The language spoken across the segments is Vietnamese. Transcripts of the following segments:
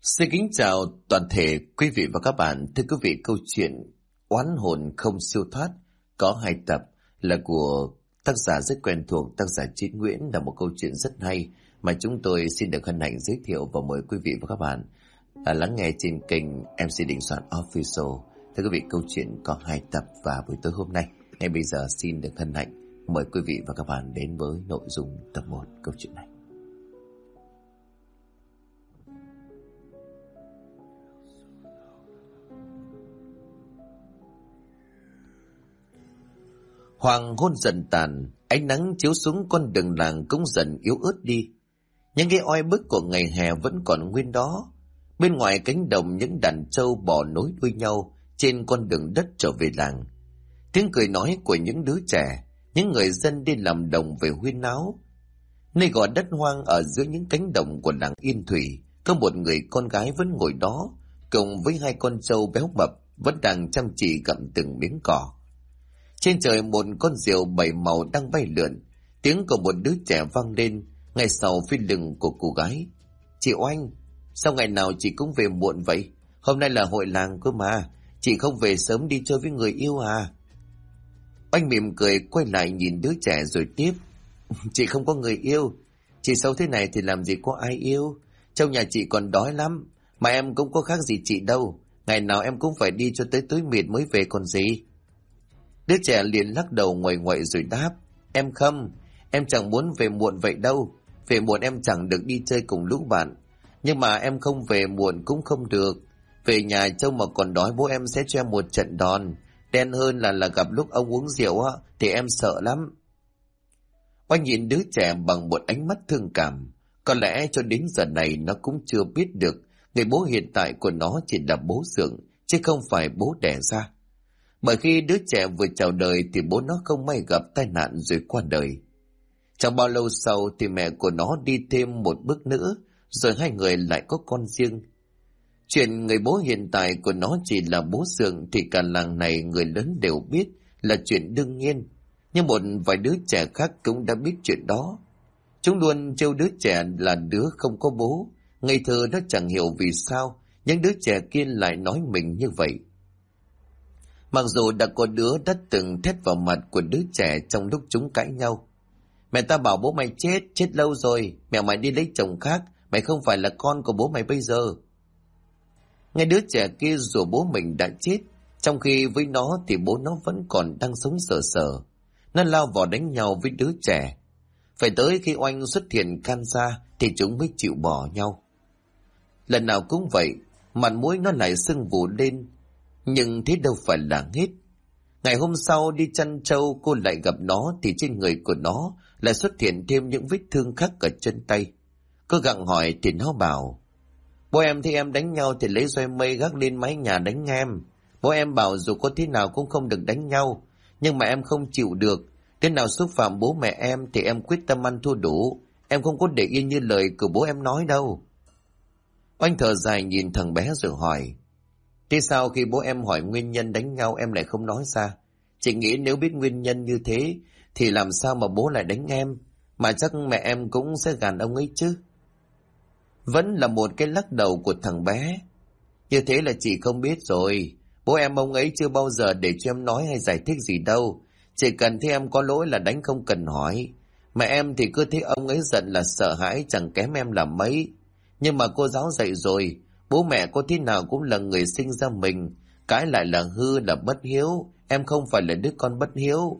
Xin kính chào toàn thể quý vị và các bạn. Thưa quý vị, câu chuyện Oán hồn không siêu thoát có 2 tập là của tác giả rất quen thuộc, tác giả Chí Nguyễn, là một câu chuyện rất hay mà chúng tôi xin được hân hạnh giới thiệu và mời quý vị và các bạn lắng nghe trên kênh MC Đình Soạn Official. Thưa quý vị, câu chuyện có 2 tập và buổi tối hôm nay, ngay bây giờ xin được hân hạnh mời quý vị và các bạn đến với nội dung tập 1 câu chuyện này. Hoàng hôn dần tàn, ánh nắng chiếu xuống con đường làng cũng dần yếu ớt đi. Những cái oi bức của ngày hè vẫn còn nguyên đó. Bên ngoài cánh đồng, những đàn trâu bò nối đuôi nhau trên con đường đất trở về làng. Tiếng cười nói của những đứa trẻ, những người dân đi làm đồng về huyên náo. Nơi gò đất hoang ở giữa những cánh đồng của làng Yên Thủy, có một người con gái vẫn ngồi đó, cùng với 2 con trâu béo mập vẫn đang chăm chỉ gặm từng miếng cỏ. Trên trời một con diều 7 màu đang bay lượn, tiếng của một đứa trẻ vang lên ngay sau phía lưng của cô gái. Chị Oanh, sao ngày nào chị cũng về muộn vậy? Hôm nay là hội làng cơ mà, chị không về sớm đi chơi với người yêu à? Oanh mỉm cười quay lại nhìn đứa trẻ rồi tiếp. Chị không có người yêu, chị xấu thế này thì làm gì có ai yêu. Trong nhà chị còn đói lắm, mà em cũng có khác gì chị đâu, ngày nào em cũng phải đi cho tới tối mịt mới về còn gì. Đứa trẻ liền lắc đầu nguậy nguậy rồi đáp. Em không, em chẳng muốn về muộn vậy đâu. Về muộn em chẳng được đi chơi cùng lũ bạn. Nhưng mà em không về muộn cũng không được. Về nhà trông mà còn đói bố em sẽ cho em một trận đòn. Đen hơn là gặp lúc ông uống rượu á, thì em sợ lắm. Oanh nhìn đứa trẻ bằng một ánh mắt thương cảm. Có lẽ cho đến giờ này nó cũng chưa biết được người bố hiện tại của nó chỉ là bố dượng, chứ không phải bố đẻ ra. Bởi khi đứa trẻ vừa chào đời thì bố nó không may gặp tai nạn rồi qua đời. Chẳng bao lâu sau thì mẹ của nó đi thêm một bước nữa, rồi 2 người lại có con riêng. Chuyện người bố hiện tại của nó chỉ là bố dượng thì cả làng này người lớn đều biết, là chuyện đương nhiên. Nhưng một vài đứa trẻ khác cũng đã biết chuyện đó. Chúng luôn trêu đứa trẻ là đứa không có bố. Ngây thơ nó chẳng hiểu vì sao những đứa trẻ kia lại nói mình như vậy. Mặc dù đã có đứa đã từng thét vào mặt của đứa trẻ trong lúc chúng cãi nhau. Mẹ ta bảo bố mày chết lâu rồi, mẹ mày đi lấy chồng khác, mày không phải là con của bố mày bây giờ. Nghe đứa trẻ kia rủa bố mình đã chết, trong khi với nó thì bố nó vẫn còn đang sống sờ sờ. Nó lao vào đánh nhau với đứa trẻ. Phải tới khi Oanh xuất hiện can ra thì chúng mới chịu bỏ nhau. Lần nào cũng vậy, mặt mũi nó lại sưng vù lên. Nhưng thế đâu phải là hết. Ngày hôm sau đi chăn trâu, cô lại gặp nó thì trên người của nó lại xuất hiện thêm những vết thương khác ở chân tay. Cô gặng hỏi thì nó bảo, bố em thấy em đánh nhau thì lấy roi mây gác lên mái nhà đánh em. Bố em bảo dù có thế nào cũng không được đánh nhau, nhưng mà em không chịu được. Thế nào xúc phạm bố mẹ em thì em quyết tâm ăn thua đủ. Em không có để yên như lời của bố em nói đâu. Oanh thở dài nhìn thằng bé rồi hỏi, thế sao khi bố em hỏi nguyên nhân đánh nhau em lại không nói ra? Chị nghĩ nếu biết nguyên nhân như thế thì làm sao mà bố lại đánh em? Mà chắc mẹ em cũng sẽ gàn ông ấy chứ. Vẫn là một cái lắc đầu của thằng bé. Như thế là chị không biết rồi. Bố em ông ấy chưa bao giờ để cho em nói hay giải thích gì đâu. Chỉ cần thấy em có lỗi là đánh không cần hỏi. Mẹ em thì cứ thấy ông ấy giận là sợ hãi, chẳng kém em là mấy. Nhưng mà cô giáo dạy rồi, bố mẹ có thế nào cũng là người sinh ra mình, cái lại là hư là bất hiếu, em không phải là đứa con bất hiếu.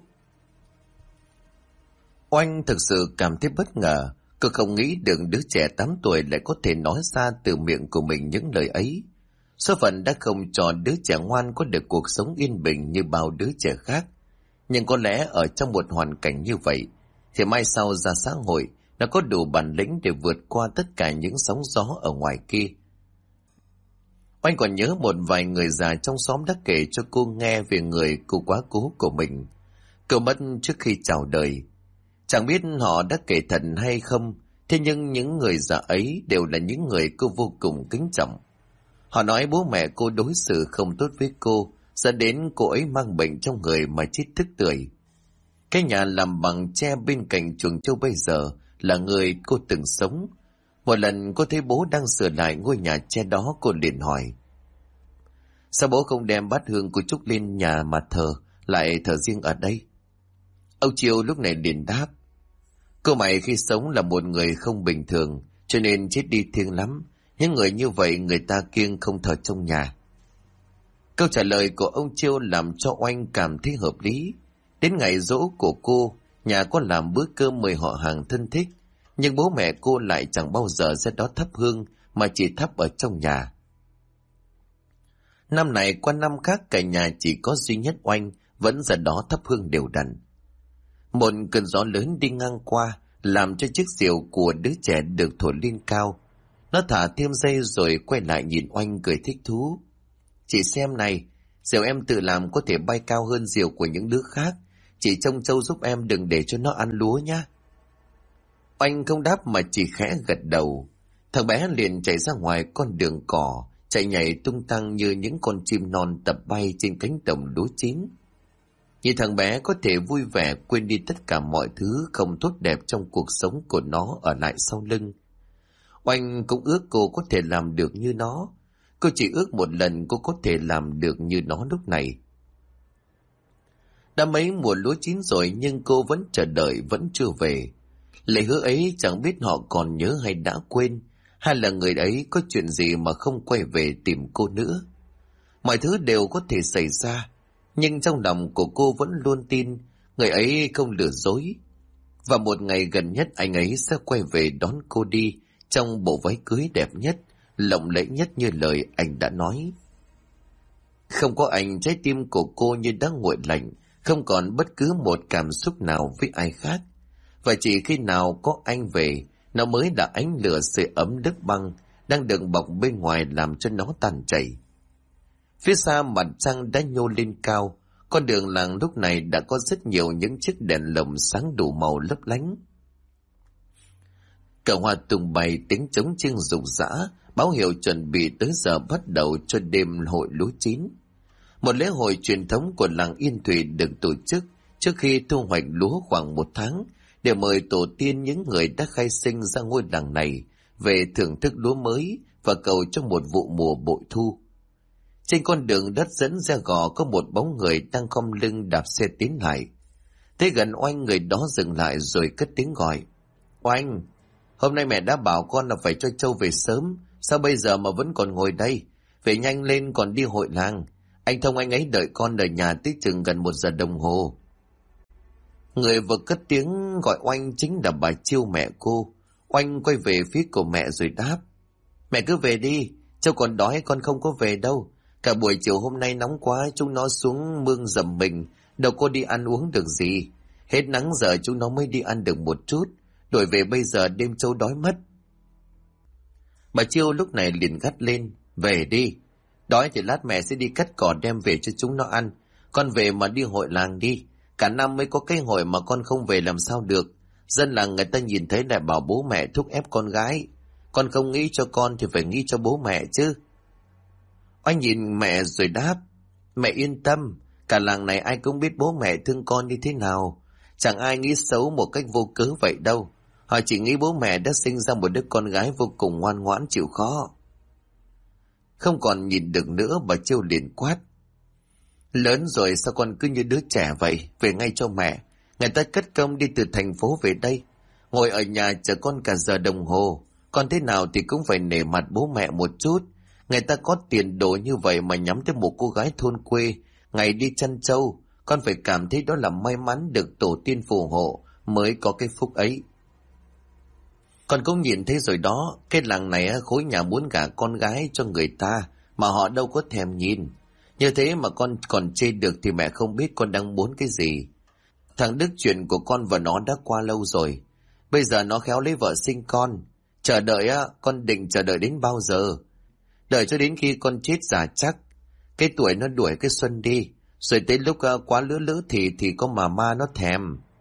Oanh thực sự cảm thấy bất ngờ, cô không nghĩ được đứa trẻ 8 tuổi lại có thể nói ra từ miệng của mình những lời ấy. Số phận đã không cho đứa trẻ ngoan có được cuộc sống yên bình như bao đứa trẻ khác. Nhưng có lẽ ở trong một hoàn cảnh như vậy, thì mai sau ra xã hội, nó có đủ bản lĩnh để vượt qua tất cả những sóng gió ở ngoài kia. Oanh còn nhớ một vài người già trong xóm đã kể cho cô nghe về người cô quá cố của mình. Cô mất trước khi chào đời. Chẳng biết họ đã kể thật hay không, thế nhưng những người già ấy đều là những người cô vô cùng kính trọng. Họ nói bố mẹ cô đối xử không tốt với cô, dẫn đến cô ấy mang bệnh trong người mà chết tức tưởi. Cái nhà làm bằng tre bên cạnh chuồng trâu bây giờ là người cô từng sống. Một lần cô thấy bố đang sửa lại ngôi nhà tre đó, cô liền hỏi: sao bố không đem bát hương của Trúc lên nhà mà thờ, lại thờ riêng ở đây? Ông Chiêu lúc này liền đáp: cô mày khi sống là một người không bình thường, cho nên chết đi thiêng lắm. Những người như vậy người ta kiêng không thờ trong nhà. Câu trả lời của ông Chiêu làm cho Oanh cảm thấy hợp lý. Đến ngày giỗ của cô, nhà có làm bữa cơm mời họ hàng thân thích, nhưng bố mẹ cô lại chẳng bao giờ ra đó thắp hương, mà chỉ thắp ở trong nhà. Năm này qua năm khác, cả nhà chỉ có duy nhất Oanh vẫn ra đó thắp hương đều đặn. Một cơn gió lớn đi ngang qua, làm cho chiếc rìu của đứa trẻ được thổi lên cao. Nó thả thêm dây rồi quay lại nhìn Oanh cười thích thú. Chị xem này, rìu em tự làm có thể bay cao hơn rìu của những đứa khác. Chị trông trâu giúp em, đừng để cho nó ăn lúa nhá. Oanh không đáp mà chỉ khẽ gật đầu. Thằng bé liền chạy ra ngoài con đường cỏ, chạy nhảy tung tăng như những con chim non tập bay trên cánh đồng lúa chín. Nhìn thằng bé có thể vui vẻ quên đi tất cả mọi thứ không tốt đẹp trong cuộc sống của nó ở lại sau lưng. Oanh cũng ước cô có thể làm được như nó. Cô chỉ ước một lần cô có thể làm được như nó lúc này. Đã mấy mùa lúa chín rồi nhưng cô vẫn chờ đợi, vẫn chưa về. Lời hứa ấy chẳng biết họ còn nhớ hay đã quên, hay là người ấy có chuyện gì mà không quay về tìm cô nữa. Mọi thứ đều có thể xảy ra, nhưng trong lòng của cô vẫn luôn tin người ấy không lừa dối. Và một ngày gần nhất anh ấy sẽ quay về đón cô đi trong bộ váy cưới đẹp nhất, lộng lẫy nhất như lời anh đã nói. Không có anh, trái tim của cô như đã nguội lạnh, không còn bất cứ một cảm xúc nào với ai khác. Và chỉ khi nào có anh về, nó mới là ánh lửa sưởi ấm lớp băng đang được bọc bên ngoài làm cho nó tan chảy. Phía xa mặt trăng đã nhô lên cao, con đường làng lúc này đã có rất nhiều những chiếc đèn lồng sáng đủ màu lấp lánh. Cờ hoa tung bay, tiếng trống chiêng rục rã, báo hiệu chuẩn bị tới giờ bắt đầu cho đêm hội lúa chín. Một lễ hội truyền thống của làng Yên Thủy được tổ chức trước khi thu hoạch lúa khoảng 1 tháng, để mời tổ tiên những người đã khai sinh ra ngôi làng này về thưởng thức lúa mới và cầu cho một vụ mùa bội thu. Trên con đường đất dẫn ra gò có một bóng người đang khom lưng đạp xe tiến lại. Thế gần Oanh, người đó dừng lại rồi cất tiếng gọi: Oanh, hôm nay mẹ đã bảo con là phải cho trâu về sớm, sao bây giờ mà vẫn còn ngồi đây? Về nhanh lên còn đi hội làng. Anh Thông anh ấy đợi con ở nhà tới chừng gần 1 giờ đồng hồ. Người vừa cất tiếng gọi Oanh chính là bà Chiêu, mẹ cô. Oanh quay về phía của mẹ rồi đáp: Mẹ cứ về đi, châu còn đói, con không có về đâu. Cả buổi chiều hôm nay nóng quá, chúng nó xuống mương dầm mình, đâu có đi ăn uống được gì. Hết nắng giờ chúng nó mới đi ăn được một chút, đổi về bây giờ đêm châu đói mất. Bà Chiêu lúc này liền gắt lên: Về đi, đói thì lát mẹ sẽ đi cắt cỏ đem về cho chúng nó ăn. Con về mà đi hội làng đi, cả năm mới có cái hội mà con không về làm sao được. Dân làng người ta nhìn thấy lại bảo bố mẹ thúc ép con gái. Con không nghĩ cho con thì phải nghĩ cho bố mẹ chứ. Oanh nhìn mẹ rồi đáp: Mẹ yên tâm, cả làng này ai cũng biết bố mẹ thương con như thế nào. Chẳng ai nghĩ xấu một cách vô cớ vậy đâu. Họ chỉ nghĩ bố mẹ đã sinh ra một đứa con gái vô cùng ngoan ngoãn chịu khó. Không còn nhìn được nữa, bà Chiêu liền quát: Lớn rồi sao con cứ như đứa trẻ vậy? Về ngay cho mẹ. Người ta cất công đi từ thành phố về đây, ngồi ở nhà chờ con cả giờ đồng hồ. Con thế nào thì cũng phải nể mặt bố mẹ một chút. Người ta có tiền đồ như vậy mà nhắm tới một cô gái thôn quê, ngày đi chăn trâu. Con phải cảm thấy đó là may mắn được tổ tiên phù hộ mới có cái phúc ấy. Con cũng nhìn thấy rồi đó, cái làng này khối nhà muốn gả con gái cho người ta mà họ đâu có thèm nhìn. Như thế mà con còn chê được thì mẹ không biết con đang muốn cái gì. Thằng Đức, chuyện của con và nó đã qua lâu rồi. Bây giờ nó khéo lấy vợ sinh con. Chờ đợi con định chờ đợi đến bao giờ? Đợi cho đến khi con chết già chắc. Cái tuổi nó đuổi cái xuân đi, rồi tới lúc quá lứa thì có mà ma nó thèm.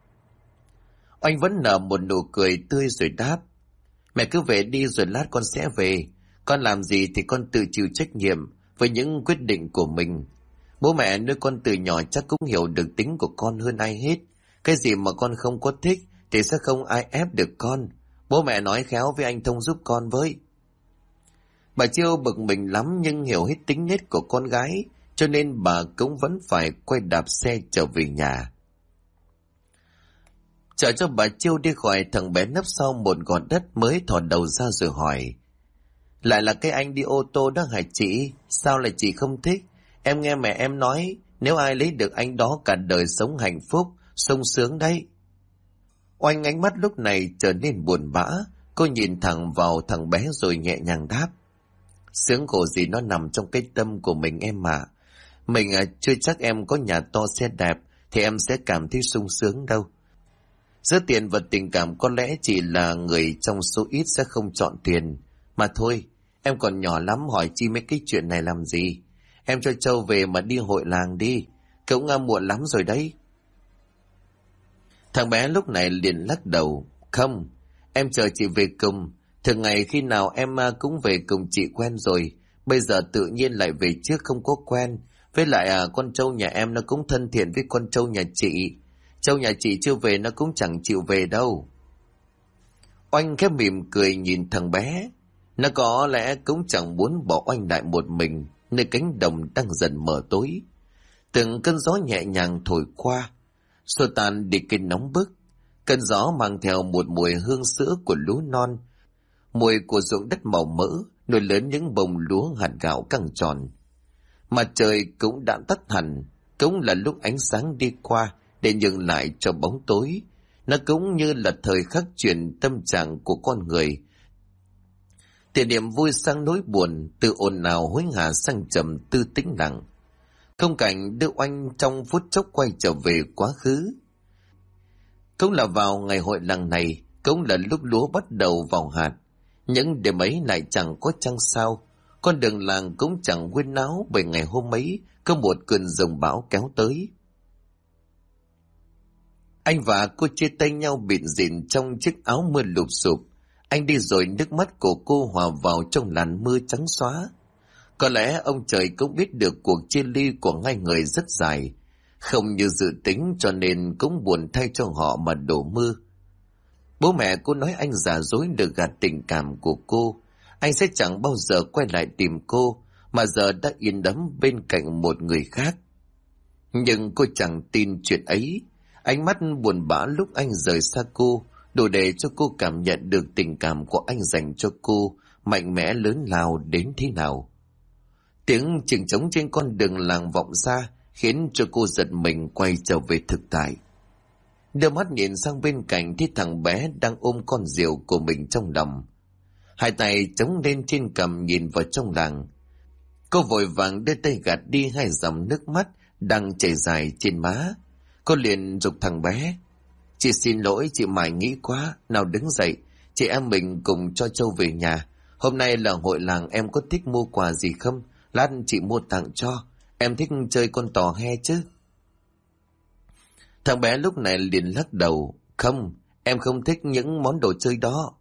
Oanh vẫn nở một nụ cười tươi rồi đáp: Mẹ cứ về đi rồi lát con sẽ về. Con làm gì thì con tự chịu trách nhiệm với những quyết định của mình. Bố mẹ nuôi con từ nhỏ chắc cũng hiểu được tính của con hơn ai hết. Cái gì mà con không có thích thì sẽ không ai ép được con. Bố mẹ nói khéo với anh Thông giúp con với. Bà Chiêu bực mình lắm nhưng hiểu hết tính nết của con gái, cho nên bà cũng vẫn phải quay đạp xe trở về nhà. Chờ cho bà Chiêu đi khỏi, thằng bé nấp sau một gò đất mới thò đầu ra rồi hỏi. Lại là cái anh đi ô tô đó hả chị? Sao lại chị không thích? Em nghe mẹ em nói, nếu ai lấy được anh đó cả đời sống hạnh phúc, sung sướng đấy. Oanh ánh mắt lúc này trở nên buồn bã, cô nhìn thẳng vào thằng bé rồi nhẹ nhàng đáp. Sướng khổ gì nó nằm trong cái tâm của mình em mà. Mình chưa chắc em có nhà to xe đẹp thì em sẽ cảm thấy sung sướng đâu. Giữa tiền và tình cảm có lẽ chỉ là người trong số ít sẽ không chọn tiền. Mà thôi, em còn nhỏ lắm hỏi chi mấy cái chuyện này làm gì. Em cho Châu về mà đi hội làng đi, cũng muộn lắm rồi đấy. Thằng bé lúc này liền lắc đầu. Không, em chờ chị về cùng. Thường ngày khi nào em cũng về cùng chị quen rồi. Bây giờ tự nhiên lại về trước không có quen. Với lại con trâu nhà em nó cũng thân thiện với con trâu nhà chị. Trâu nhà chị chưa về nó cũng chẳng chịu về đâu. Oanh khẽ mỉm cười nhìn thằng bé. Nó có lẽ cũng chẳng muốn bỏ Oanh lại một mình nơi cánh đồng đang dần mờ tối. Từng cơn gió nhẹ nhàng thổi qua, xua tan đi cái nóng bức. Cơn gió mang theo một mùi hương sữa của lúa non, mùi của ruộng đất màu mỡ, nổi lớn những bông lúa hạt gạo căng tròn. Mặt trời cũng đã tắt hẳn, cũng là lúc ánh sáng đi qua để nhường lại cho bóng tối. Nó cũng như là thời khắc chuyển tâm trạng của con người, từ niềm vui sang nỗi buồn, từ ồn ào hối hả sang trầm tư tĩnh lặng. Không cảnh đưa Oanh trong phút chốc quay trở về quá khứ. Cũng là vào ngày hội làng này, cũng là lúc lúa bắt đầu vào hạt. Những đêm ấy lại chẳng có trăng sao, con đường làng cũng chẳng huyên náo bởi ngày hôm ấy có một cơn dòng bão kéo tới. Anh và cô chia tay nhau bịt dịn trong chiếc áo mưa lụp xụp. Anh đi rồi nước mắt của cô hòa vào trong làn mưa trắng xóa. Có lẽ ông trời cũng biết được cuộc chia ly của hai người rất dài, không như dự tính, cho nên cũng buồn thay cho họ mà đổ mưa. Bố mẹ cô nói anh giả dối được gạt tình cảm của cô. Anh sẽ chẳng bao giờ quay lại tìm cô, mà giờ đã yên đắm bên cạnh một người khác. Nhưng cô chẳng tin chuyện ấy. Ánh mắt buồn bã lúc anh rời xa cô đủ để cho cô cảm nhận được tình cảm của anh dành cho cô mạnh mẽ lớn lao đến thế nào. Tiếng chừng trống trên con đường làng vọng ra khiến cho cô giật mình quay trở về thực tại. Đưa mắt nhìn sang bên cạnh thì thằng bé đang ôm con diều của mình trong lòng, hai tay chống lên trên cằm nhìn vào trong làng. Cô vội vàng đưa tay gạt đi hai dòng nước mắt đang chảy dài trên má. Cô liền giục thằng bé. Chị xin lỗi, chị mải nghĩ quá, nào đứng dậy, chị em mình cùng cho Châu về nhà. Hôm nay là hội làng, em có thích mua quà gì không? Lát chị mua tặng cho, em thích chơi con tò he chứ. Thằng bé lúc này liền lắc đầu. Không, em không thích những món đồ chơi đó.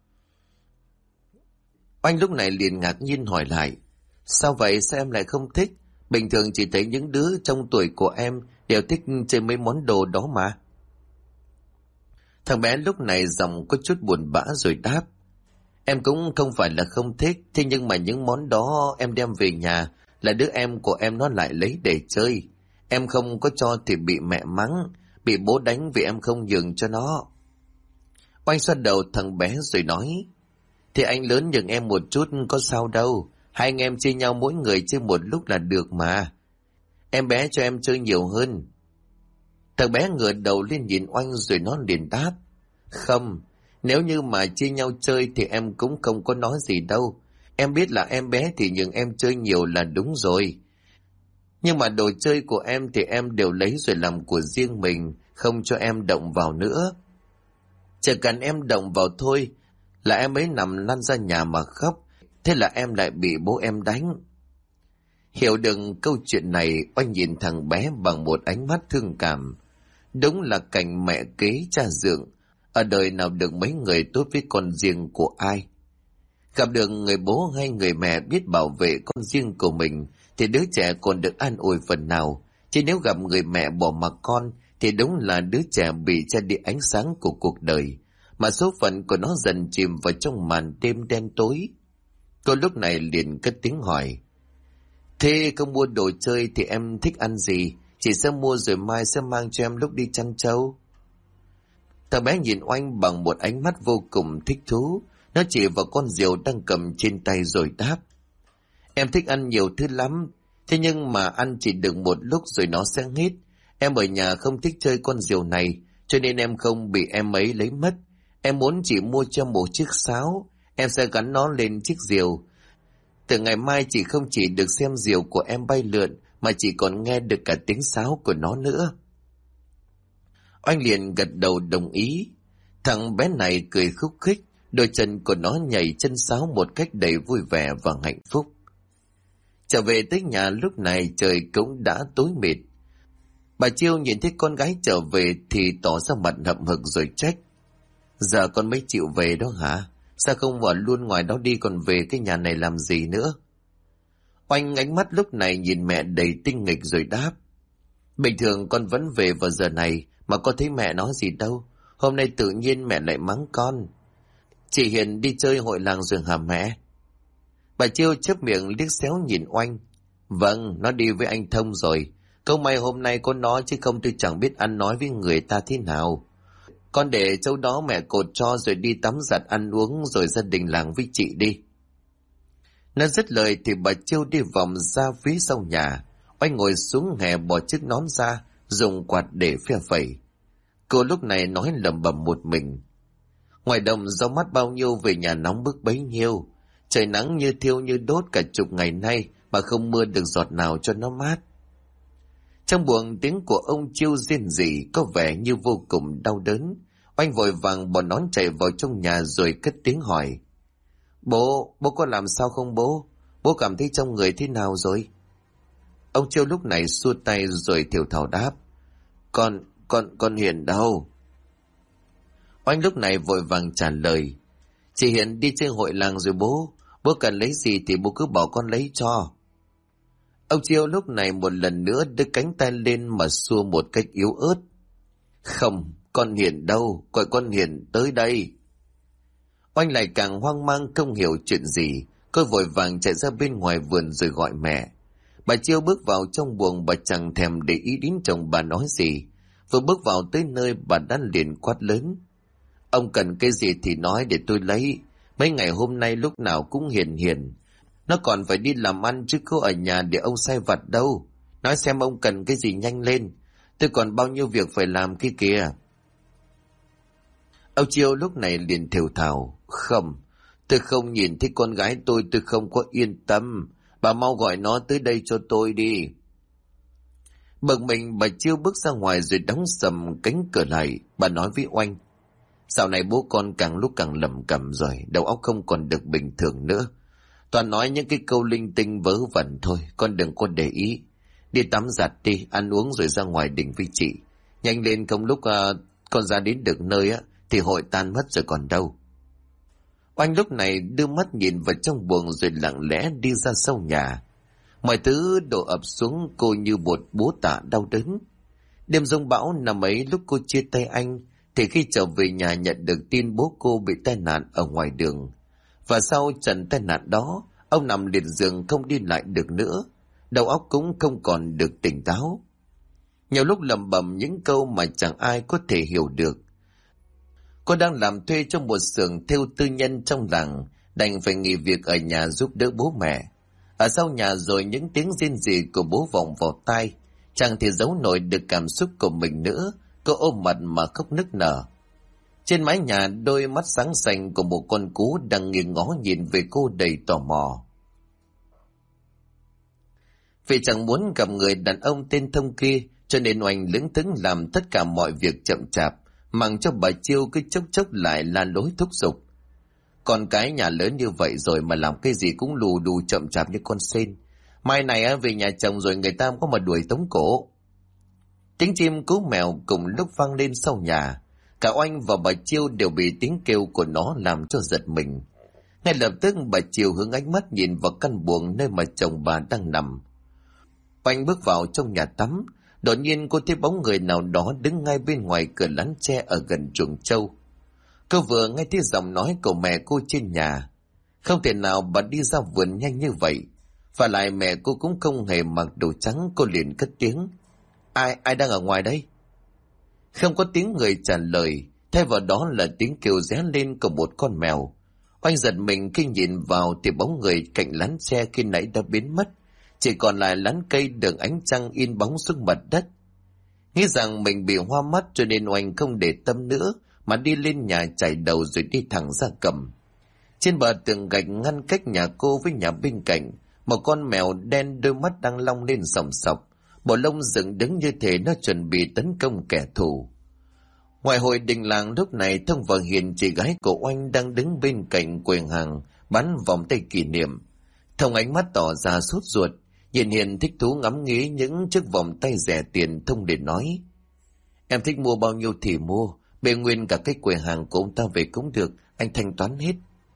Oanh lúc này liền ngạc nhiên hỏi lại. Sao vậy, sao em lại không thích? Bình thường chỉ thấy những đứa trong tuổi của em đều thích chơi mấy món đồ đó mà. Thằng bé lúc này giọng có chút buồn bã rồi đáp. Em cũng không phải là không thích, thế nhưng mà những món đó em đem về nhà là đứa em của em nó lại lấy để chơi. Em không có cho thì bị mẹ mắng, bị bố đánh vì em không nhường cho nó. Oanh xoa đầu thằng bé rồi nói. Thì anh lớn nhường em một chút có sao đâu, hai anh em chia nhau mỗi người chơi một lúc là được mà. Em bé cho em chơi nhiều hơn. Thằng bé ngửa đầu lên nhìn Oanh rồi nó liền đáp. Không, nếu như mà chia nhau chơi thì em cũng không có nói gì đâu. Em biết là em bé thì nhường em chơi nhiều là đúng rồi. Nhưng mà đồ chơi của em thì em đều lấy rồi làm của riêng mình, không cho em động vào nữa. Chỉ cần em động vào thôi là em ấy nằm lăn ra nhà mà khóc, thế là em lại bị bố em đánh. Hiểu được câu chuyện này, Oanh nhìn thằng bé bằng một ánh mắt thương cảm. Đúng là cảnh mẹ kế cha dượng, ở đời nào được mấy người tốt với con riêng của ai. Gặp được người bố hay người mẹ biết bảo vệ con riêng của mình thì đứa trẻ còn được an ủi phần nào, chứ nếu gặp người mẹ bỏ mặc con thì đúng là đứa trẻ bị che đi ánh sáng của cuộc đời, mà số phận của nó dần chìm vào trong màn đêm đen tối. Cô lúc này liền cất tiếng hỏi: thế không mua đồ chơi thì em thích ăn gì? Chị sẽ mua rồi mai sẽ mang cho em lúc đi chăn trâu. Thằng bé nhìn Oanh bằng một ánh mắt vô cùng thích thú. Nó chỉ vào con diều đang cầm trên tay rồi đáp: em thích ăn nhiều thứ lắm, thế nhưng mà ăn chỉ được một lúc rồi nó sẽ hết. Em ở nhà không thích chơi con diều này, cho nên em không bị em ấy lấy mất. Em muốn chị mua cho một chiếc sáo, em sẽ gắn nó lên chiếc diều. Từ ngày mai chị không chỉ được xem diều của em bay lượn, mà chị còn nghe được cả tiếng sáo của nó nữa. Oanh liền gật đầu đồng ý. Thằng bé này cười khúc khích, đôi chân của nó nhảy chân sáo một cách đầy vui vẻ và hạnh phúc. Trở về tới nhà lúc này trời cũng đã tối mịt. Bà Chiêu nhìn thấy con gái trở về thì tỏ ra mặt hậm hực rồi trách: giờ con mới chịu về đó hả? Sao không vào luôn ngoài đó đi, còn về cái nhà này làm gì nữa? Oanh ánh mắt lúc này nhìn mẹ đầy tinh nghịch rồi đáp: bình thường con vẫn về vào giờ này mà con thấy mẹ nói gì đâu. Hôm nay tự nhiên mẹ lại mắng con. Chị Hiền đi chơi hội làng rồi hả mẹ? Bà Chiêu chớp miệng liếc xéo nhìn Oanh. Vâng, nó đi với anh Thông rồi. Câu may hôm nay có nó, chứ không tôi chẳng biết ăn nói với người ta thế nào. Con để châu đó mẹ cột cho rồi đi tắm giặt ăn uống rồi gia đình làng với chị đi. Nó dứt lời thì bà Chiêu đi vòng ra phía sau nhà. Oanh ngồi xuống hè bỏ chiếc nón ra, dùng quạt để phe phẩy. Cô lúc này nói lẩm bẩm một mình: ngoài đồng gió mát bao nhiêu, về nhà nóng bức bấy nhiêu. Trời nắng như thiêu như đốt cả chục ngày nay mà không mưa được giọt nào cho nó mát. Trong buồng tiếng của ông Chiêu rên rỉ có vẻ như vô cùng đau đớn. Oanh vội vàng bỏ nón chạy vào trong nhà rồi cất tiếng hỏi: bố có làm sao không bố? Bố cảm thấy trong người thế nào rồi? Ông Chiêu lúc này xua tay rồi thều thào đáp: Con Hiền đâu? Oanh lúc này vội vàng trả lời: chị Hiền đi chơi hội làng rồi bố. Bố cần lấy gì thì bố cứ bảo con lấy cho. Ông Chiêu lúc này một lần nữa đưa cánh tay lên mà xua một cách yếu ớt: không, con Hiền đâu? Gọi con Hiền tới đây. Oanh lại càng hoang mang không hiểu chuyện gì. Cô vội vàng chạy ra bên ngoài vườn rồi gọi mẹ. Bà Chiêu bước vào trong buồng, bà chẳng thèm để ý đến chồng bà nói gì. Vừa bước vào tới nơi bà đã liền quát lớn: ông cần cái gì thì nói để tôi lấy. Mấy ngày hôm nay lúc nào cũng hiền hiền. Nó còn phải đi làm ăn chứ có ở nhà để ông sai vặt đâu. Nói xem ông cần cái gì nhanh lên. Tôi còn bao nhiêu việc phải làm kia kìa. Ông Chiêu lúc này liền thều thào: không, tôi không nhìn thấy con gái tôi không có yên tâm. Bà mau gọi nó tới đây cho tôi đi. Bực mình bà Chiêu bước ra ngoài rồi đóng sầm cánh cửa lại. Bà nói với Oanh: dạo này bố con càng lúc càng lẩm cẩm rồi, đầu óc không còn được bình thường nữa. Toàn nói những cái câu linh tinh vớ vẩn thôi, con đừng có để ý. Đi tắm giặt đi, ăn uống rồi ra ngoài đình với chị. Nhanh lên, không lúc con ra đến được nơi thì hội tan mất rồi còn đâu. Oanh lúc này đưa mắt nhìn vào trong buồng rồi lặng lẽ đi ra sau nhà. Mọi thứ đổ ập xuống cô như một búa tạ đau đớn. Đêm giông bão năm ấy lúc cô chia tay anh, thì khi trở về nhà nhận được tin bố cô bị tai nạn ở ngoài đường. Và sau trận tai nạn đó, ông nằm liệt giường không đi lại được nữa, đầu óc cũng không còn được tỉnh táo. Nhiều lúc lẩm bẩm những câu mà chẳng ai có thể hiểu được. Cô đang làm thuê trong một xưởng thêu tư nhân trong làng, đành phải nghỉ việc ở nhà giúp đỡ bố mẹ. Ở sau nhà rồi những tiếng rên rỉ của bố vọng vào tai, chẳng thể giấu nổi được cảm xúc của mình nữa. Cô ôm mặt mà khóc nức nở. Trên mái nhà, đôi mắt sáng xanh của một con cú đang nghiêng ngó nhìn về cô đầy tò mò. Vì chẳng muốn gặp người đàn ông tên Thông kia, cho nên Oanh lững thững làm tất cả mọi việc chậm chạp, mặc cho bà Chiêu cứ chốc chốc lại la lối thúc giục. Con cái nhà lớn như vậy rồi mà làm cái gì cũng lù đù chậm chạp như con sên. Mai này về nhà chồng rồi người ta có mà đuổi tống cổ. Tiếng chim cú mèo cùng lúc vang lên sau nhà. Cả Oanh và bà Chiêu đều bị tiếng kêu của nó làm cho giật mình. Ngay lập tức bà Chiêu hướng ánh mắt nhìn vào căn buồng nơi mà chồng bà đang nằm. Oanh bước vào trong nhà tắm. Đột nhiên cô thấy bóng người nào đó đứng ngay bên ngoài cửa lán tre ở gần chuồng trâu. Cô vừa nghe thấy giọng nói của mẹ cô trên nhà. Không thể nào bà đi ra vườn nhanh như vậy. Và lại mẹ cô cũng không hề mặc đồ trắng. Cô liền cất tiếng: Ai đang ở ngoài đây? Không có tiếng người trả lời, thay vào đó là tiếng kêu ré lên của một con mèo. Oanh giật mình khi nhìn vào thì bóng người cạnh lán xe khi nãy đã biến mất, chỉ còn lại lán cây được ánh trăng in bóng xuống mặt đất. Nghĩ rằng mình bị hoa mắt cho nên Oanh không để tâm nữa mà đi lên nhà chải đầu rồi đi thẳng ra cầm. Trên bờ tường gạch ngăn cách nhà cô với nhà bên cạnh, một con mèo đen đôi mắt đang long lên sòng sọc, bộ lông dựng đứng như thể nó chuẩn bị tấn công kẻ thù. Ngoài hội đình làng lúc này, Thông và Hiền, chị gái của Oanh, đang đứng bên cạnh quầy hàng bán vòng tay kỷ niệm. Thông ánh mắt tỏ ra sốt ruột, nhìn Hiền thích thú ngắm nghía những chiếc vòng tay rẻ tiền. Thông để nói: Em thích mua bao nhiêu thì mua, bề nguyên cả cái quầy hàng của ông ta về cũng được, anh thanh toán hết.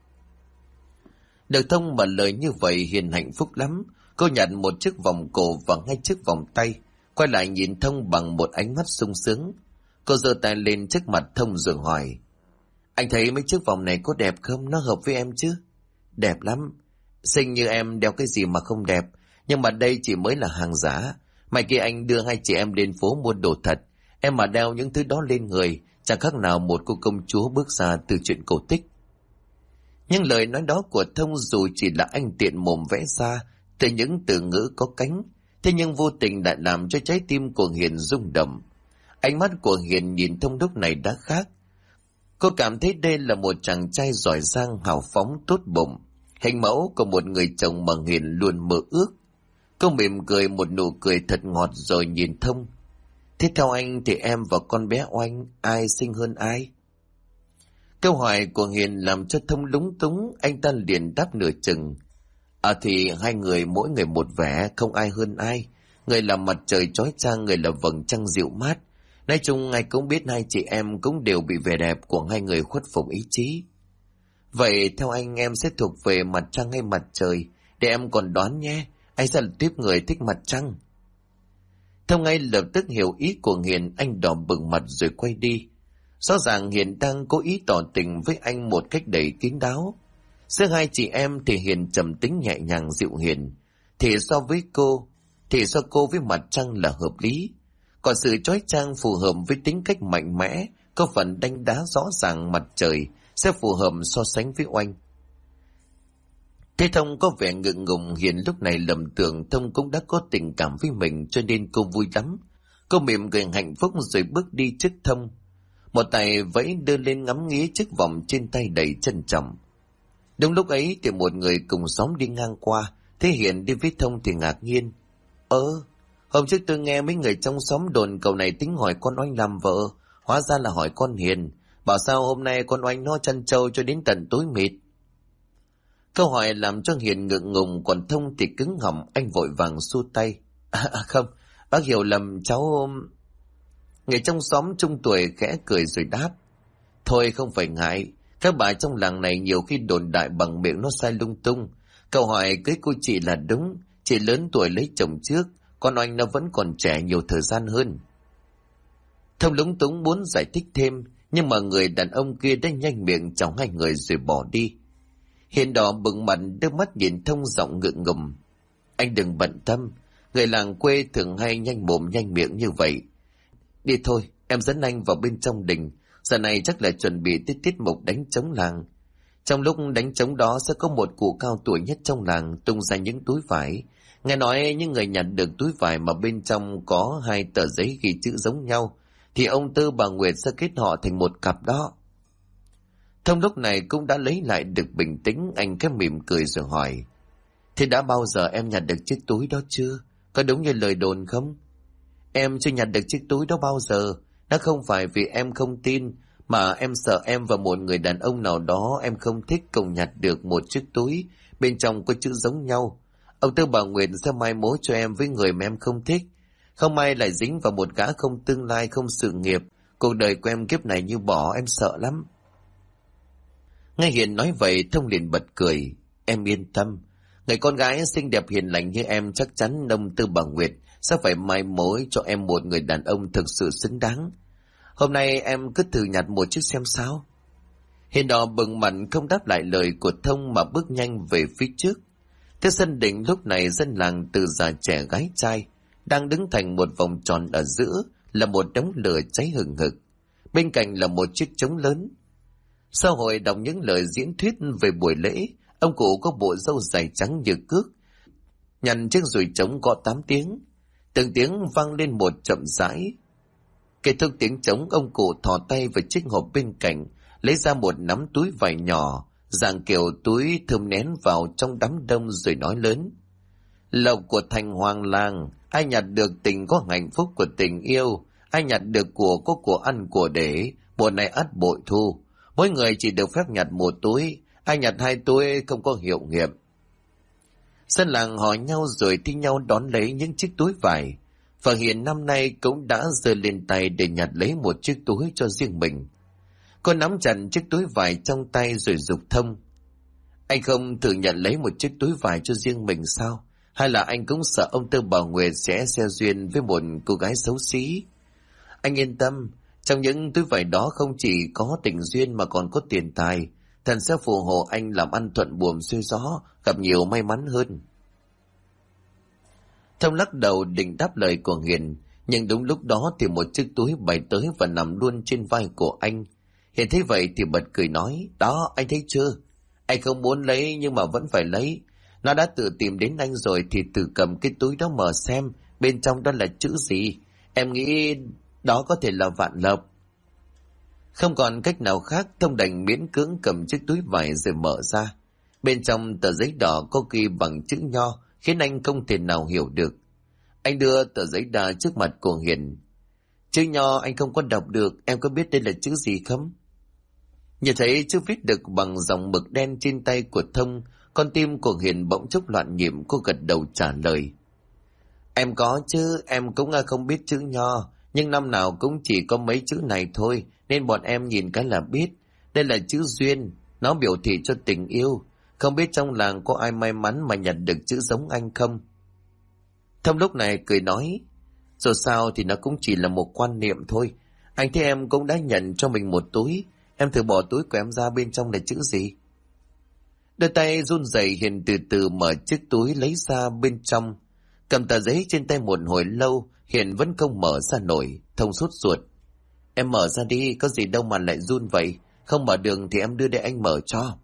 Được Thông mở lời như vậy, Hiền hạnh phúc lắm. Cô nhặt một chiếc vòng cổ và 2 chiếc vòng tay, quay lại nhìn Thông bằng một ánh mắt sung sướng. Cô giơ tay lên trước mặt Thông rồi hỏi: Anh thấy mấy chiếc vòng này có đẹp không? Nó hợp với em chứ? Đẹp lắm. Xinh như em đeo cái gì mà không đẹp. Nhưng mà đây chỉ mới là hàng giả. Mai kia anh đưa 2 chị em đến phố mua đồ thật. Em mà đeo những thứ đó lên người, chẳng khác nào một cô công chúa bước ra từ truyện cổ tích. Nhưng lời nói đó của Thông dù chỉ là anh tiện mồm vẽ ra từ những từ ngữ có cánh, thế nhưng vô tình lại làm cho trái tim của Hiền rung động. Ánh mắt của Hiền nhìn Thông lúc này đã khác. Cô cảm thấy đây là một chàng trai giỏi giang, hào phóng, tốt bụng, hình mẫu của một người chồng mà Hiền luôn mơ ước. Cô mỉm cười một nụ cười thật ngọt rồi nhìn Thông: Thế theo anh thì em và con bé Oanh ai xinh hơn ai? Câu hỏi của Hiền làm cho Thông lúng túng, anh ta liền đáp nửa chừng: Thì 2 người mỗi người một vẻ, không ai hơn ai. Người là mặt trời chói chang, người là vầng trăng dịu mát. Nói chung ai cũng biết 2 chị em cũng đều bị vẻ đẹp của 2 người khuất phục ý chí. Vậy theo anh em sẽ thuộc về mặt trăng hay mặt trời? Để em còn đoán nhé, anh sẽ là tiếp người thích mặt trăng. Thông ngay lập tức hiểu ý của Hiền, anh đỏ bừng mặt rồi quay đi. Rõ ràng Hiền đang cố ý tỏ tình với anh một cách đầy kín đáo. Giữa 2 chị em thì Hiền trầm tính nhẹ nhàng dịu hiền, thì so cô với mặt trăng là hợp lý. Còn sự chói chang phù hợp với tính cách mạnh mẽ, có phần đánh đá rõ ràng mặt trời sẽ phù hợp so sánh với Oanh. Thế Thông có vẻ ngượng ngùng, Hiền lúc này lầm tưởng Thông cũng đã có tình cảm với mình cho nên cô vui lắm. Cô mỉm cười hạnh phúc rồi bước đi trước Thông. Một tay vẫy đưa lên ngắm nghía chiếc vòng trên tay đầy trân trọng. Đúng lúc ấy thì một người cùng xóm đi ngang qua, thấy Hiền đi với Thông thì ngạc nhiên: Hôm trước tôi nghe mấy người trong xóm đồn cậu này tính hỏi con Oanh làm vợ, hóa ra là hỏi con Hiền. Bảo sao hôm nay con Oanh nó chăn trâu cho đến tận tối mịt. Câu hỏi làm cho Hiền ngượng ngùng, còn Thông thì cứng họng, anh vội vàng xua tay: Không, bác hiểu lầm cháu. Người trong xóm trung tuổi khẽ cười rồi đáp: Thôi không phải ngại, các bà trong làng này nhiều khi đồn đại bằng miệng nó sai lung tung. Câu hỏi cưới cô chị là đúng, chị lớn tuổi lấy chồng trước, con Oanh nó vẫn còn trẻ, nhiều thời gian hơn. Thông lúng túng muốn giải thích thêm, nhưng mà người đàn ông kia đã nhanh miệng chào 2 người rồi bỏ đi. Hiền đỏ bừng mặt đưa mắt nhìn Thông, giọng ngượng ngùng: Anh đừng bận tâm, người làng quê thường hay nhanh mồm nhanh miệng như vậy. Đi thôi, em dẫn anh vào bên trong đình, giờ này chắc là chuẩn bị tiết mục đánh trống làng. Trong lúc đánh trống đó sẽ có một cụ cao tuổi nhất trong làng tung ra những túi vải. Nghe nói những người nhặt được túi vải mà bên trong có 2 tờ giấy ghi chữ giống nhau thì ông Tư bà Nguyệt sẽ kết họ thành một cặp đó. Thông lúc này cũng đã lấy lại được bình tĩnh, anh khẽ mỉm cười rồi hỏi: Thế đã bao giờ em nhặt được chiếc túi đó chưa? Có đúng như lời đồn không? Em chưa nhặt được chiếc túi đó bao giờ. Nó không phải vì em không tin, mà em sợ em và một người đàn ông nào đó em không thích cùng nhặt được một chiếc túi bên trong có chữ giống nhau. Ông Tư bà Nguyệt sẽ mai mối cho em với người mà em không thích. Không may lại dính vào một gã không tương lai, không sự nghiệp. Cuộc đời của em kiếp này như bỏ, em sợ lắm. Nghe Hiền nói vậy, Thông liền bật cười: Em yên tâm, người con gái xinh đẹp hiền lành như em chắc chắn ông Tư bà Nguyệt sẽ phải mai mối cho em một người đàn ông thực sự xứng đáng. Hôm nay em cứ thử nhặt một chiếc xem sao. Hiền đỏ bừng mặt không đáp lại lời của Thông mà bước nhanh về phía trước. Thế sân đình lúc này dân làng từ già trẻ gái trai đang đứng thành một vòng tròn, ở giữa là một đống lửa cháy hừng hực, bên cạnh là một chiếc trống lớn. Sau hồi đọc những lời diễn thuyết về buổi lễ, ông cụ có bộ râu dài trắng như cước, nhằn chiếc dùi trống gõ 8 tiếng, từng tiếng vang lên một chậm rãi. Kết thúc tiếng trống, ông cụ thò tay vào chiếc hộp bên cạnh, lấy ra một nắm túi vải nhỏ, dạng kiểu túi thơm nén vào trong đám đông rồi nói lớn: Lộc của thành hoàng làng, ai nhặt được tình có hạnh phúc của tình yêu, ai nhặt được của có của ăn của để, mùa này ắt bội thu. Mỗi người chỉ được phép nhặt một túi, ai nhặt 2 túi không có hiệu nghiệm. Dân làng hỏi nhau rồi thi nhau đón lấy những chiếc túi vải, và Hiền năm nay cũng đã giơ lên tay để nhặt lấy một chiếc túi cho riêng mình. Cô nắm chặt chiếc túi vải trong tay rồi giục Thông: Anh không thử nhận lấy một chiếc túi vải cho riêng mình sao? Hay là anh cũng sợ ông Tư Bảo Nguyệt sẽ gieo duyên với một cô gái xấu xí? Anh yên tâm, trong những túi vải đó không chỉ có tình duyên mà còn có tiền tài. Thần sẽ phù hộ anh làm ăn thuận buồm xuôi gió, gặp nhiều may mắn hơn. Thông lắc đầu định đáp lời của Hiền, nhưng đúng lúc đó thì một chiếc túi bay tới và nằm luôn trên vai của anh. Hiền thấy vậy thì bật cười nói: Đó, anh thấy chưa? Anh không muốn lấy nhưng mà vẫn phải lấy. Nó đã tự tìm đến anh rồi thì tự cầm cái túi đó mở xem bên trong đó là chữ gì. Em nghĩ đó có thể là vạn lộc. Không còn cách nào khác, Thông đành miễn cưỡng cầm chiếc túi vải rồi mở ra. Bên trong tờ giấy đỏ có ghi bằng chữ nho, khiến anh không thể nào hiểu được. Anh đưa tờ giấy đỏ trước mặt của Hiền. Chữ nho anh không có đọc được, em có biết đây là chữ gì không? Nhìn thấy chữ viết được bằng dòng mực đen trên tay của Thông, con tim của Hiền bỗng chốc loạn nhịp. Cô gật đầu trả lời: Em có chứ, em cũng không biết chữ nho, nhưng năm nào cũng chỉ có mấy chữ này thôi, nên bọn em nhìn cái là biết. Đây là chữ duyên, nó biểu thị cho tình yêu. Không biết trong làng có ai may mắn mà nhận được chữ giống anh không? Thông lúc này cười nói: Dù sao thì nó cũng chỉ là một quan niệm thôi. Anh thấy em cũng đã nhận cho mình một túi, em thử bỏ túi của em ra bên trong là chữ gì. Đôi tay run rẩy, Hiền từ từ mở chiếc túi lấy ra bên trong. Cầm tờ giấy trên tay một hồi lâu, Hiền vẫn không mở ra nổi. Thông sốt ruột: Em mở ra đi, có gì đâu mà lại run vậy. Không mở đường thì em đưa để anh mở cho.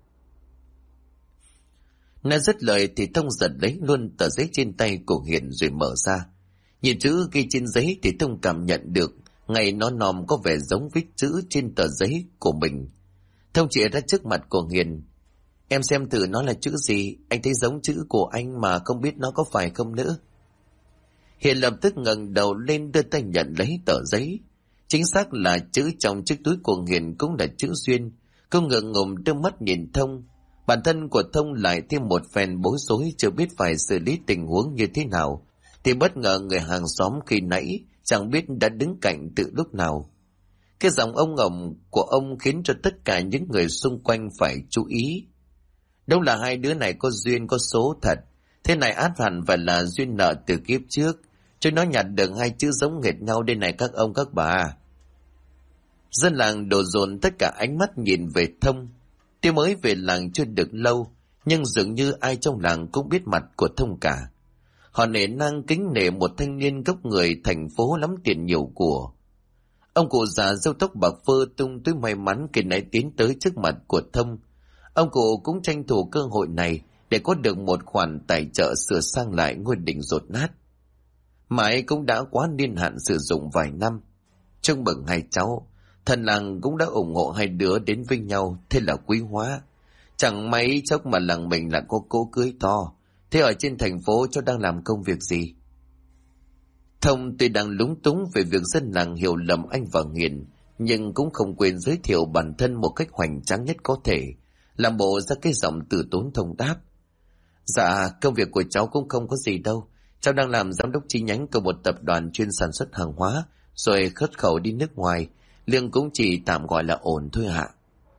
Nói dứt lời thì Thông giật lấy luôn tờ giấy trên tay của Hiền rồi mở ra. Nhìn chữ ghi trên giấy thì Thông cảm nhận được ngày nó nòm có vẻ giống viết chữ trên tờ giấy của mình. Thông chỉ ra trước mặt của Hiền: Em xem thử nó là chữ gì, anh thấy giống chữ của anh mà không biết nó có phải không nữa. Hiền lập tức ngẩng đầu lên đưa tay nhận lấy tờ giấy. Chính xác là chữ trong chiếc túi của Hiền cũng là chữ duyên. Cô ngượng ngùng đưa mắt nhìn Thông. Bản thân của Thông lại thêm một phen bối rối, chưa biết phải xử lý tình huống như thế nào, thì bất ngờ người hàng xóm khi nãy chẳng biết đã đứng cạnh từ lúc nào. Cái giọng ông ổng của ông khiến cho tất cả những người xung quanh phải chú ý. Đâu là hai đứa này có duyên có số thật, thế này át hẳn phải là duyên nợ từ kiếp trước, cho nó nhặt được 2 chữ giống hệt nhau đây này các ông các bà. Dân làng đổ dồn tất cả ánh mắt nhìn về Thông. Tuy mới về làng chưa được lâu, nhưng dường như ai trong làng cũng biết mặt của Thông cả. Họ nể nang kính nể một thanh niên gốc người thành phố lắm tiền nhiều của. Ông cụ già râu tóc bạc phơ tung túi may mắn kỳ nãy tiến tới trước mặt của Thông. Ông cụ cũng tranh thủ cơ hội này để có được một khoản tài trợ sửa sang lại ngôi đình dột nát. Mãi cũng đã quá niên hạn sử dụng vài năm. Trông bừng 2 cháu, thần làng cũng đã ủng hộ 2 đứa đến với nhau, thế là quý hóa. Chẳng mấy chốc mà làng mình lại có cỗ cưới to. Thế ở trên thành phố cháu đang làm công việc gì? Thông tuy đang lúng túng về việc dân làng hiểu lầm anh và Hiền, nhưng cũng không quên giới thiệu bản thân một cách hoành tráng nhất có thể, làm bộ ra cái giọng từ tốn Thông đáp: Dạ, công việc của cháu cũng không có gì đâu. Cháu đang làm giám đốc chi nhánh của một tập đoàn chuyên sản xuất hàng hóa, rồi xuất khẩu đi nước ngoài. Lương cũng chỉ tạm gọi là ổn thôi ạ.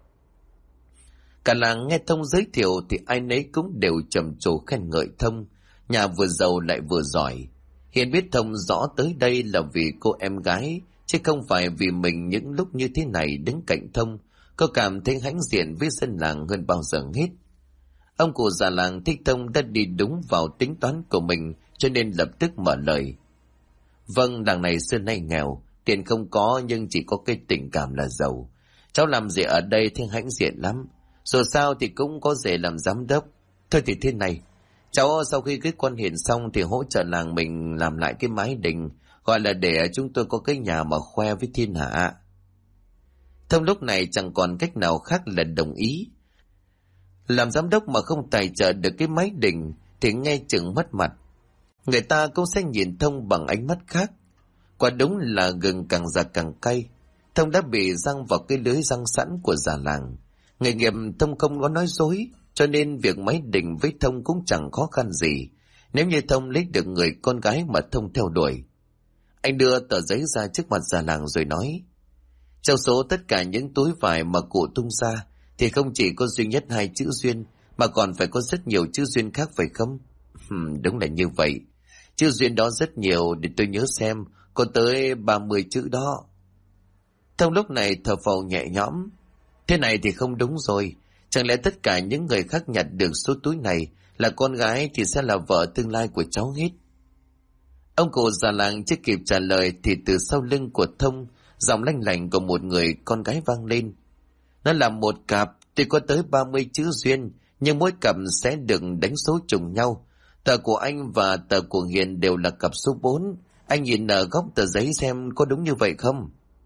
Cả làng nghe Thông giới thiệu thì ai nấy cũng đều trầm trồ khen ngợi Thông, nhà vừa giàu lại vừa giỏi. Hiền biết Thông rõ tới đây là vì cô em gái, chứ không phải vì mình những lúc như thế này đứng cạnh Thông, cô cảm thấy hãnh diện với dân làng hơn bao giờ hết. Ông cụ già làng thích Thông đã đi đúng vào tính toán của mình, cho nên lập tức mở lời. Vâng, làng này xưa nay nghèo, tiền không có nhưng chỉ có cái tình cảm là giàu. Cháu làm gì ở đây thì hãnh diện lắm. Dù sao thì cũng có rể làm giám đốc. Thôi thì thế này, cháu sau khi kết quan hiện xong thì hỗ trợ làng mình làm lại cái mái đình, gọi là để chúng tôi có cái nhà mà khoe với thiên hạ. Thông lúc này chẳng còn cách nào khác là đồng ý. Làm giám đốc mà không tài trợ được cái mái đình thì nghe chừng mất mặt. Người ta cũng sẽ nhìn Thông bằng ánh mắt khác. Quả đúng là gừng càng già càng cay. Thông đã bị răng vào cái lưới răng sẵn của già làng. Nghề nghiệp Thông không có nói dối, cho nên việc mái đình với Thông cũng chẳng khó khăn gì, nếu như Thông lấy được người con gái mà Thông theo đuổi. Anh đưa tờ giấy ra trước mặt già làng rồi nói, trong số tất cả những túi vải mà cụ tung ra thì không chỉ có duy nhất 2 chữ duyên, mà còn phải có rất nhiều chữ duyên khác phải không? Đúng là như vậy. Chữ duyên đó rất nhiều, để tôi nhớ xem, có tới 30 chữ đó. Thông lúc này thở phào nhẹ nhõm. Thế này thì không đúng rồi. Chẳng lẽ tất cả những người khác nhặt được số túi này là con gái thì sẽ là vợ tương lai của cháu hết? Ông cụ già làng chưa kịp trả lời thì từ sau lưng của Thông, giọng lanh lảnh của một người con gái vang lên. Nó là một cặp, tuy có tới 30 chữ duyên, nhưng mỗi cặp sẽ được đánh số trùng nhau. Tờ của anh và tờ của Hiền đều là cặp số 4. Anh nhìn ở góc tờ giấy xem có đúng như vậy không?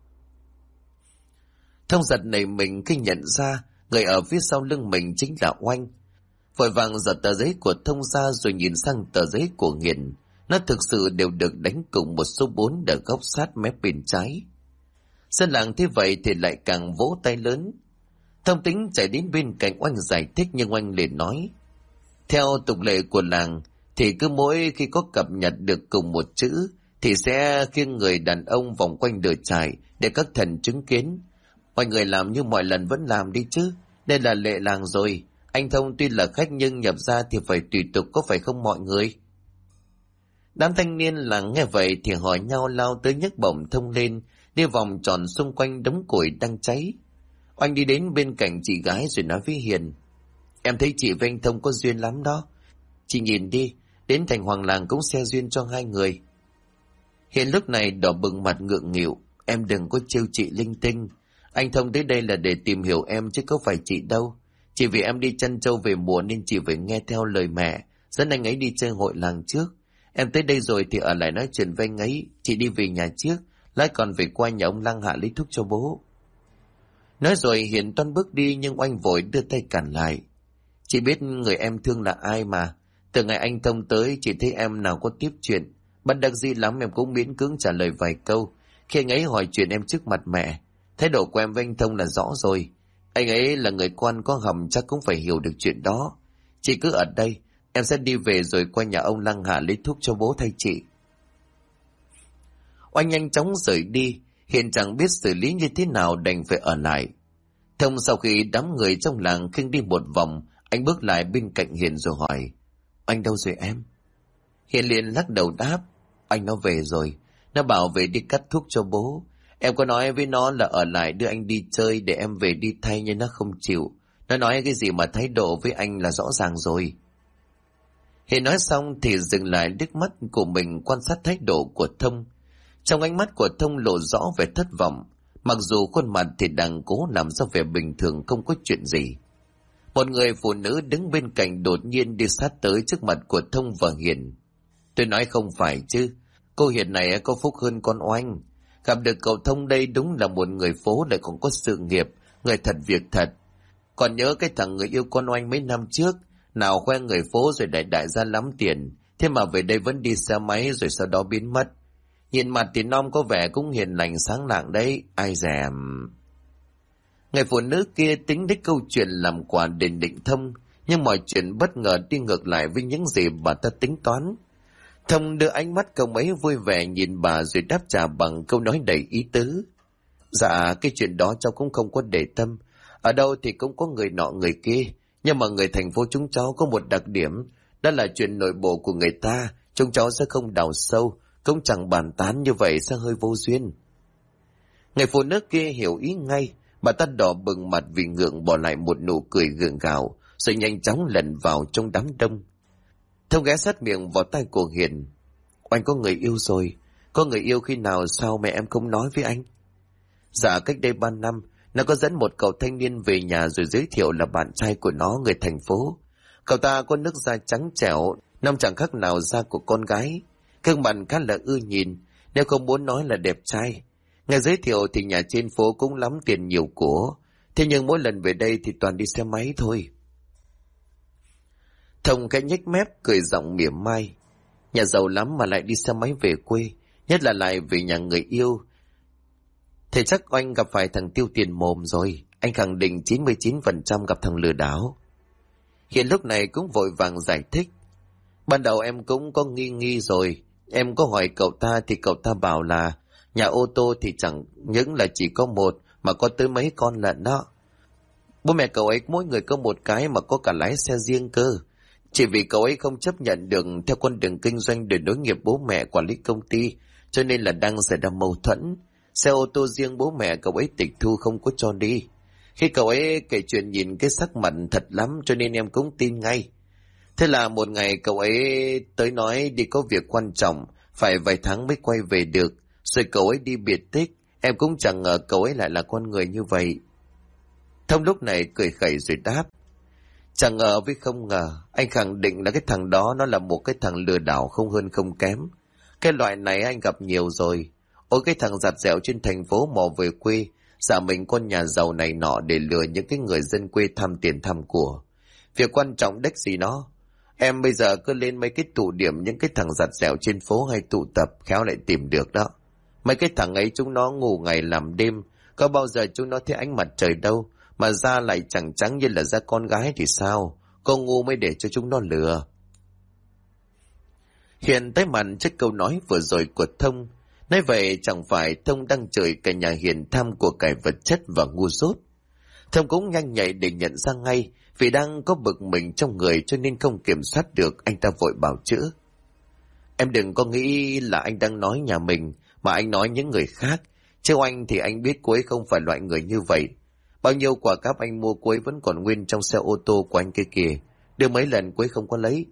Thông giật nảy mình khi nhận ra người ở phía sau lưng mình chính là Oanh. Vội vàng giật tờ giấy của Thông ra rồi nhìn sang tờ giấy của Hiền. Nó thực sự đều được đánh cùng một số 4 ở góc sát mép bên trái. Dân làng thế vậy thì lại càng vỗ tay lớn. Thông tính chạy đến bên cạnh Oanh giải thích, nhưng Oanh liền nói, theo tục lệ của làng thì cứ mỗi khi có cặp nhặt được cùng một chữ thì sẽ khiêng người đàn ông vòng quanh lửa trại để các thần chứng kiến. Mọi người làm như mọi lần vẫn làm đi chứ, đây là lệ làng rồi. Anh Thông tuy là khách nhưng nhập ra thì phải tùy tục, có phải không mọi người? Đám thanh niên làng nghe vậy thì hỏi nhau lao tới nhấc bổng Thông lên, đi vòng tròn xung quanh đống củi đang cháy. Oanh đi đến bên cạnh chị gái rồi nói với Hiền, em thấy chị với anh Thông có duyên lắm đó. Chị nhìn đi, đến thành hoàng làng cũng xe duyên cho 2 người. Hiền lúc này đỏ bừng mặt ngượng nghịu, em đừng có trêu chị linh tinh. Anh Thông tới đây là để tìm hiểu em chứ có phải chị đâu. Chỉ vì em đi chăn trâu về mùa nên chị phải nghe theo lời mẹ, dẫn anh ấy đi chơi hội làng trước. Em tới đây rồi thì ở lại nói chuyện với anh ấy, chị đi về nhà trước, lát còn về qua nhà ông Lăng Hạ lấy thuốc cho bố. Nói rồi Hiền toan bước đi nhưng Oanh vội đưa tay cản lại. Chị biết người em thương là ai mà. Từ ngày anh Thông tới chị thấy em nào có tiếp chuyện. Bất đắc dĩ lắm em cũng miễn cưỡng trả lời vài câu khi anh ấy hỏi chuyện em trước mặt mẹ. Thái độ của em với anh Thông là rõ rồi. Anh ấy là người quan có hầm, chắc cũng phải hiểu được chuyện đó. Chị cứ ở đây, em sẽ đi về rồi qua nhà ông Lăng Hạ lấy thuốc cho bố thay chị. Oanh nhanh chóng rời đi. Hiền chẳng biết xử lý như thế nào đành phải ở lại. Thông sau khi đám người trong làng khinh đi một vòng, anh bước lại bên cạnh Hiền rồi hỏi, anh đâu rồi em? Hiền liền lắc đầu đáp, anh nó về rồi, nó bảo về đi cắt thuốc cho bố. Em có nói với nó là ở lại đưa anh đi chơi để em về đi thay nhưng nó không chịu. Nó nói cái gì mà thái độ với anh là rõ ràng rồi. Hiền nói xong thì dừng lại liếc mắt của mình quan sát thái độ của Thông. Trong ánh mắt của Thông lộ rõ vẻ thất vọng, mặc dù khuôn mặt thì đang cố làm ra vẻ bình thường không có chuyện gì. Một người phụ nữ đứng bên cạnh đột nhiên đi sát tới trước mặt của Thông và Hiền. Tôi nói không phải chứ, cô Hiền này có phúc hơn con Oanh. Gặp được cậu Thông đây đúng là một người phố lại còn có sự nghiệp, người thật việc thật. Còn nhớ cái thằng người yêu con Oanh mấy năm trước, nào khoe người phố rồi đại đại ra lắm tiền, thế mà về đây vẫn đi xe máy rồi sau đó biến mất. Nhìn mặt thì non có vẻ cũng hiền lành sáng lạng đấy, ai dè. Người phụ nữ kia tính đến câu chuyện làm quà để định Thông, nhưng mọi chuyện bất ngờ đi ngược lại với những gì bà ta tính toán. Thông đưa ánh mắt cậu ấy vui vẻ nhìn bà rồi đáp trả bằng câu nói đầy ý tứ. Dạ, cái chuyện đó cháu cũng không có để tâm. Ở đâu thì cũng có người nọ người kia, nhưng mà người thành phố chúng cháu có một đặc điểm, đó là chuyện nội bộ của người ta, chúng cháu sẽ không đào sâu, cũng chẳng bàn tán như vậy sẽ hơi vô duyên. Người phụ nữ kia hiểu ý ngay, Bà ta đỏ bừng mặt vì ngượng, bỏ lại một nụ cười gượng gạo, rồi nhanh chóng lẩn vào trong đám đông. Thông ghé sát miệng vào tay của Hiền. Oanh có người yêu rồi. Có người yêu khi nào sao mẹ em không nói với anh? Dạ cách đây 3 năm, nó có dẫn một cậu thanh niên về nhà rồi giới thiệu là bạn trai của nó người thành phố. Cậu ta có nước da trắng trẻo, nông chẳng khác nào da của con gái. Gương mặt khá là ưa nhìn, nếu không muốn nói là đẹp trai. Nghe giới thiệu thì nhà trên phố cũng lắm tiền nhiều của. Thế nhưng mỗi lần về đây thì toàn đi xe máy thôi. Thông cái nhếch mép cười giọng mỉa mai. Nhà giàu lắm mà lại đi xe máy về quê, nhất là lại về nhà người yêu. Thế chắc Oanh gặp phải thằng tiêu tiền mồm rồi. Anh khẳng định 99% gặp thằng lừa đảo. Hiền lúc này cũng vội vàng giải thích. Ban đầu em cũng có nghi rồi. Em có hỏi cậu ta thì cậu ta bảo là nhà ô tô thì chẳng những là chỉ có một mà có tới mấy con lận đó. Bố mẹ cậu ấy mỗi người có một cái mà có cả lái xe riêng cơ. Chỉ vì cậu ấy không chấp nhận được theo con đường kinh doanh để nối nghiệp bố mẹ quản lý công ty, cho nên là đang xảy ra mâu thuẫn. Xe ô tô riêng bố mẹ cậu ấy tịch thu không có cho đi. Khi cậu ấy kể chuyện nhìn cái sắc mặt thật lắm cho nên em cũng tin ngay. Thế là một ngày cậu ấy tới nói đi có việc quan trọng, phải vài tháng mới quay về được. Rồi cậu ấy đi biệt tích, em cũng chẳng ngờ cậu ấy lại là con người như vậy. Thông lúc này cười khẩy rồi đáp. Chẳng ngờ với không ngờ, anh khẳng định là cái thằng đó nó là một cái thằng lừa đảo không hơn không kém. Cái loại này anh gặp nhiều rồi. Ôi cái thằng giặt dẻo trên thành phố mò về quê, giả mình con nhà giàu này nọ để lừa những cái người dân quê tham tiền tham của. Việc quan trọng đếch gì nó. Em bây giờ cứ lên mấy cái tụ điểm những cái thằng giặt dẻo trên phố hay tụ tập, khéo lại tìm được đó. Mấy cái thằng ấy chúng nó ngủ ngày làm đêm, có bao giờ chúng nó thấy ánh mặt trời đâu, mà da lại chẳng trắng như là da con gái thì sao? Con ngu mới để cho chúng nó lừa. Hiền tái mặt trước câu nói vừa rồi của Thông. Nói vậy chẳng phải Thông đang chửi cả nhà Hiền tham của cải vật chất và ngu dốt. Thông cũng nhanh nhạy để nhận ra ngay, vì đang có bực mình trong người cho nên không kiểm soát được, anh ta vội bảo chữa. Em đừng có nghĩ là anh đang nói nhà mình, mà anh nói những người khác. Chứ anh thì anh biết cô ấy không phải loại người như vậy. Bao nhiêu quả cáp anh mua cô ấy vẫn còn nguyên trong xe ô tô của anh kia kìa. Đưa mấy lần cô ấy không có lấy.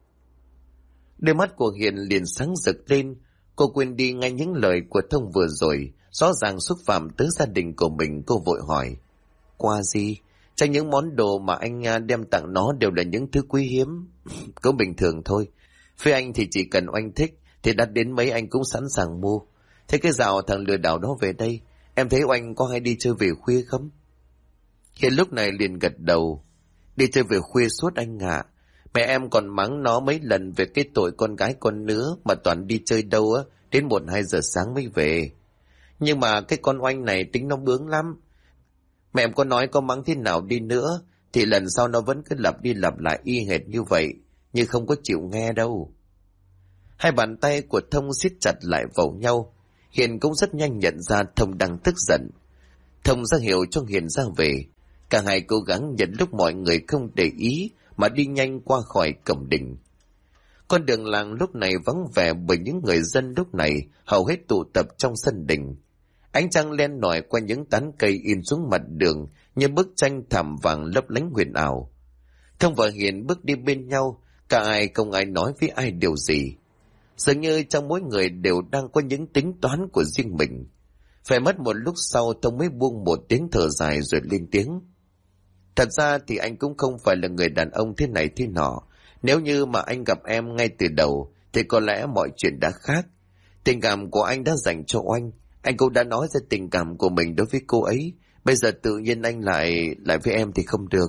Đôi mắt của Hiền liền sáng rực lên. Cô quên đi ngay những lời của Thông vừa rồi, rõ ràng xúc phạm tới gia đình của mình. Cô vội hỏi. Quà gì? Chắc những món đồ mà anh đem tặng nó đều là những thứ quý hiếm. Cũng bình thường thôi. Với anh thì chỉ cần anh thích thì đắt đến mấy anh cũng sẵn sàng mua. Thế cái dạo thằng lừa đảo đó về đây, em thấy anh có hay đi chơi về khuya không? Hiền lúc này liền gật đầu. Đi chơi về khuya suốt anh ạ. Mẹ em còn mắng nó mấy lần về cái tội con gái con nữa, mà toàn đi chơi đâu á, đến 1-2 giờ sáng mới về. Nhưng mà cái con Oanh này tính nó bướng lắm. Mẹ em có nói có mắng thế nào đi nữa thì lần sau nó vẫn cứ lặp đi lặp lại y hệt như vậy, nhưng không có chịu nghe đâu. Hai bàn tay của Thông siết chặt lại vào nhau. Hiền cũng rất nhanh nhận ra Thông đang tức giận. Thông ra hiệu cho Hiền ra về. Cả hai cố gắng nhận lúc mọi người không để ý mà đi nhanh qua khỏi cổng đình. Con đường làng lúc này vắng vẻ bởi những người dân lúc này hầu hết tụ tập trong sân đình. Ánh trăng len lỏi qua những tán cây in xuống mặt đường như bức tranh thảm vàng lấp lánh huyền ảo. Thông và Hiền bước đi bên nhau, cả ai không ai nói với ai điều gì. Dường như trong mỗi người đều đang có những tính toán của riêng mình. Phải mất một lúc sau Thông mới buông một tiếng thở dài rồi lên tiếng. Thật ra thì anh cũng không phải là người đàn ông thế này thế nọ. Nếu như mà anh gặp em ngay từ đầu thì có lẽ mọi chuyện đã khác. Tình cảm của anh đã dành cho anh cũng đã nói ra tình cảm của mình đối với cô ấy. Bây giờ tự nhiên anh lại với em thì không được.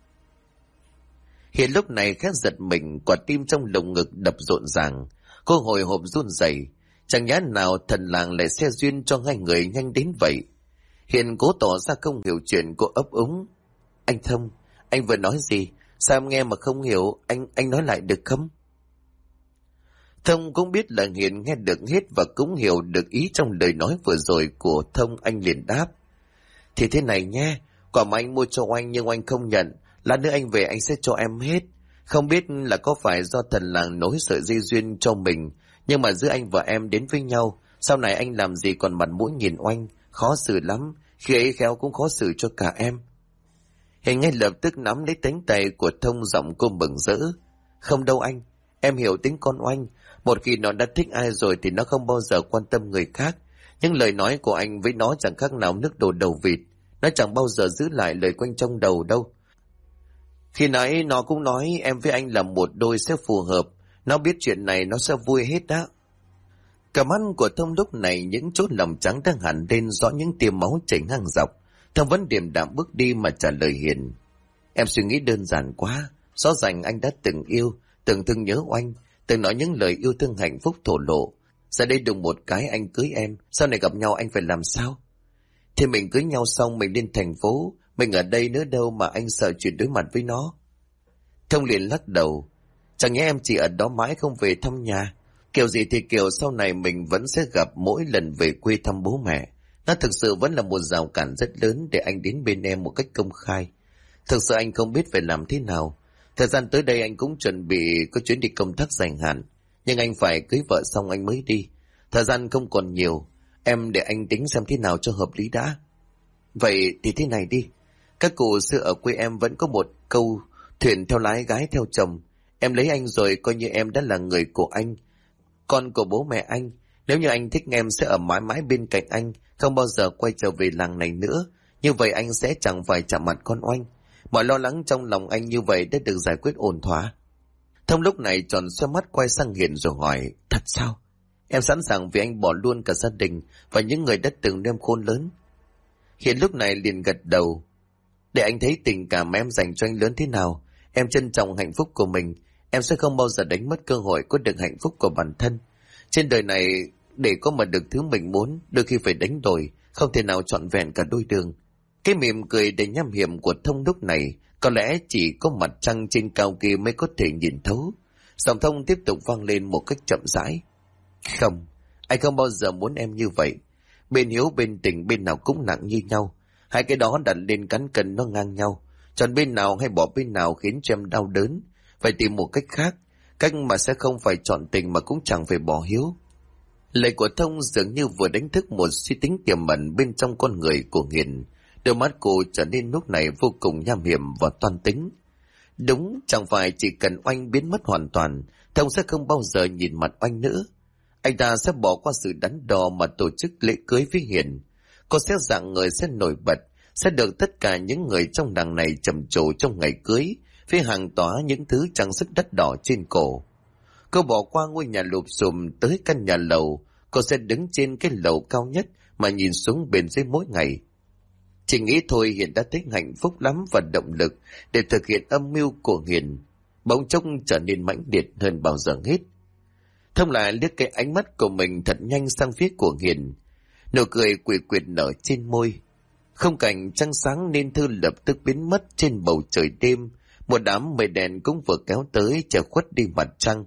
Hiền lúc này khẽ giật mình, quả tim trong lồng ngực đập rộn ràng. Cô hồi hộp run rẩy. Chẳng nhẽ nào thần làng lại xe duyên cho hai người nhanh đến vậy. Hiền cố tỏ ra không hiểu chuyện, cô ấp úng. Anh Thông, anh vừa nói gì? Sao em nghe mà không hiểu? Anh nói lại được không? Thông cũng biết là Hiền nghe được hết và cũng hiểu được ý trong lời nói vừa rồi của Thông. Anh liền đáp. Thì thế này nhé, quả mà anh mua cho anh nhưng anh không nhận. Lát nữa anh về anh sẽ cho em hết. Không biết là có phải do thần làng nối sợi dây duyên cho mình, nhưng mà giữa anh và em đến với nhau, sau này anh làm gì còn mặt mũi nhìn oanh, khó xử lắm. khi ấy khéo cũng khó xử cho cả em. Hiền ngay lập tức nắm lấy cánh tay của Thông, giọng cô mừng rỡ. Không đâu anh, em hiểu tính con Oanh. Một khi nó đã thích ai rồi thì nó không bao giờ quan tâm người khác. Những lời nói của anh với nó chẳng khác nào nước đổ đầu vịt. Nó chẳng bao giờ giữ lại lời quanh trong đầu đâu. Khi nãy nó cũng nói em với anh là một đôi sẽ phù hợp. Nó biết chuyện này nó sẽ vui hết đó. Cả mắt của Thông lúc này những chốt lòng trắng đang hẳn lên rõ những tia máu chảy ngang dọc. Thông vẫn điềm đạm bước đi mà trả lời Hiền. Em suy nghĩ đơn giản quá. Rõ ràng anh đã từng yêu, từng thương nhớ Oanh, từng nói những lời yêu thương hạnh phúc thổ lộ. Giờ đây đùng một cái anh cưới em, sau này gặp nhau anh phải làm sao? Thì mình cưới nhau xong mình lên thành phố, mình ở đây nữa đâu mà anh sợ chuyện đối mặt với nó. Thông liền lắc đầu. Chẳng nhẽ em chỉ ở đó mãi không về thăm nhà? Kiểu gì thì kiểu sau này mình vẫn sẽ gặp mỗi lần về quê thăm bố mẹ. Nó thực sự vẫn là một rào cản rất lớn để anh đến bên em một cách công khai. Thực sự anh không biết phải làm thế nào. Thời gian tới đây anh cũng chuẩn bị có chuyến đi công tác dài hạn. Nhưng anh phải cưới vợ xong anh mới đi. Thời gian không còn nhiều. Em để anh tính xem thế nào cho hợp lý đã. Vậy thì thế này đi. Các cụ xưa ở quê em vẫn có một câu thuyền theo lái gái theo chồng. Em lấy anh rồi coi như em đã là người của anh, con của bố mẹ anh. Nếu như anh thích em sẽ ở mãi mãi bên cạnh anh, không bao giờ quay trở về làng này nữa. Như vậy anh sẽ chẳng phải chạm mặt con Oanh. Mọi lo lắng trong lòng anh như vậy đã được giải quyết ổn thỏa. Thông lúc này tròn xoe mắt quay sang Hiền rồi hỏi. Thật sao? Em sẵn sàng vì anh bỏ luôn cả gia đình và những người đã từng đem khôn lớn. Hiền lúc này liền gật đầu. Để anh thấy tình cảm em dành cho anh lớn thế nào. Em trân trọng hạnh phúc của mình. Em sẽ không bao giờ đánh mất cơ hội có được hạnh phúc của bản thân. Trên đời này để có mà được thứ mình muốn, đôi khi phải đánh đổi, không thể nào trọn vẹn cả đôi đường. Cái mỉm cười đầy nham hiểm của Thông lúc này có lẽ chỉ có mặt trăng trên cao kia mới có thể nhìn thấu. Giọng Thông tiếp tục vang lên một cách chậm rãi. Không, anh không bao giờ muốn em như vậy. Bên hiếu bên tình bên nào cũng nặng như nhau. Hai cái đó đặt lên cán cân nó ngang nhau. Chọn bên nào hay bỏ bên nào khiến cho em đau đớn. Phải tìm một cách khác, cách mà sẽ không phải chọn tình mà cũng chẳng phải bỏ hiếu. Lời của Thông dường như vừa đánh thức một suy tính tiềm ẩn bên trong con người của Hiền. Đôi mắt cô trở nên lúc này vô cùng nham hiểm và toan tính. Đúng, chẳng phải chỉ cần Oanh biến mất hoàn toàn, Thông sẽ không bao giờ nhìn mặt Oanh nữa. Anh ta sẽ bỏ qua sự đắn đo mà tổ chức lễ cưới với Hiền. Cô sẽ dạng người sẽ nổi bật, sẽ được tất cả những người trong làng này trầm trồ trong ngày cưới, phía hàng tỏa những thứ trang sức đắt đỏ trên cổ. Cô bỏ qua ngôi nhà lụp xùm tới căn nhà lầu, cô sẽ đứng trên cái lầu cao nhất mà nhìn xuống bên dưới mỗi ngày. Chỉ nghĩ thôi Hiền đã thấy hạnh phúc lắm và động lực để thực hiện âm mưu của Hiền bỗng chốc trở nên mãnh liệt hơn bao giờ hết. Thông lại liếc cái ánh mắt của mình thật nhanh sang phía của Hiền, nụ cười quỷ quyệt nở trên môi. Không cảnh trăng sáng nên Thư lập tức biến mất trên bầu trời đêm. Một đám mây đèn cũng vừa kéo tới che khuất đi mặt trăng.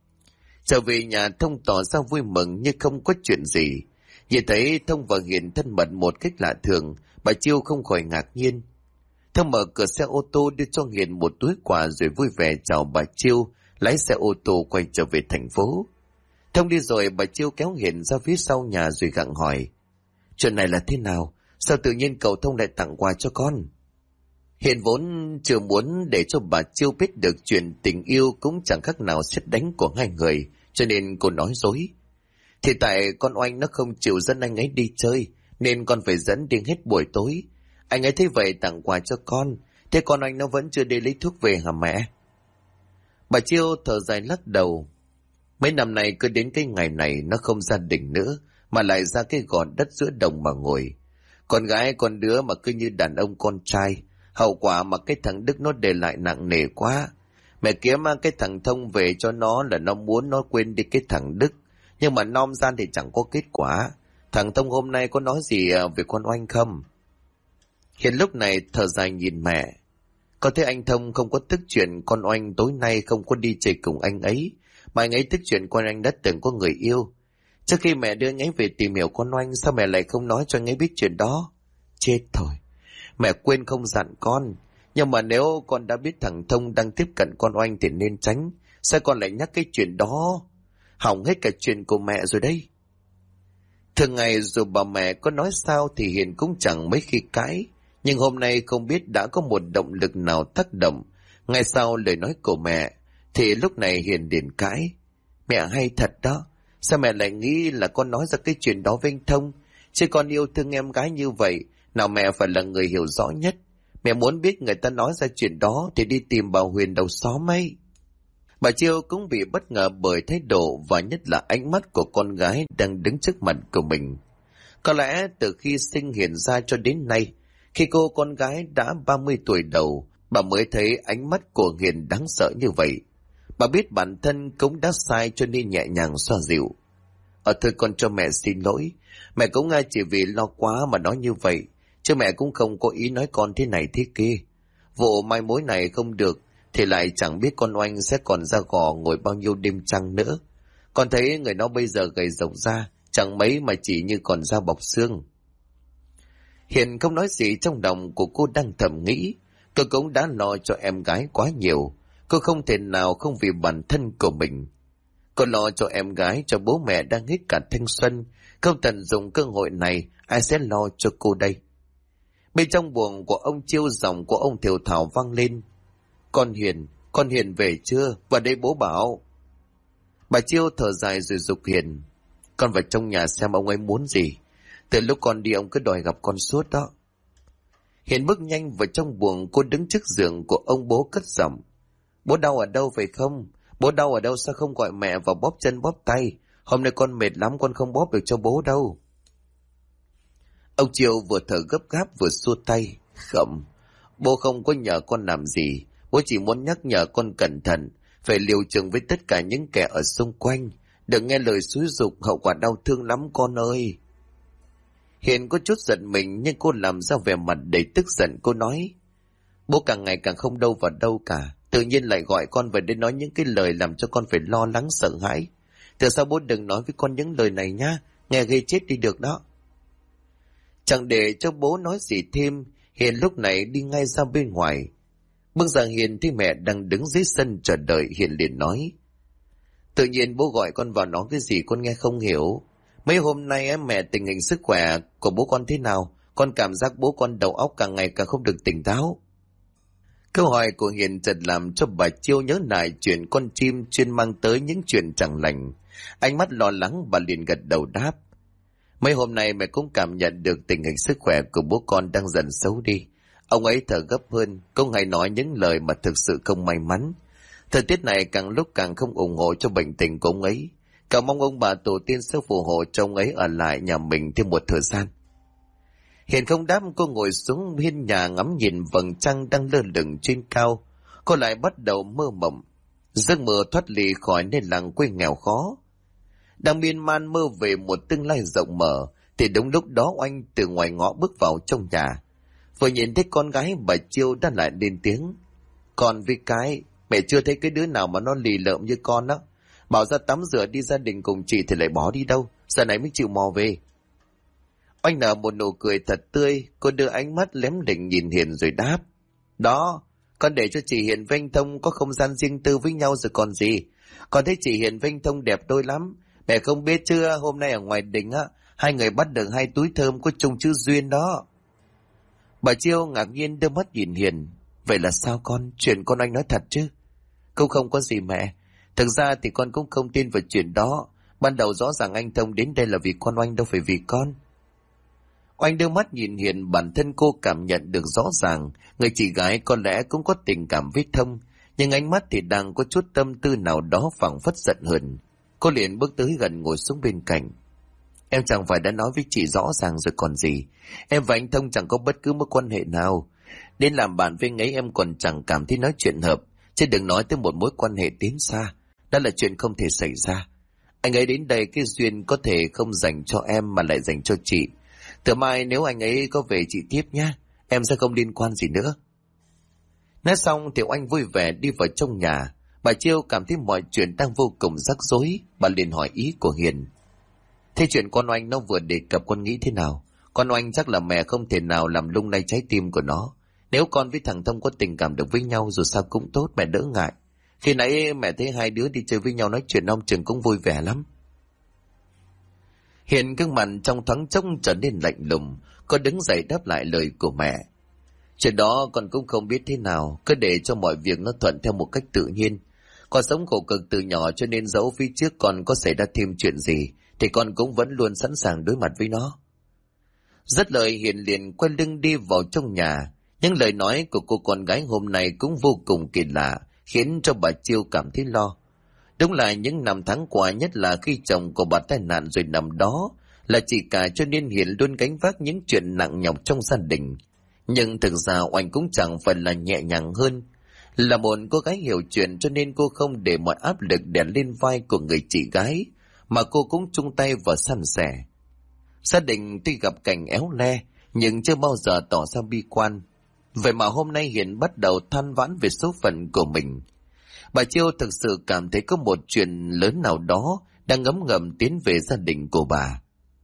Trở về nhà Thông tỏ ra vui mừng như không có chuyện gì. Nhìn thấy Thông và Hiền thân mật một cách lạ thường, bà Chiêu không khỏi ngạc nhiên. Thông mở cửa xe ô tô đưa cho Hiền một túi quà rồi vui vẻ chào bà Chiêu, lái xe ô tô quay trở về thành phố. Thông đi rồi bà Chiêu kéo Hiền ra phía sau nhà rồi gặng hỏi. Chuyện này là thế nào? Sao tự nhiên cậu Thông lại tặng quà cho con? Hiền vốn chưa muốn để cho bà Chiêu biết được chuyện tình yêu cũng chẳng khác nào sét đánh của hai người, cho nên cô nói dối. Thì tại con Oanh nó không chịu dẫn anh ấy đi chơi, nên con phải dẫn đi hết buổi tối. Anh ấy thấy vậy tặng quà cho con, thế con Oanh nó vẫn chưa đi lấy thuốc về hả mẹ? Bà Chiêu thở dài lắc đầu. Mấy năm nay cứ đến cái ngày này nó không gia đình nữa, mà lại ra cái gò đất giữa đồng mà ngồi. Con gái con đứa mà cứ như đàn ông con trai, hậu quả mà cái thằng Đức nó để lại nặng nề quá. Mẹ kiếm cái thằng Thông về cho nó là nó muốn nó quên đi cái thằng Đức, nhưng mà nom gian thì chẳng có kết quả. Thằng Thông hôm nay có nói gì về con Oanh không? Hiền lúc này thở dài nhìn mẹ. Có thể anh Thông không có tức chuyện con Oanh tối nay không có đi chơi cùng anh ấy, mà anh ấy tức chuyện con anh đã từng có người yêu. Trước khi mẹ đưa anh ấy về tìm hiểu con Oanh, sao mẹ lại không nói cho anh ấy biết chuyện đó? Chết thôi, mẹ quên không dặn con. Nhưng mà nếu con đã biết thằng Thông đang tiếp cận con Oanh thì nên tránh. Sao con lại nhắc cái chuyện đó? Hỏng hết cả chuyện của mẹ rồi đấy. Thường ngày dù bà mẹ có nói sao thì Hiền cũng chẳng mấy khi cãi, nhưng hôm nay không biết đã có một động lực nào tác động. Ngay sau lời nói của mẹ, thì lúc này Hiền liền cãi. Mẹ hay thật đó, sao mẹ lại nghĩ là con nói ra cái chuyện đó với anh Thông? Chứ con yêu thương em gái như vậy, nào mẹ phải là người hiểu rõ nhất. Mẹ muốn biết người ta nói ra chuyện đó thì đi tìm bà Huyền đầu xóm ấy. Bà Chiêu cũng bị bất ngờ bởi thái độ và nhất là ánh mắt của con gái đang đứng trước mặt của mình. Có lẽ từ khi sinh Hiền ra cho đến nay, khi cô con gái đã 30 tuổi đầu, bà mới thấy ánh mắt của Hiền đáng sợ như vậy. Bà biết bản thân cũng đã sai cho nên nhẹ nhàng xoa dịu. Thôi con cho mẹ xin lỗi, mẹ cũng chỉ vì lo quá mà nói như vậy, chứ mẹ cũng không có ý nói con thế này thế kia. Vụ mai mối này không được, thì lại chẳng biết con Oanh sẽ còn ra gò ngồi bao nhiêu đêm trăng nữa. Con thấy người nó bây giờ gầy rộc ra, chẳng mấy mà chỉ như còn da bọc xương. Hiền không nói gì, trong lòng của cô đang thầm nghĩ, cô cũng đã lo cho em gái quá nhiều. Cô không thể nào không vì bản thân của mình. Cô lo cho em gái, cho bố mẹ đang hết cả thanh xuân. Không tận dụng cơ hội này, ai sẽ lo cho cô đây? Bên trong buồng của ông Chiêu, giọng của ông Thiều Thảo vang lên. Con Hiền về chưa? Vào đây bố bảo. Bà Chiêu thở dài rồi giục Hiền. Con vào trong nhà xem ông ấy muốn gì. Từ lúc con đi ông cứ đòi gặp con suốt đó. Hiền bước nhanh vào trong buồng, cô đứng trước giường của ông bố cất giọng. Bố đau ở đâu phải không? Bố đau ở đâu sao không gọi mẹ vào bóp chân bóp tay? Hôm nay con mệt lắm, con không bóp được cho bố đâu. Ông Chiêu vừa thở gấp gáp vừa xua tay. Không, bố không có nhờ con làm gì. Bố chỉ muốn nhắc nhở con cẩn thận, phải liều chừng với tất cả những kẻ ở xung quanh. Đừng nghe lời xúi giục, hậu quả đau thương lắm con ơi. Hiền có chút giận mình, nhưng cô làm ra vẻ mặt đầy tức giận. Cô nói, bố càng ngày càng không đâu vào đâu cả. Tự nhiên lại gọi con về đây nói những cái lời làm cho con phải lo lắng sợ hãi. Từ sau bố đừng nói với con những lời này nhá, nghe ghê chết đi được đó. Chẳng để cho bố nói gì thêm, Hiền lúc này đi ngay ra bên ngoài. Bước ra Hiền thấy mẹ đang đứng dưới sân chờ đợi, Hiền liền nói. Tự nhiên bố gọi con vào nói cái gì con nghe không hiểu. Mấy hôm nay mẹ tình hình sức khỏe của bố con thế nào? Con cảm giác bố con đầu óc càng ngày càng không được tỉnh táo. Câu hỏi của Hiền chợt làm cho bà Chiêu nhớ lại chuyện con chim chuyên mang tới những chuyện chẳng lành. Ánh mắt lo lắng, bà liền gật đầu đáp. Mấy hôm nay mẹ cũng cảm nhận được tình hình sức khỏe của bố con đang dần xấu đi. Ông ấy thở gấp hơn, cũng hay nói những lời mà thực sự không may mắn. Thời tiết này càng lúc càng không ủng hộ cho bệnh tình của ông ấy. Cậu mong ông bà tổ tiên sẽ phù hộ cho ông ấy ở lại nhà mình thêm một thời gian. Hiền không đáp, cô ngồi xuống hiên nhà ngắm nhìn vầng trăng đang lơ lửng trên cao. Cô lại bắt đầu mơ mộng. Giấc mơ thoát ly khỏi nên làng quê nghèo khó. Đang miên man mơ về một tương lai rộng mở, thì đúng lúc đó Oanh từ ngoài ngõ bước vào trong nhà. Vừa nhìn thấy con gái, bà Chiêu đã lại lên tiếng. Con với cái, mẹ chưa thấy cái đứa nào mà nó lì lợm như con đó. Bảo ra tắm rửa đi gia đình cùng chị thì lại bỏ đi đâu, giờ này mới chịu mò về. Oanh nở một nụ cười thật tươi, cô đưa ánh mắt lém đỉnh nhìn Hiền rồi đáp. Đó, con để cho chị Hiền với anh Thông có không gian riêng tư với nhau rồi còn gì. Con thấy chị Hiền với anh Thông đẹp đôi lắm. Mẹ không biết chưa, hôm nay ở ngoài đình hai người bắt được 2 túi thơm có chung chữ duyên đó. Bà Chiêu ngạc nhiên đưa mắt nhìn Hiền. Vậy là sao con, chuyện con anh nói thật chứ? Cũng không có gì mẹ. Thực ra thì con cũng không tin vào chuyện đó. Ban đầu rõ ràng anh Thông đến đây là vì con Oanh, đâu phải vì con. Oanh đưa mắt nhìn Hiền, bản thân cô cảm nhận được rõ ràng người chị gái có lẽ cũng có tình cảm với Thông, nhưng ánh mắt thì đang có chút tâm tư nào đó phảng phất giận hờn. Cô liền bước tới gần ngồi xuống bên cạnh. Em chẳng phải đã nói với chị rõ ràng rồi còn gì. Em và anh Thông chẳng có bất cứ mối quan hệ nào. Đến làm bạn với anh ấy em còn chẳng cảm thấy nói chuyện hợp, chứ đừng nói tới một mối quan hệ tiến xa. Đó là chuyện không thể xảy ra. Anh ấy đến đây cái duyên có thể không dành cho em mà lại dành cho chị. Từ mai nếu anh ấy có về chị tiếp nhá, em sẽ không liên quan gì nữa. Nói xong thì Oanh vui vẻ đi vào trong nhà. Bà Chiêu cảm thấy mọi chuyện đang vô cùng rắc rối, bà liền hỏi ý của Hiền. Thế chuyện con Oanh nó vừa đề cập con nghĩ thế nào? Con Oanh chắc là mẹ không thể nào làm lung lay trái tim của nó. Nếu con với thằng Thông có tình cảm được với nhau dù sao cũng tốt, mẹ đỡ ngại. Khi nãy mẹ thấy hai đứa đi chơi với nhau nói chuyện ông chừng cũng vui vẻ lắm. Hiền gương mặt trong thoáng chốc trở nên lạnh lùng, cô đứng dậy đáp lại lời của mẹ. Chuyện đó con cũng không biết thế nào, cứ để cho mọi việc nó thuận theo một cách tự nhiên. Con sống khổ cực từ nhỏ cho nên dẫu phía trước con có xảy ra thêm chuyện gì thì con cũng vẫn luôn sẵn sàng đối mặt với nó. Dứt lời Hiền liền quay lưng đi vào trong nhà. Những lời nói của cô con gái hôm nay cũng vô cùng kỳ lạ, khiến cho bà Chiêu cảm thấy lo. Đúng là những năm tháng qua, nhất là khi chồng của bà tai nạn rồi nằm đó, là chị cả cho nên Hiền luôn gánh vác những chuyện nặng nhọc trong gia đình. Nhưng thực ra oanh cũng chẳng phải là nhẹ nhàng hơn. Là một cô gái hiểu chuyện cho nên cô không để mọi áp lực đè lên vai của người chị gái, mà cô cũng chung tay vào san sẻ. Gia đình tuy gặp cảnh éo le, nhưng chưa bao giờ tỏ ra bi quan. Vậy mà hôm nay Hiền bắt đầu than vãn về số phận của mình. Bà Chiêu thực sự cảm thấy có một chuyện lớn nào đó đang ngấm ngầm tiến về gia đình của bà.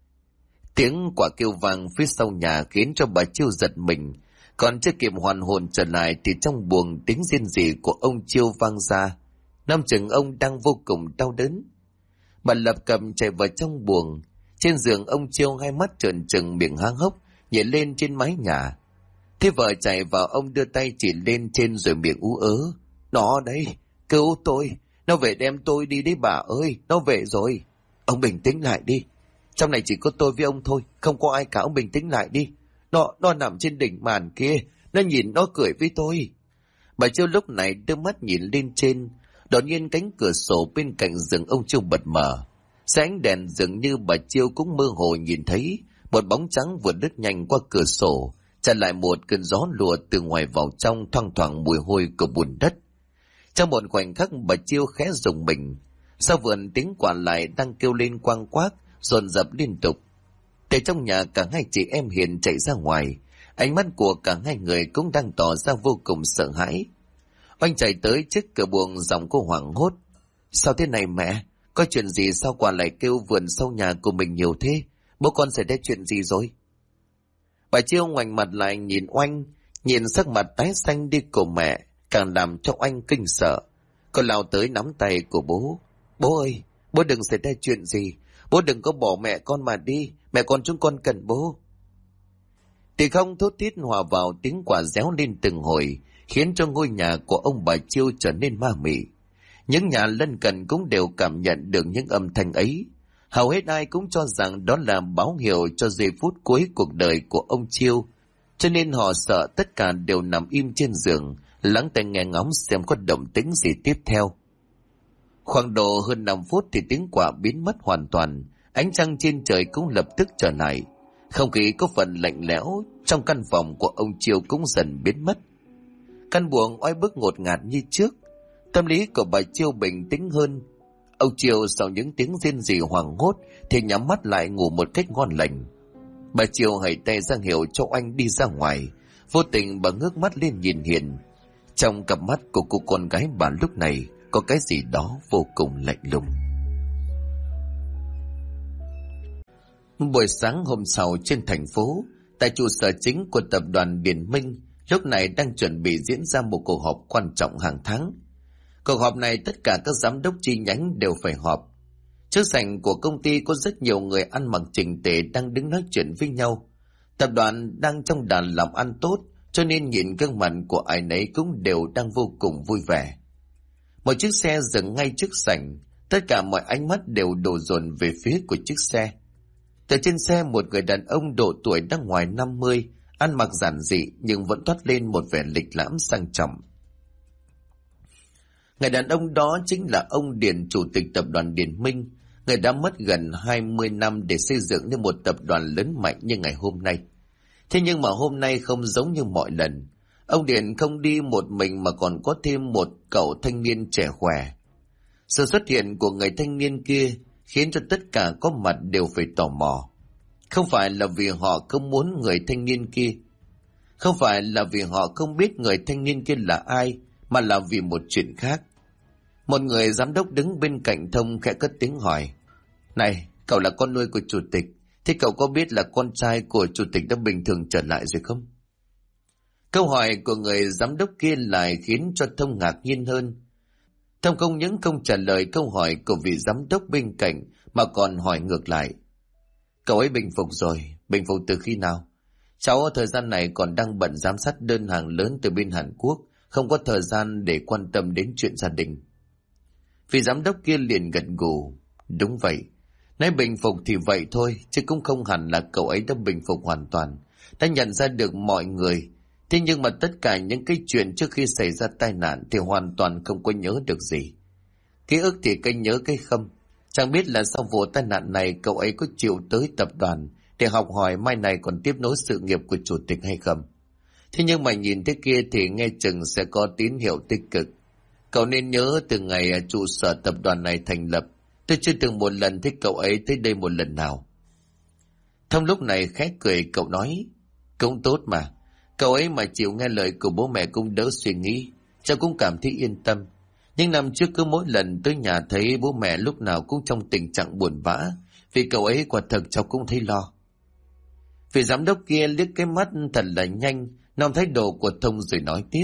Tiếng quả kêu vang phía sau nhà khiến cho bà Chiêu giật mình. Còn chưa kịp hoàn hồn trở lại thì trong buồng tiếng rên rỉ của ông Chiêu vang ra. Năm chừng ông đang vô cùng đau đớn. Bà lập cập chạy vào trong buồng. Trên giường ông Chiêu hai mắt trợn trừng, miệng há hốc, nhảy lên trên mái nhà. Thế vợ chạy vào, ông đưa tay chỉ lên trên rồi miệng ú ớ. Nó đây, cứu tôi, nó về đem tôi đi đấy bà ơi, nó về rồi. Ông bình tĩnh lại đi, trong này chỉ có tôi với ông thôi, không có ai cả, ông bình tĩnh lại đi. Nó nằm trên đỉnh màn kia, nó nhìn nó cười với tôi. Bà Chiêu lúc này đưa mắt nhìn lên trên, đột nhiên cánh cửa sổ bên cạnh giường ông Chiêu bật mở. Dưới ánh đèn dường như bà Chiêu cũng mơ hồ nhìn thấy một bóng trắng vừa lướt nhanh qua cửa sổ, chặn lại một cơn gió lùa từ ngoài vào trong, thoang thoảng mùi hôi của bùn đất. Trong một khoảnh khắc bà Chiêu khẽ rùng mình. Sau vườn tiếng quả lại đang kêu lên quang quác, dồn dập liên tục. Từ trong nhà cả hai chị em Hiền chạy ra ngoài, ánh mắt của cả hai người cũng đang tỏ ra vô cùng sợ hãi. Oanh chạy tới trước cửa buồng, giọng cô hoảng hốt. Sao thế này mẹ? Có chuyện gì sao quả lại kêu vườn sau nhà của mình nhiều thế? Bố con xảy ra chuyện gì rồi? Bà Chiêu ngoảnh mặt lại nhìn Oanh, nhìn sắc mặt tái xanh đi của mẹ, càng làm cho Oanh kinh sợ. Cô lao tới nắm tay của bố. Bố ơi, bố đừng xảy ra chuyện gì. Bố đừng có bỏ mẹ con mà đi. Mẹ con chúng con cần bố. Thì không thốt thít hòa vào tiếng quả réo lên từng hồi, khiến cho ngôi nhà của ông bà Chiêu trở nên ma mị. Những nhà lân cận cũng đều cảm nhận được những âm thanh ấy. Hầu hết ai cũng cho rằng đó là báo hiệu cho giây phút cuối cuộc đời của ông Chiêu, cho nên họ sợ, tất cả đều nằm im trên giường, lắng tai nghe ngóng xem có động tĩnh gì tiếp theo. Khoảng độ hơn 5 phút thì tiếng quả biến mất hoàn toàn, ánh trăng trên trời cũng lập tức trở lại. Không khí có phần lạnh lẽo trong căn phòng của ông Chiêu cũng dần biến mất. Căn buồng oi bức ngột ngạt như trước. Tâm lý của bà Chiêu bình tĩnh hơn. Ông Chiêu sau những tiếng rên rỉ hoảng hốt thì nhắm mắt lại ngủ một cách ngon lành. Bà Chiêu hãy tay ra hiệu cho Oanh đi ra ngoài. Vô tình bà ngước mắt lên nhìn Hiền. Trong cặp mắt của cô con gái bà lúc này có cái gì đó vô cùng lạnh lùng. Buổi sáng hôm sau trên thành phố, tại trụ sở chính của tập đoàn Điền Minh, lúc này đang chuẩn bị diễn ra một cuộc họp quan trọng hàng tháng. Cuộc họp này tất cả các giám đốc chi nhánh đều phải họp. Trước sảnh của công ty có rất nhiều người ăn mặc chỉnh tề đang đứng nói chuyện với nhau. Tập đoàn đang trong đàn làm ăn tốt, cho nên nhìn gương mặt của ai nấy cũng đều đang vô cùng vui vẻ. Một chiếc xe dừng ngay trước sảnh, tất cả mọi ánh mắt đều đổ dồn về phía của chiếc xe. Từ trên xe một người đàn ông độ tuổi đang ngoài 50, ăn mặc giản dị nhưng vẫn toát lên một vẻ lịch lãm sang trọng. Người đàn ông đó chính là ông Điền, chủ tịch tập đoàn Điền Minh, người đã mất gần 20 năm để xây dựng nên một tập đoàn lớn mạnh như ngày hôm nay. Thế nhưng mà hôm nay không giống như mọi lần. Ông Điền không đi một mình mà còn có thêm một cậu thanh niên trẻ khỏe. Sự xuất hiện của người thanh niên kia khiến cho tất cả có mặt đều phải tò mò. Không phải là vì họ không muốn người thanh niên kia, không phải là vì họ không biết người thanh niên kia là ai, mà là vì một chuyện khác. Một người giám đốc đứng bên cạnh Thông khẽ cất tiếng hỏi. Này, cậu là con nuôi của chủ tịch, thế cậu có biết là con trai của chủ tịch đã bình thường trở lại rồi không? Câu hỏi của người giám đốc kia lại khiến cho Thông ngạc nhiên hơn. Thông không những không trả lời câu hỏi của vị giám đốc bên cạnh mà còn hỏi ngược lại. Cậu ấy bình phục rồi. Bình phục từ khi nào? Cháu thời gian này còn đang bận giám sát đơn hàng lớn từ bên Hàn Quốc, không có thời gian để quan tâm đến chuyện gia đình. Vị giám đốc kia liền gật gù. Đúng vậy. Nói bình phục thì vậy thôi, chứ cũng không hẳn là cậu ấy đã bình phục hoàn toàn, đã nhận ra được mọi người. Thế nhưng mà tất cả những cái chuyện trước khi xảy ra tai nạn thì hoàn toàn không có nhớ được gì. Ký ức thì cái nhớ cái không. Chẳng biết là sau vụ tai nạn này cậu ấy có chịu tới tập đoàn để học hỏi mai này còn tiếp nối sự nghiệp của chủ tịch hay không. Thế nhưng mà nhìn thế kia thì nghe chừng sẽ có tín hiệu tích cực. Cậu nên nhớ từ ngày trụ sở tập đoàn này thành lập, tôi chưa từng một lần thấy cậu ấy tới đây một lần nào. Thông lúc này khẽ cười, cậu nói, cũng tốt mà. Cậu ấy mà chịu nghe lời của bố mẹ cũng đỡ suy nghĩ, cháu cũng cảm thấy yên tâm. Nhưng năm trước cứ mỗi lần tới nhà thấy bố mẹ lúc nào cũng trong tình trạng buồn bã, vì cậu ấy quả thật cháu cũng thấy lo. Vị giám đốc kia liếc cái mắt thật là nhanh, nắm thái độ của Thông rồi nói tiếp.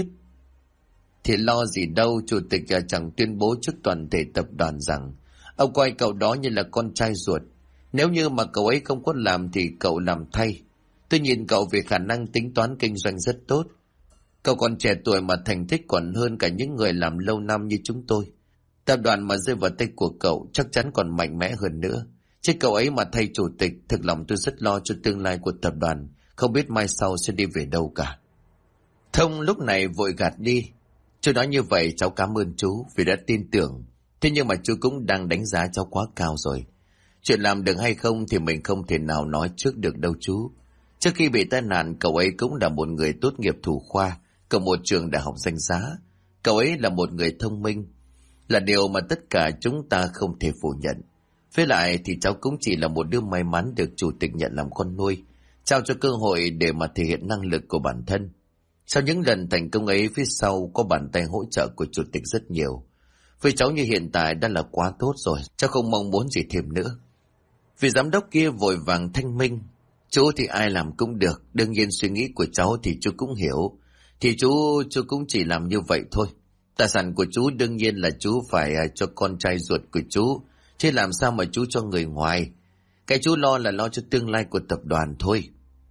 Thì lo gì đâu, chủ tịch chẳng tuyên bố trước toàn thể tập đoàn rằng ông coi cậu đó như là con trai ruột. Nếu như mà cậu ấy không có làm thì cậu làm thay. Tôi nhìn cậu về khả năng tính toán kinh doanh rất tốt. Cậu còn trẻ tuổi mà thành tích còn hơn cả những người làm lâu năm như chúng tôi. Tập đoàn mà rơi vào tay của cậu chắc chắn còn mạnh mẽ hơn nữa. Chứ cậu ấy mà thay chủ tịch, thực lòng tôi rất lo cho tương lai của tập đoàn, không biết mai sau sẽ đi về đâu cả. Thông lúc này vội gạt đi. Chú nói như vậy cháu cảm ơn chú vì đã tin tưởng. Thế nhưng mà chú cũng đang đánh giá cháu quá cao rồi. Chuyện làm được hay không thì mình không thể nào nói trước được đâu chú. Trước khi bị tai nạn, cậu ấy cũng là một người tốt nghiệp thủ khoa, của một trường đại học danh giá. Cậu ấy là một người thông minh, là điều mà tất cả chúng ta không thể phủ nhận. Với lại thì cháu cũng chỉ là một đứa may mắn được chủ tịch nhận làm con nuôi, trao cho cơ hội để mà thể hiện năng lực của bản thân. Sau những lần thành công ấy, phía sau có bàn tay hỗ trợ của chủ tịch rất nhiều. Với cháu như hiện tại đã là quá tốt rồi, cháu không mong muốn gì thêm nữa. Vì giám đốc kia vội vàng thanh minh. Chú thì ai làm cũng được, đương nhiên suy nghĩ của cháu thì chú cũng hiểu. Thì chú cũng chỉ làm như vậy thôi. Tài sản của chú đương nhiên là chú phải cho con trai ruột của chú, chứ làm sao mà chú cho người ngoài. Cái chú lo là lo cho tương lai của tập đoàn thôi.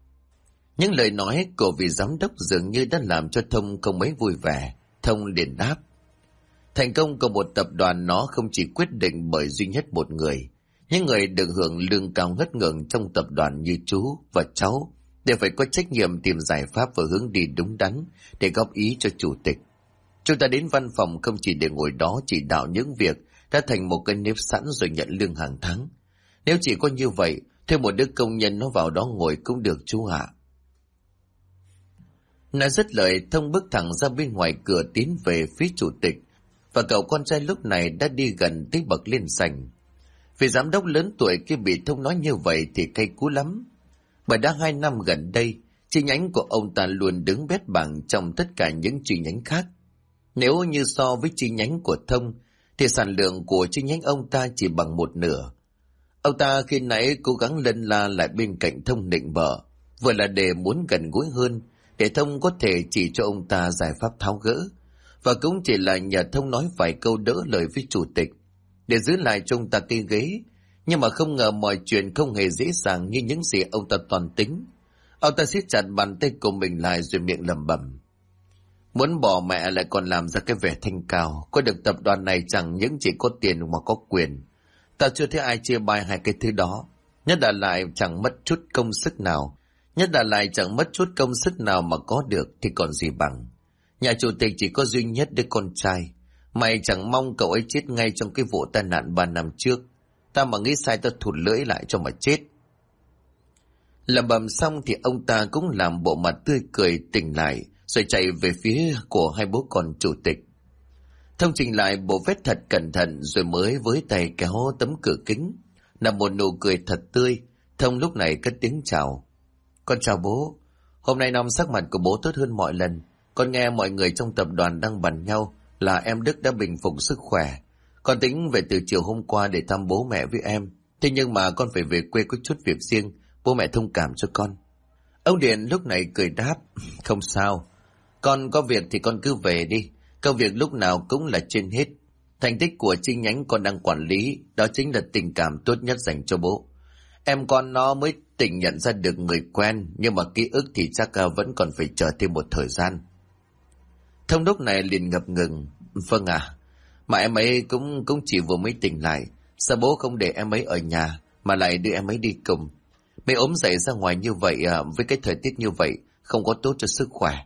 Những lời nói của vị giám đốc dường như đã làm cho Thông không mấy vui vẻ. Thông liền đáp. Thành công của một tập đoàn nó không chỉ quyết định bởi duy nhất một người. Những người được hưởng lương cao ngất ngưỡng trong tập đoàn như chú và cháu đều phải có trách nhiệm tìm giải pháp và hướng đi đúng đắn để góp ý cho chủ tịch. Chúng ta đến văn phòng không chỉ để ngồi đó chỉ đạo những việc đã thành một cái nếp sẵn rồi nhận lương hàng tháng. Nếu chỉ có như vậy, thêm một đứa công nhân nó vào đó ngồi cũng được chú ạ. Nói dứt lời, Thông bước thẳng ra bên ngoài cửa tiến về phía chủ tịch, và cậu con trai lúc này đã đi gần tới bậc lên sảnh. Vì giám đốc lớn tuổi kia bị Thông nói như vậy thì cay cú lắm. Bởi đã 2 năm gần đây, chi nhánh của ông ta luôn đứng bét bảng trong tất cả những chi nhánh khác. Nếu như so với chi nhánh của Thông, thì sản lượng của chi nhánh ông ta chỉ bằng một nửa. Ông ta khi nãy cố gắng lân la lại bên cạnh Thông nịnh bợ, vừa là để muốn gần gũi hơn, để Thông có thể chỉ cho ông ta giải pháp tháo gỡ, và cũng chỉ là nhờ Thông nói vài câu đỡ lời với chủ tịch, để giữ lại cho ông ta cái ghế. Nhưng mà không ngờ mọi chuyện không hề dễ dàng như những gì ông ta toàn tính. Ông ta siết chặt bàn tay của mình lại rồi miệng lẩm bẩm. Muốn bỏ mẹ lại còn làm ra cái vẻ thanh cao, có được tập đoàn này chẳng những chỉ có tiền mà có quyền. Ta chưa thấy ai chia bai hai cái thứ đó. Nhất là lại chẳng mất chút công sức nào. Mà có được thì còn gì bằng. Nhà chủ tịch chỉ có duy nhất đứa con trai. Mày chẳng mong cậu ấy chết ngay trong cái vụ tai nạn 3 năm trước. Ta mà nghĩ sai ta thụt lưỡi lại cho mà chết. Lẩm bẩm xong thì ông ta cũng làm bộ mặt tươi cười tỉnh lại, rồi chạy về phía của hai bố con chủ tịch. Thông chỉnh lại bộ vết thật cẩn thận rồi mới với tay kéo tấm cửa kính. Nằm một nụ cười thật tươi, Thông lúc này cất tiếng chào. Con chào bố. Hôm nay năm sắc mặt của bố tốt hơn mọi lần. Con nghe mọi người trong tập đoàn đang bàn nhau là em Đức đã bình phục sức khỏe. Con tính về từ chiều hôm qua để thăm bố mẹ với em. Thế nhưng mà con phải về quê có chút việc riêng. Bố mẹ thông cảm cho con. Ông Điện lúc này cười đáp. Không sao. Con có việc thì con cứ về đi. Công việc lúc nào cũng là trên hết. Thành tích của chi nhánh con đang quản lý, đó chính là tình cảm tốt nhất dành cho bố. Em con nó mới tỉnh nhận ra được người quen, nhưng mà ký ức thì chắc vẫn còn phải chờ thêm một thời gian. Thông đốc này liền ngập ngừng. Vâng ạ, mà em ấy cũng chỉ vừa mới tỉnh lại. Sao bố không để em ấy ở nhà mà lại đưa em ấy đi cùng? Mẹ ốm dậy ra ngoài như vậy với cái thời tiết như vậy không có tốt cho sức khỏe.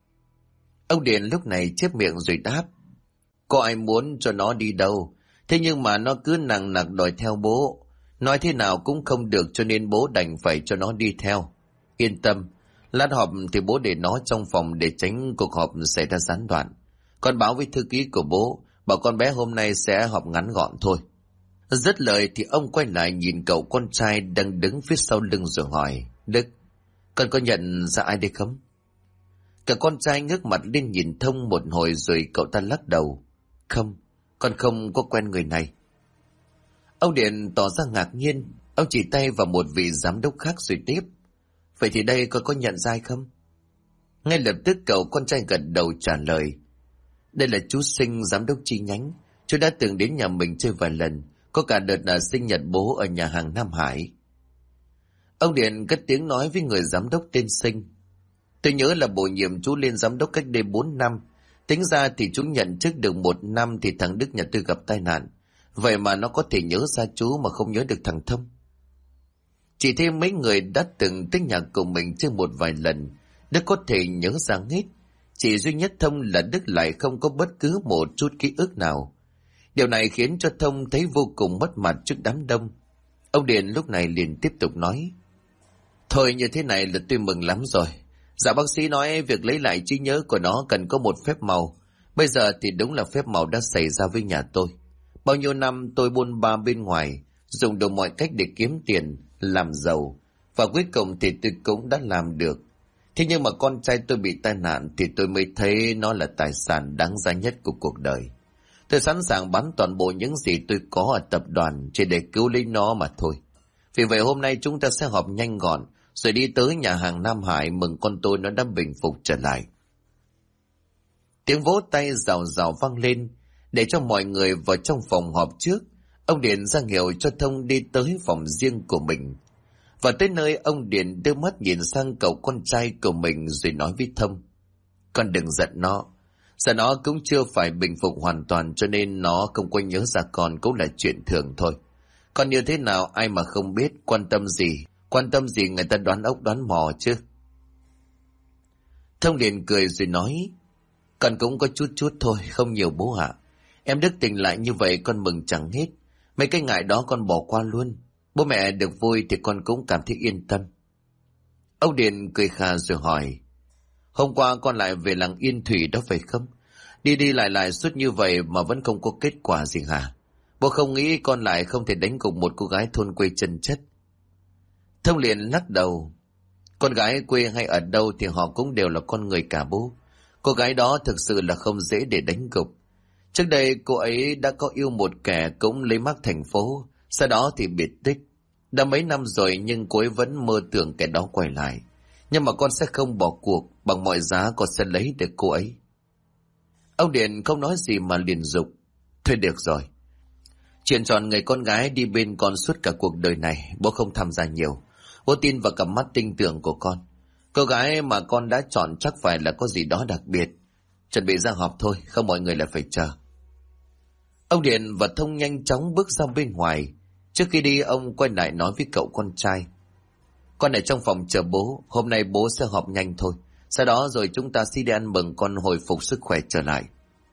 Ông Điền lúc này chép miệng rồi đáp. Có ai muốn cho nó đi đâu, thế nhưng mà nó cứ nằng nặc đòi theo bố. Nói thế nào cũng không được, cho nên bố đành phải cho nó đi theo. Yên tâm, lát họp thì bố để nó trong phòng để tránh cuộc họp xảy ra gián đoạn. Con báo với thư ký của bố, bảo con bé hôm nay sẽ họp ngắn gọn thôi. Dứt lời thì ông quay lại nhìn cậu con trai đang đứng phía sau lưng rồi hỏi. Đức, con có nhận ra ai đây không? Cả con trai ngước mặt lên nhìn Thông một hồi rồi cậu ta lắc đầu. Không, con không có quen người này. Ông Điện tỏ ra ngạc nhiên. Ông chỉ tay vào một vị giám đốc khác rồi tiếp. Vậy thì đây con có nhận ra ai không? Ngay lập tức cậu con trai gật đầu trả lời. Đây là chú Sinh, giám đốc chi nhánh. Chú đã từng đến nhà mình chơi vài lần, có cả đợt là sinh nhật bố ở nhà hàng Nam Hải. Ông Điện cất tiếng nói với người giám đốc tên Sinh. Tôi nhớ là bổ nhiệm chú lên giám đốc cách đây 4 năm. Tính ra thì chú nhận chức được 1 năm thì thằng Đức nhà tôi gặp tai nạn. Vậy mà nó có thể nhớ ra chú mà không nhớ được thằng Thông. Chỉ thêm mấy người đã từng tới nhà của mình chơi một vài lần, Đức có thể nhớ ra hết. Chỉ duy nhất Thông là Đức lại không có bất cứ một chút ký ức nào. Điều này khiến cho Thông thấy vô cùng mất mặt trước đám đông. Ông Điền lúc này liền tiếp tục nói. Thôi như thế này là tôi mừng lắm rồi. Dạ bác sĩ nói việc lấy lại trí nhớ của nó cần có một phép màu. Bây giờ thì đúng là phép màu đã xảy ra với nhà tôi. Bao nhiêu năm tôi buôn ba bên ngoài, dùng đủ mọi cách để kiếm tiền, làm giàu. Và cuối cùng thì tôi cũng đã làm được. Thế nhưng mà con trai tôi bị tai nạn thì tôi mới thấy nó là tài sản đáng giá nhất của cuộc đời. Tôi sẵn sàng bán toàn bộ những gì tôi có ở tập đoàn chỉ để cứu lấy nó mà thôi. Vì vậy hôm nay chúng ta sẽ họp nhanh gọn rồi đi tới nhà hàng Nam Hải mừng con tôi nó đã bình phục trở lại. Tiếng vỗ tay rào rào vang lên để cho mọi người vào trong phòng họp trước. Ông Điền ra hiệu cho Thông đi tới phòng riêng của mình. Và tới nơi ông Điền đưa mắt nhìn sang cậu con trai của mình rồi nói với Thông. Con đừng giận nó. Giờ nó cũng chưa phải bình phục hoàn toàn cho nên nó không có nhớ ra con cũng là chuyện thường thôi. Còn như thế nào ai mà không biết, quan tâm gì người ta đoán ốc đoán mò chứ. Thông liền cười rồi nói. Con cũng có chút thôi, không nhiều bố ạ. Em Đức tỉnh lại như vậy con mừng chẳng hết. Mấy cái ngại đó con bỏ qua luôn. Bố mẹ được vui thì con cũng cảm thấy yên tâm. Ông Điền cười khà rồi hỏi. Hôm qua con lại về làng Yên Thủy đó phải không? Đi đi lại suốt như vậy mà vẫn không có kết quả gì hả? Bố không nghĩ con lại không thể đánh cùng một cô gái thôn quê chân chất. Thông liền lắc đầu. Con gái quê hay ở đâu thì họ cũng đều là con người cả bố. Cô gái đó thực sự là không dễ để đánh gục. Trước đây cô ấy đã có yêu một kẻ cũng lấy mác thành phố, sau đó thì biệt tích. Đã mấy năm rồi nhưng cô ấy vẫn mơ tưởng kẻ đó quay lại. Nhưng mà con sẽ không bỏ cuộc, bằng mọi giá con sẽ lấy được cô ấy. Ông Điền không nói gì mà liền dục. Thôi được rồi. Chuyện tròn người con gái đi bên con suốt cả cuộc đời này, bố không tham gia nhiều. Bố tin vào cặp mắt tinh tưởng của con. Cô gái mà con đã chọn chắc phải là có gì đó đặc biệt. Chuẩn bị ra họp thôi, không mọi người lại phải chờ. Ông Điền và Thông nhanh chóng bước ra bên ngoài. Trước khi đi ông quay lại nói với cậu con trai. Con ở trong phòng chờ bố, hôm nay bố sẽ họp nhanh thôi. Sau đó rồi chúng ta sẽ đi ăn mừng con hồi phục sức khỏe trở lại.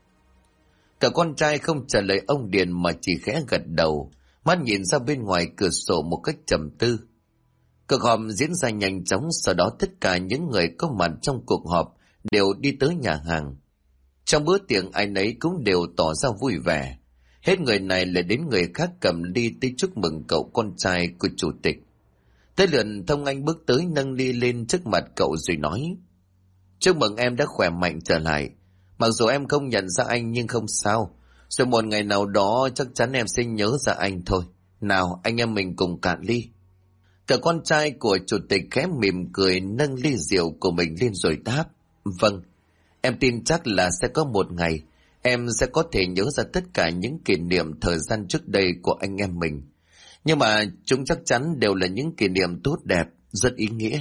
Cả con trai không trả lời ông Điền mà chỉ khẽ gật đầu, mắt nhìn ra bên ngoài cửa sổ một cách trầm tư. Cuộc họp diễn ra nhanh chóng, sau đó tất cả những người có mặt trong cuộc họp đều đi tới nhà hàng. Trong bữa tiệc ai nấy cũng đều tỏ ra vui vẻ. Hết người này lại đến người khác cầm ly tới chúc mừng cậu con trai của chủ tịch. Tới lượt Thông Anh bước tới nâng ly lên trước mặt cậu rồi nói. Chúc mừng em đã khỏe mạnh trở lại. Mặc dù em không nhận ra anh nhưng không sao. Rồi một ngày nào đó chắc chắn em sẽ nhớ ra anh thôi. Nào anh em mình cùng cạn ly. Cả con trai của chủ tịch khẽ mỉm cười nâng ly rượu của mình lên rồi đáp. Vâng, em tin chắc là sẽ có một ngày em sẽ có thể nhớ ra tất cả những kỷ niệm thời gian trước đây của anh em mình. Nhưng mà chúng chắc chắn đều là những kỷ niệm tốt đẹp, rất ý nghĩa.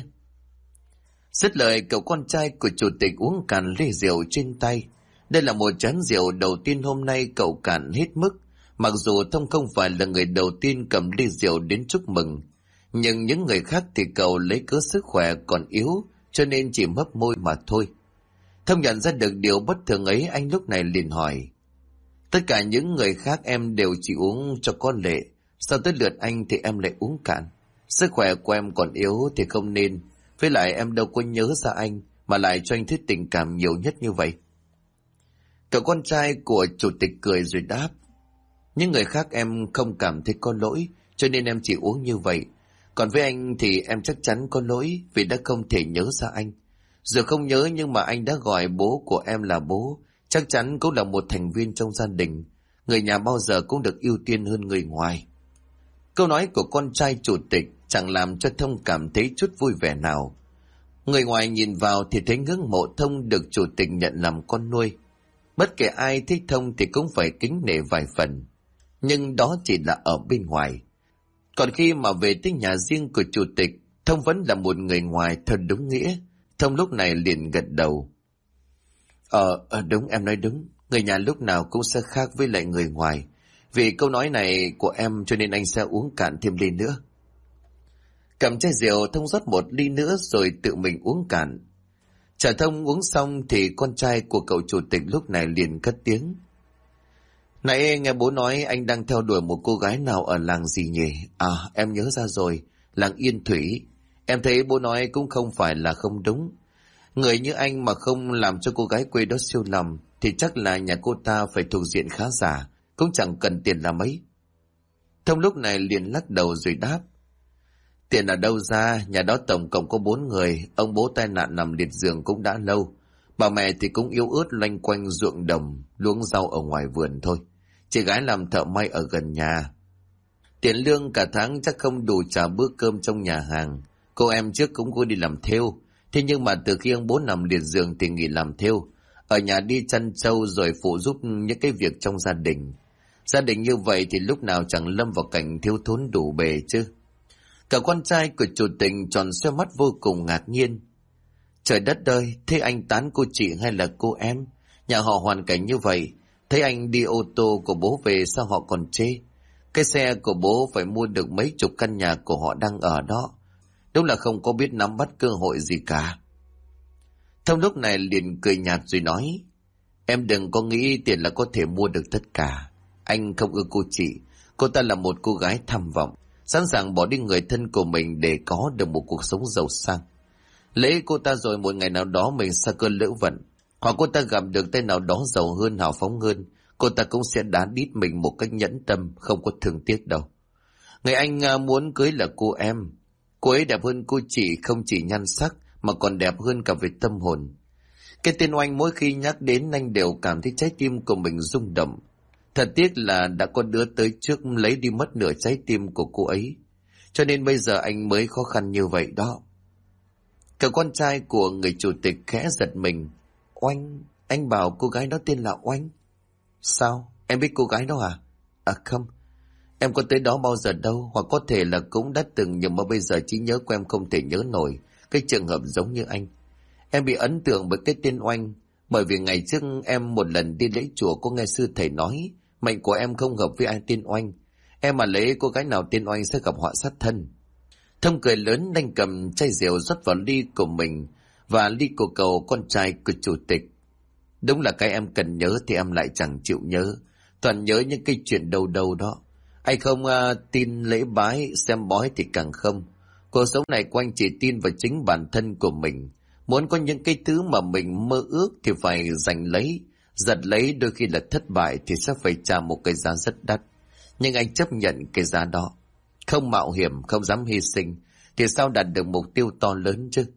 Dứt lời, cậu con trai của chủ tịch uống cạn ly rượu trên tay. Đây là một chén rượu đầu tiên hôm nay cậu cạn hết mức. Mặc dù Thông không phải là người đầu tiên cầm ly rượu đến chúc mừng, nhưng những người khác thì cậu lấy cớ sức khỏe còn yếu, cho nên chỉ mấp môi mà thôi. Thông nhận ra được điều bất thường ấy, anh lúc này liền hỏi: tất cả những người khác em đều chỉ uống cho có lệ, sao tới lượt anh thì em lại uống cạn? Sức khỏe của em còn yếu thì không nên, với lại em đâu có nhớ ra anh mà lại cho anh thứ tình cảm nhiều nhất như vậy. Cậu con trai của chủ tịch cười rồi đáp: những người khác em không cảm thấy có lỗi, cho nên em chỉ uống như vậy. Còn với anh thì em chắc chắn có lỗi vì đã không thể nhớ ra anh. Dù không nhớ nhưng mà anh đã gọi bố của em là bố, chắc chắn cũng là một thành viên trong gia đình. Người nhà bao giờ cũng được ưu tiên hơn người ngoài. Câu nói của con trai chủ tịch chẳng làm cho Thông cảm thấy chút vui vẻ nào. Người ngoài nhìn vào thì thấy ngưỡng mộ Thông được chủ tịch nhận làm con nuôi. Bất kể ai thích Thông thì cũng phải kính nể vài phần. Nhưng đó chỉ là ở bên ngoài. Còn khi mà về tới nhà riêng của chủ tịch, Thông vẫn là một người ngoài theo đúng nghĩa. Thông lúc này liền gật đầu. Đúng, em nói đúng. Người nhà lúc nào cũng sẽ khác với lại người ngoài. Vì câu nói này của em cho nên anh sẽ uống cạn thêm ly nữa. Cầm chai rượu, Thông rót một ly nữa rồi tự mình uống cạn. Chờ Thông uống xong thì con trai của cậu chủ tịch lúc này liền cất tiếng: nãy nghe bố nói anh đang theo đuổi một cô gái nào ở làng gì nhỉ? À, em nhớ ra rồi, làng Yên Thủy. Em thấy bố nói cũng không phải là không đúng. Người như anh mà không làm cho cô gái quê đó siêu lòng thì chắc là nhà cô ta phải thuộc diện khá giả, cũng chẳng cần tiền là mấy. Thông lúc này liền lắc đầu rồi đáp: tiền ở đâu ra, nhà đó tổng cộng có 4 người, ông bố tai nạn nằm liệt giường cũng đã lâu. Bà mẹ thì cũng yếu ớt loanh quanh ruộng đồng, luống rau ở ngoài vườn thôi. Chị gái làm thợ may ở gần nhà. Tiền lương cả tháng chắc không đủ trả bữa cơm trong nhà hàng. Cô em trước cũng có đi làm thêu, thế nhưng mà từ khi ông bố nằm liệt giường thì nghỉ làm thêu, ở nhà đi chăn trâu rồi phụ giúp những cái việc trong gia đình. Gia đình như vậy thì lúc nào chẳng lâm vào cảnh thiếu thốn đủ bề chứ. Cả con trai của chủ tịch tròn xoe mắt vô cùng ngạc nhiên. Trời đất ơi, thế anh tán cô chị hay là cô em? Nhà họ hoàn cảnh như vậy, thấy anh đi ô tô của bố về sao họ còn chê? Cái xe của bố phải mua được mấy chục căn nhà của họ đang ở đó. Đúng là không có biết nắm bắt cơ hội gì cả. Thông lúc này liền cười nhạt rồi nói: em đừng có nghĩ tiền là có thể mua được tất cả. Anh không ưa cô chị. Cô ta là một cô gái tham vọng, sẵn sàng bỏ đi người thân của mình để có được một cuộc sống giàu sang. Lấy cô ta rồi một ngày nào đó mình sa cơn lỡ vận, hoặc cô ta gặp được tên nào đó giàu hơn, hào phóng hơn, cô ta cũng sẽ đá đít mình một cách nhẫn tâm, không có thương tiếc đâu. Người anh muốn cưới là cô em. Cô ấy đẹp hơn cô chị không chỉ nhan sắc mà còn đẹp hơn cả về tâm hồn. Cái tên Oanh mỗi khi nhắc đến anh đều cảm thấy trái tim của mình rung động. Thật tiếc là đã có đứa tới trước lấy đi mất nửa trái tim của cô ấy, cho nên bây giờ anh mới khó khăn như vậy đó. Cậu con trai của người chủ tịch khẽ giật mình. Oanh, anh bảo cô gái đó tên là Oanh. Sao, em biết cô gái đó à? À không, em có tới đó bao giờ đâu, hoặc có thể là cũng đã từng nhưng mà bây giờ trí nhớ của em không thể nhớ nổi cái trường hợp giống như anh. Em bị ấn tượng bởi cái tên Oanh, bởi vì ngày trước em một lần đi lễ chùa có nghe sư thầy nói mệnh của em không hợp với ai tên Oanh. Em mà lấy cô gái nào tên Oanh sẽ gặp họa sát thân. Thông cười lớn, đang cầm chai rượu rót vào ly của mình và ly của cậu con trai của chủ tịch. Đúng là cái em cần nhớ thì em lại chẳng chịu nhớ, toàn nhớ những cái chuyện đâu đâu đó. Anh không tin lễ bái, xem bói thì càng không. Cuộc sống này của anh chỉ tin vào chính bản thân của mình. Muốn có những cái thứ mà mình mơ ước thì phải giành lấy, giật lấy, đôi khi là thất bại thì sẽ phải trả một cái giá rất đắt. Nhưng anh chấp nhận cái giá đó. Không mạo hiểm, không dám hy sinh thì sao đạt được mục tiêu to lớn chứ?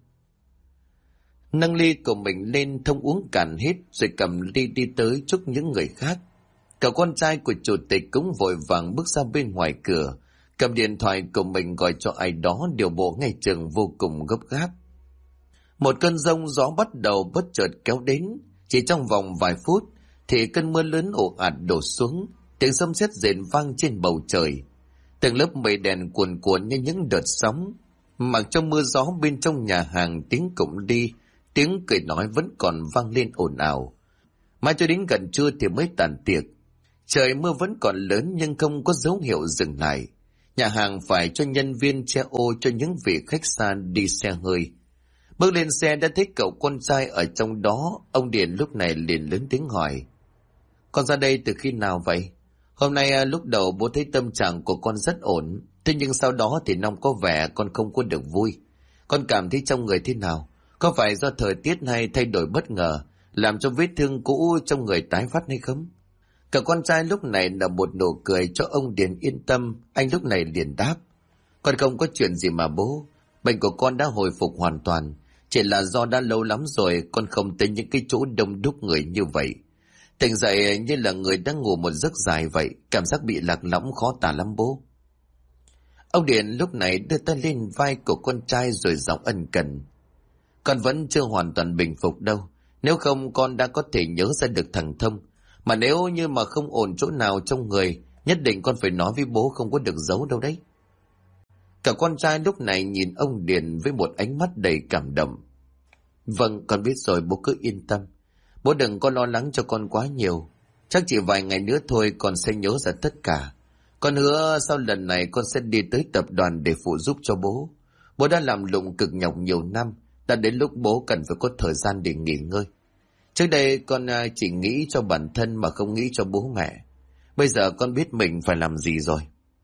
Nâng ly của mình lên, Thông uống cạn hết rồi cầm ly đi tới chúc những người khác. Cậu con trai của chủ tịch cũng vội vàng bước ra bên ngoài cửa, cầm điện thoại của mình gọi cho ai đó điều bộ ngay trường vô cùng gấp gáp. Một cơn giông gió bắt đầu bất chợt kéo đến, chỉ trong vòng vài phút thì cơn mưa lớn ồ ạt đổ xuống, tiếng sấm sét rền vang trên bầu trời. Từng lớp mây đèn cuồn cuộn như những đợt sóng. Mặc trong mưa gió bên trong nhà hàng tiếng cụng đi, tiếng cười nói vẫn còn vang lên ồn ào. Mãi cho đến gần trưa thì mới tàn tiệc. Trời mưa vẫn còn lớn nhưng không có dấu hiệu dừng lại. Nhà hàng phải cho nhân viên che ô cho những vị khách xa đi xe hơi. Bước lên xe đã thấy cậu con trai ở trong đó. Ông Điền lúc này liền lớn tiếng hỏi: "Con ra đây từ khi nào vậy? Hôm nay lúc đầu bố thấy tâm trạng của con rất ổn. Thế nhưng sau đó thì Long có vẻ con không có được vui. Con cảm thấy trong người thế nào? Có phải do thời tiết hay thay đổi bất ngờ làm cho vết thương cũ trong người tái phát hay không?" Cậu con trai lúc này là một nụ cười cho ông Điền yên tâm. Anh lúc này liền đáp: "Con không có chuyện gì mà bố. Bệnh của con đã hồi phục hoàn toàn. Chỉ là do đã lâu lắm rồi con không tới những cái chỗ đông đúc người như vậy. Tỉnh dậy như là người đang ngủ một giấc dài vậy. Cảm giác bị lạc lõng khó tả lắm bố." Ông Điền lúc này đưa tay lên vai của con trai rồi giọng ân cần: "Con vẫn chưa hoàn toàn bình phục đâu. Nếu không con đã có thể nhớ ra được thằng Thông. Mà nếu như mà không ổn chỗ nào trong người, nhất định con phải nói với bố, không có được giấu đâu đấy." Cả con trai lúc này nhìn ông Điền với một ánh mắt đầy cảm động. "Vâng, con biết rồi, bố cứ yên tâm. Bố đừng có lo lắng cho con quá nhiều. Chắc chỉ vài ngày nữa thôi con sẽ nhớ ra tất cả. Con hứa sau lần này con sẽ đi tới tập đoàn để phụ giúp cho bố. Bố đã làm lụng cực nhọc nhiều năm, đã đến lúc bố cần phải có thời gian để nghỉ ngơi. Trước đây con chỉ nghĩ cho bản thân mà không nghĩ cho bố mẹ. Bây giờ con biết mình phải làm gì rồi."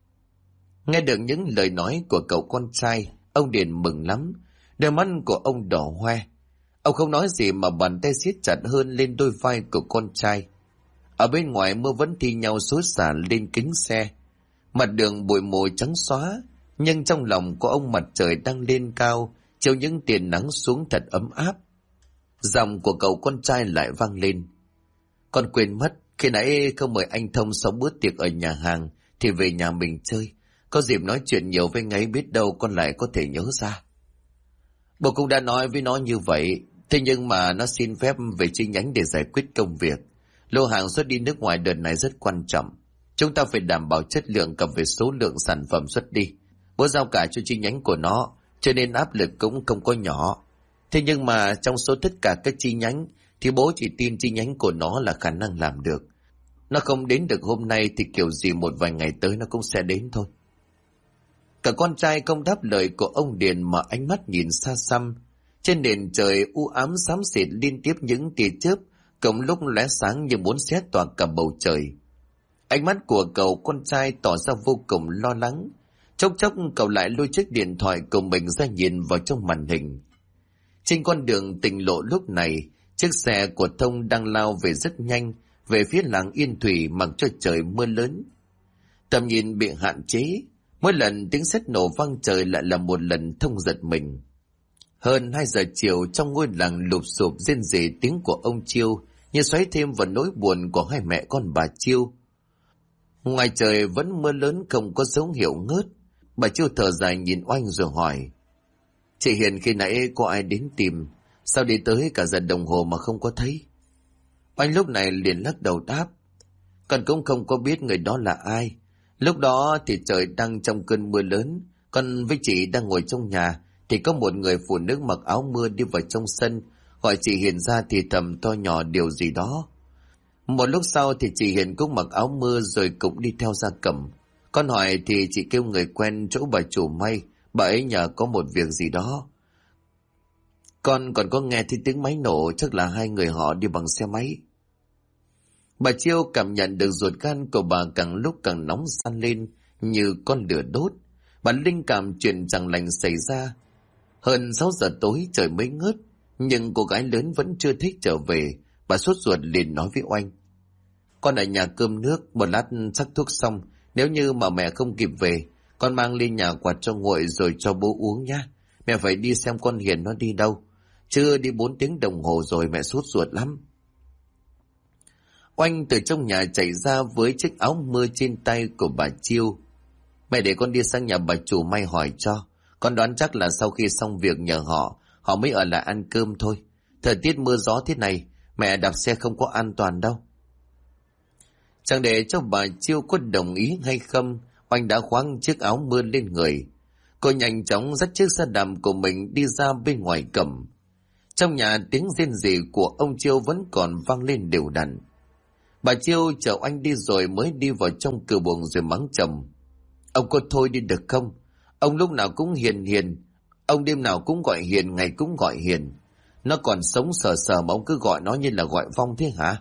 Nghe được những lời nói của cậu con trai, ông Điền mừng lắm. Đôi mắt của ông đỏ hoe. Ông không nói gì mà bàn tay siết chặt hơn lên đôi vai của con trai. Ở bên ngoài mưa vẫn thi nhau xối xả lên kính xe. Mặt đường bụi mù trắng xóa, nhưng trong lòng của ông mặt trời đang lên cao, chiếu những tia nắng xuống thật ấm áp. Giọng của cậu con trai lại vang lên: "Con quên mất, khi nãy không mời anh Thông sau bữa tiệc ở nhà hàng thì về nhà mình chơi. Có dịp nói chuyện nhiều với ngay, biết đâu con lại có thể nhớ ra." Bố cũng đã nói với nó như vậy, thế nhưng mà nó xin phép về chi nhánh để giải quyết công việc. Lô hàng xuất đi nước ngoài đợt này rất quan trọng. Chúng ta phải đảm bảo chất lượng cộng với số lượng sản phẩm xuất đi. Bố giao cả cho chi nhánh của nó, cho nên áp lực cũng không có nhỏ. Thế nhưng mà trong số tất cả các chi nhánh thì bố chỉ tin chi nhánh của nó là khả năng làm được. Nó không đến được hôm nay thì kiểu gì một vài ngày tới nó cũng sẽ đến thôi. Cả con trai không đáp lời của ông Điền mà ánh mắt nhìn xa xăm. Trên nền trời u ám xám xịt liên tiếp những tia chớp, cộng lúc lóe sáng như muốn xé toạc cả bầu trời. Ánh mắt của cậu con trai tỏ ra vô cùng lo lắng. Chốc chốc cậu lại lôi chiếc điện thoại của mình ra nhìn vào trong màn hình. Trên con đường tỉnh lộ lúc này, chiếc xe của Thông đang lao về rất nhanh, về phía làng Yên Thủy mặc cho trời mưa lớn. Tầm nhìn bị hạn chế, mỗi lần tiếng sét nổ vang trời lại là một lần Thông giật mình. Hơn 2 giờ chiều, trong ngôi làng lụp xụp rên rỉ tiếng của ông Chiêu như xoáy thêm vào nỗi buồn của hai mẹ con bà Chiêu. Ngoài trời vẫn mưa lớn không có dấu hiệu ngớt. Bà Chiêu thở dài nhìn Oanh rồi hỏi: "Chị Hiền, khi nãy có ai đến tìm, sao đi tới cả giờ đồng hồ mà không có thấy?" Oanh lúc này liền lắc đầu đáp: "Con cũng không có biết người đó là ai. Lúc đó thì trời đang trong cơn mưa lớn, con với chị đang ngồi trong nhà thì có một người phụ nữ mặc áo mưa đi vào trong sân, gọi chị Hiền ra thì thầm to nhỏ điều gì đó. Một lúc sau thì chị Hiền cũng mặc áo mưa rồi cũng đi theo ra cổng. Con hỏi thì chị kêu người quen chỗ bà chủ may, bà ấy nhờ có một việc gì đó. Con còn có nghe thấy tiếng máy nổ, chắc là hai người họ đi bằng xe máy." Bà Chiêu cảm nhận được ruột gan của bà càng lúc càng nóng san lên như con lửa đốt. Bà linh cảm chuyện chẳng lành xảy ra. Hơn 6 giờ tối trời mới ngớt, nhưng cô gái lớn vẫn chưa thích trở về. Bà sốt ruột liền nói với Oanh: "Con ở nhà cơm nước, một lát sắc thuốc xong, nếu như mà mẹ không kịp về, con mang lên nhà quạt cho nguội rồi cho bố uống nhá. Mẹ phải đi xem con Hiền nó đi đâu. Chưa đi 4 tiếng đồng hồ rồi, mẹ sốt ruột lắm." Oanh từ trong nhà chạy ra với chiếc áo mưa trên tay của bà Chiêu. "Mẹ để con đi sang nhà bà chủ may hỏi cho. Con đoán chắc là sau khi xong việc nhờ họ, họ mới ở lại ăn cơm thôi. Thời tiết mưa gió thế này, mẹ đạp xe không có an toàn đâu." Chẳng để cho bà Chiêu có đồng ý hay không, Oanh đã khoác chiếc áo mưa lên người. Cô nhanh chóng dắt chiếc xe đạp của mình đi ra bên ngoài cổng. Trong nhà tiếng rên rỉ của ông Chiêu vẫn còn vang lên đều đặn. Bà Chiêu chờ Oanh đi rồi mới đi vào trong cửa buồng rồi mắng chồng. Ông có thôi đi được không? Ông lúc nào cũng hiền hiền. Ông đêm nào cũng gọi hiền, ngày cũng gọi hiền. Nó còn sống sờ sờ mà ông cứ gọi nó như là gọi vong thế hả?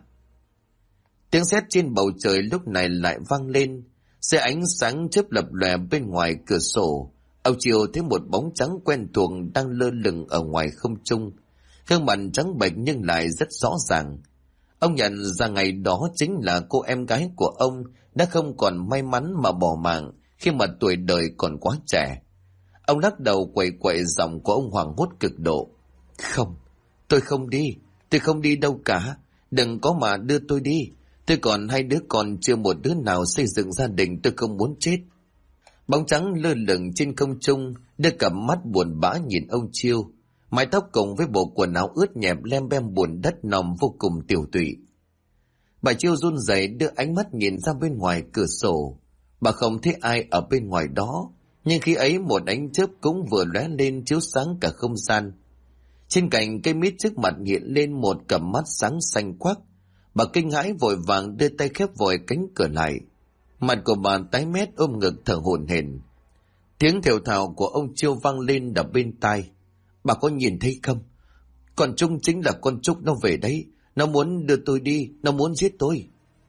Tiếng sét trên bầu trời lúc này lại vang lên. Xe ánh sáng chớp lập lòe bên ngoài cửa sổ. Ông Chiêu thấy một bóng trắng quen thuộc đang lơ lửng ở ngoài không trung. Gương mặt trắng bệch nhưng lại rất rõ ràng. Ông nhận ra ngày đó chính là cô em gái của ông đã không còn may mắn mà bỏ mạng khi mà tuổi đời còn quá trẻ. Ông lắc đầu quẩy quẩy, giọng của ông hoảng hốt cực độ. Không, tôi không đi đâu cả. Đừng có mà đưa tôi đi. Tôi còn 2 đứa con, chưa một đứa nào xây dựng gia đình, tôi không muốn chết. Bóng trắng lơ lửng trên không trung, đưa cặp mắt buồn bã nhìn ông Chiêu. Mái tóc cùng với bộ quần áo ướt nhẹp lem bem bùn đất nằm vô cùng tiểu tụy. Bà Chiêu run rẩy đưa ánh mắt nhìn ra bên ngoài cửa sổ. Bà không thấy ai ở bên ngoài đó, nhưng khi ấy một ánh chớp cũng vừa lóe lên chiếu sáng cả không gian. Trên cành cây mít trước mặt hiện lên một cặp mắt sáng xanh quắc. Bà kinh hãi vội vàng đưa tay khép vội cánh cửa lại. Mặt của bà tái mét ôm ngực thở hổn hển. Tiếng thều thào của ông Chiêu vang lên đập bên tai. Bà có nhìn thấy không? Con Trung chính là con Trúc, nó về đấy. Nó muốn đưa tôi đi, nó muốn giết tôi.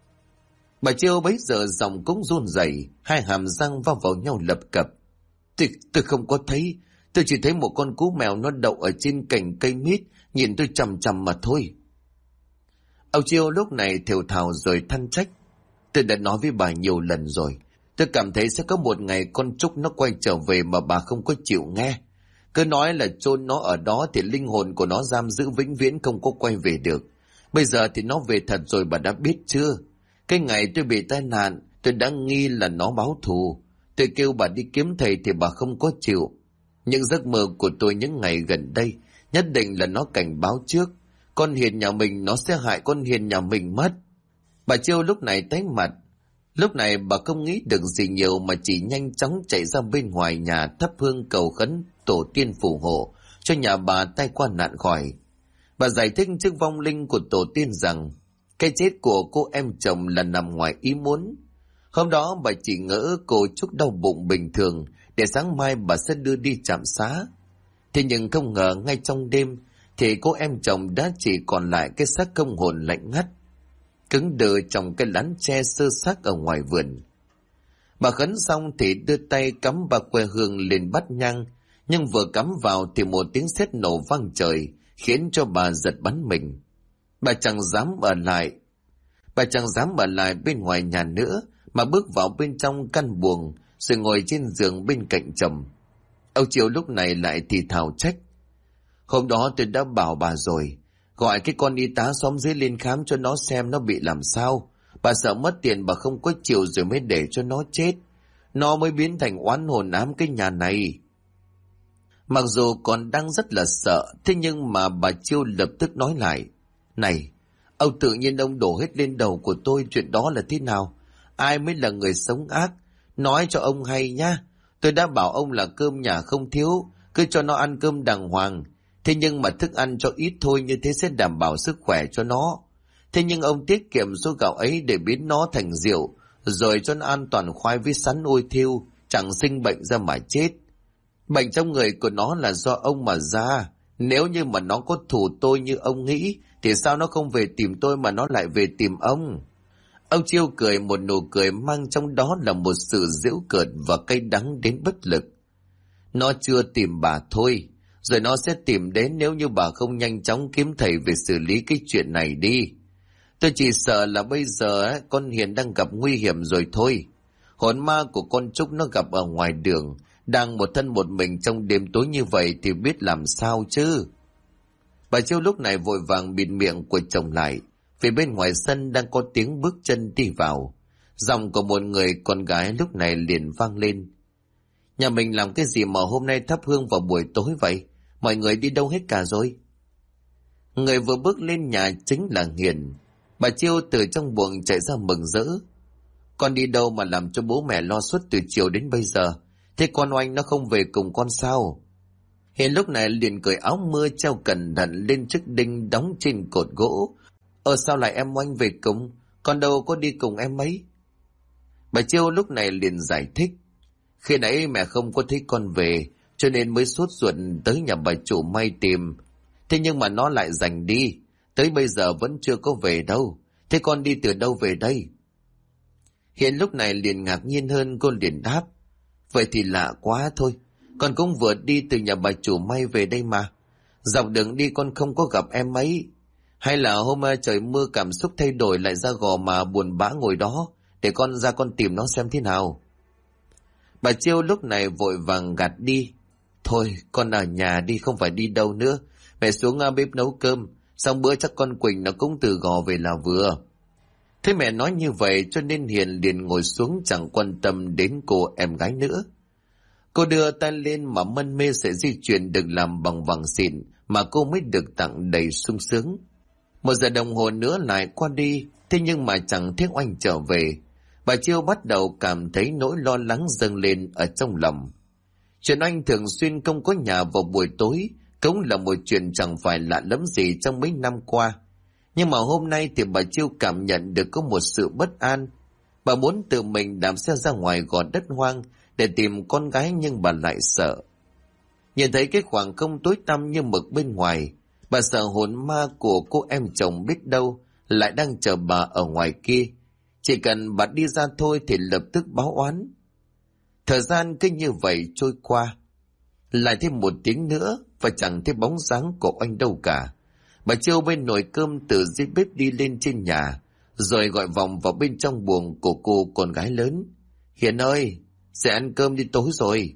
Bà Chiêu bấy giờ giọng cũng run rẩy, hai hàm răng va vào nhau lập cập. Tôi không có thấy. Tôi chỉ thấy một con cú mèo nó đậu ở trên cành cây mít, nhìn tôi chằm chằm mà thôi. Ông Chiêu lúc này thều thào rồi than trách. Tôi đã nói với bà nhiều lần rồi. Tôi cảm thấy sẽ có một ngày con Trúc nó quay trở về mà bà không có chịu nghe. Cứ nói là chôn nó ở đó thì linh hồn của nó giam giữ vĩnh viễn, không có quay về được. Bây giờ thì nó về thật rồi, bà đã biết chưa? Cái ngày tôi bị tai nạn, tôi đã nghi là nó báo thù. Tôi kêu bà đi kiếm thầy thì bà không có chịu. Những giấc mơ của tôi những ngày gần đây nhất định là nó cảnh báo trước. Con Hiền nhà mình nó sẽ hại con Hiền nhà mình mất. Bà Chiêu lúc này tái mặt. Lúc này bà không nghĩ được gì nhiều mà chỉ nhanh chóng chạy ra bên ngoài nhà thắp hương cầu khấn tổ tiên phù hộ cho nhà bà tai qua nạn khỏi. Bà giải thích trước vong linh của tổ tiên rằng cái chết của cô em chồng là nằm ngoài ý muốn. Hôm đó bà chỉ ngỡ cô Trúc đau bụng bình thường để sáng mai bà sẽ đưa đi trạm xá. Thế nhưng không ngờ ngay trong đêm thì cô em chồng đã chỉ còn lại cái xác không hồn lạnh ngắt, cứng đờ trong cái lán tre sơ xác ở ngoài vườn. Bà khấn xong thì đưa tay cắm ba que hương lên bát nhang, nhưng vừa cắm vào thì một tiếng sét nổ vang trời khiến cho bà giật bắn mình. Bà chẳng dám ở lại bên ngoài nhà nữa mà bước vào bên trong căn buồng rồi ngồi trên giường bên cạnh chồng. Ông Chiêu lúc này lại thì thào trách. Hôm đó tôi đã bảo bà rồi, gọi cái con y tá xóm dưới lên khám cho nó xem nó bị làm sao. Bà sợ mất tiền bà không có chịu rồi mới để cho nó chết. Nó mới biến thành oán hồn ám cái nhà này. Mặc dù còn đang rất là sợ, thế nhưng mà bà Chiêu lập tức nói lại. Này, ông tự nhiên ông đổ hết lên đầu của tôi, chuyện đó là thế nào? Ai mới là người sống ác? Nói cho ông hay nhá. Tôi đã bảo ông là cơm nhà không thiếu, cứ cho nó ăn cơm đàng hoàng. Thế nhưng mà thức ăn cho ít thôi, như thế sẽ đảm bảo sức khỏe cho nó. Thế nhưng ông tiết kiệm số gạo ấy để biến nó thành rượu, rồi cho nó ăn toàn khoai với sắn ôi thiêu, chẳng sinh bệnh ra mà chết. Bệnh trong người của nó là do ông mà ra. Nếu như mà nó có thù tôi như ông nghĩ, thì sao nó không về tìm tôi mà nó lại về tìm ông? Ông Chiêu cười một nụ cười mang trong đó là một sự giễu cợt và cay đắng đến bất lực. Nó chưa tìm bà thôi, rồi nó sẽ tìm đến nếu như bà không nhanh chóng kiếm thầy về xử lý cái chuyện này đi. Tôi chỉ sợ là bây giờ con Hiền đang gặp nguy hiểm rồi thôi. Hồn ma của con Trúc nó gặp ở ngoài đường, đang một thân một mình trong đêm tối như vậy thì biết làm sao chứ. Bà Chiêu lúc này vội vàng bịt miệng của chồng lại, vì bên ngoài sân đang có tiếng bước chân đi vào. Giọng của một người con gái lúc này liền vang lên. Nhà mình làm cái gì mà hôm nay thắp hương vào buổi tối vậy? Mọi người đi đâu hết cả rồi? Người vừa bước lên nhà chính là Hiền. Bà Chiêu từ trong buồng chạy ra mừng rỡ. Con đi đâu mà làm cho bố mẹ lo suốt từ chiều đến bây giờ? Thế con Oanh nó không về cùng con sao? Hiền lúc này liền cởi áo mưa treo cẩn thận lên chiếc đinh đóng trên cột gỗ. Sao lại em Oanh về cùng? Con đâu có đi cùng em ấy. Bà Chiêu lúc này liền giải thích. Khi nãy mẹ không có thấy con về, cho nên mới sốt ruột tới nhà bà chủ May tìm. Thế nhưng mà nó lại giành đi, tới bây giờ vẫn chưa có về đâu. Thế con đi từ đâu về đây? Hiền lúc này liền ngạc nhiên hơn, cô liền đáp. Vậy thì lạ quá thôi, con cũng vừa đi từ nhà bà chủ May về đây mà. Dọc đường đi con không có gặp em ấy. Hay là hôm trời mưa cảm xúc thay đổi lại ra gò mà buồn bã ngồi đó, để con ra con tìm nó xem thế nào. Bà Chiêu lúc này vội vàng gạt đi. Thôi con ở nhà đi, không phải đi đâu nữa. Mẹ xuống bếp nấu cơm, xong bữa chắc con Quỳnh nó cũng từ gò về là vừa. Thế mẹ nói như vậy cho nên Hiền liền ngồi xuống chẳng quan tâm đến cô em gái nữa. Cô đưa tay lên mà mân mê sợi dây chuyền được làm bằng vàng xịn mà cô mới được tặng đầy sung sướng. 1 giờ đồng hồ nữa lại qua đi, thế nhưng mà chẳng thấy Oanh trở về. Bà Chiêu bắt đầu cảm thấy nỗi lo lắng dâng lên ở trong lòng. Chuyện Oanh thường xuyên không có nhà vào buổi tối cũng là một chuyện chẳng phải lạ lẫm gì trong mấy năm qua. Nhưng mà hôm nay thì bà Chiêu cảm nhận được có một sự bất an. Bà muốn tự mình đạp xe ra ngoài gò đất hoang để tìm con gái, nhưng bà lại sợ. Nhìn thấy cái khoảng không tối tăm như mực bên ngoài, bà sợ hồn ma của cô em chồng biết đâu lại đang chờ bà ở ngoài kia. Chỉ cần bà đi ra thôi thì lập tức báo oán. Thời gian cứ như vậy trôi qua. Lại thêm 1 tiếng nữa và chẳng thấy bóng dáng của Oanh đâu cả. Bà Chiêu bên nồi cơm từ dưới bếp đi lên trên nhà, rồi gọi vòng vào bên trong buồng của cô con gái lớn. Hiền ơi, sẽ ăn cơm đi, tối rồi.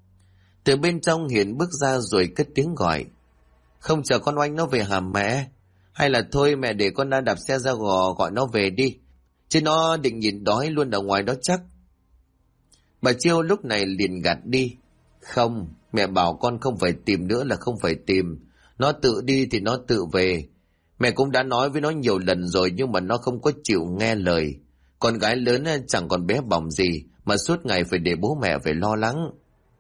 Từ bên trong Hiền bước ra rồi cất tiếng gọi. Không chờ con Oanh nó về hả mẹ? Hay là thôi mẹ để con đã đạp xe ra gò gọi nó về đi, chứ nó định nhìn đói luôn ở ngoài đó chắc. Bà Chiêu lúc này liền gạt đi. Không, mẹ bảo con không phải tìm nữa là không phải tìm. Nó tự đi thì nó tự về. Mẹ cũng đã nói với nó nhiều lần rồi nhưng mà nó không có chịu nghe lời. Con gái lớn chẳng còn bé bỏng gì mà suốt ngày phải để bố mẹ phải lo lắng.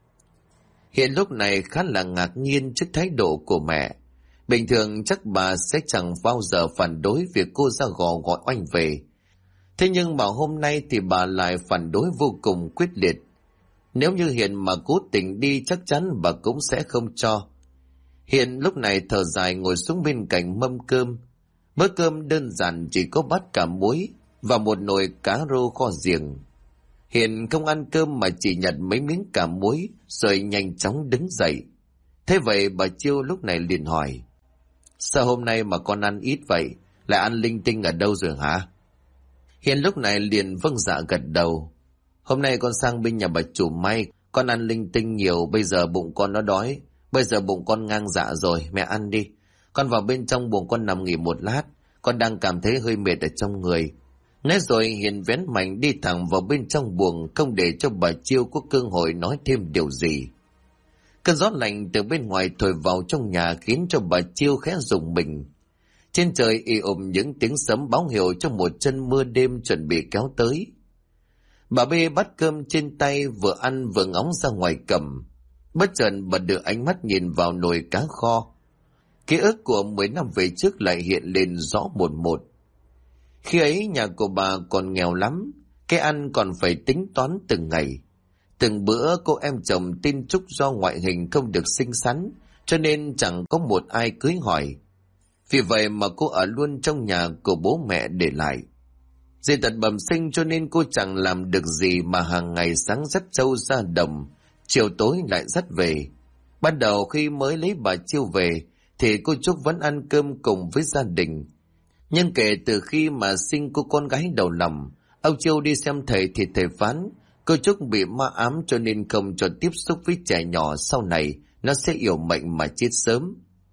Hiện lúc này khá là ngạc nhiên trước thái độ của mẹ. Bình thường chắc bà sẽ chẳng bao giờ phản đối việc cô ra gò gọi Oanh về. Thế nhưng mà hôm nay thì bà lại phản đối vô cùng quyết liệt. Nếu như Hiền mà cố tình đi chắc chắn bà cũng sẽ không cho. Hiền lúc này thở dài ngồi xuống bên cạnh mâm cơm. Bữa cơm đơn giản chỉ có bát cà muối và một nồi cá rô kho riềng. Hiền không ăn cơm mà chỉ nhặt mấy miếng cà muối rồi nhanh chóng đứng dậy. Thế vậy bà Chiêu lúc này liền hỏi. Sao hôm nay mà con ăn ít vậy? Lại ăn linh tinh ở đâu rồi hả? Hiền lúc này liền vâng dạ gật đầu. Hôm nay con sang bên nhà bà chủ May, con ăn linh tinh nhiều, bây giờ bụng con nó đói. Bây giờ bụng con ngang dạ rồi, mẹ ăn đi. Con vào bên trong buồng con nằm nghỉ một lát, con đang cảm thấy hơi mệt ở trong người. Nói rồi Hiền vén mảnh đi thẳng vào bên trong buồng, không để cho bà Chiêu có cơ hội nói thêm điều gì. Cơn gió lạnh từ bên ngoài thổi vào trong nhà khiến cho bà Chiêu khẽ rùng mình. Trên trời ì ùm những tiếng sấm báo hiệu cho một trận mưa đêm chuẩn bị kéo tới. Bà bê bát cơm trên tay vừa ăn vừa ngóng ra ngoài cầm. Bất chợt bà đưa ánh mắt nhìn vào nồi cá kho. Ký ức của 10 năm về trước lại hiện lên rõ một một. Khi ấy nhà của bà còn nghèo lắm, cái ăn còn phải tính toán từng ngày. Từng bữa cô em chồng tin Trúc do ngoại hình không được xinh xắn, cho nên chẳng có một ai cưới hỏi. Vì vậy mà cô ở luôn trong nhà của bố mẹ để lại. Dị tật bẩm sinh cho nên cô chẳng làm được gì mà hàng ngày sáng dắt trâu ra đồng, chiều tối lại dắt về. Ban đầu khi mới lấy bà Chiêu về thì cô Trúc vẫn ăn cơm cùng với gia đình. Nhưng kể từ khi mà sinh cô con gái đầu lòng, ông Chiêu đi xem thầy thì thầy phán cô Trúc bị ma ám cho nên không cho tiếp xúc với trẻ nhỏ, sau này nó sẽ yểu mệnh mà chết sớm.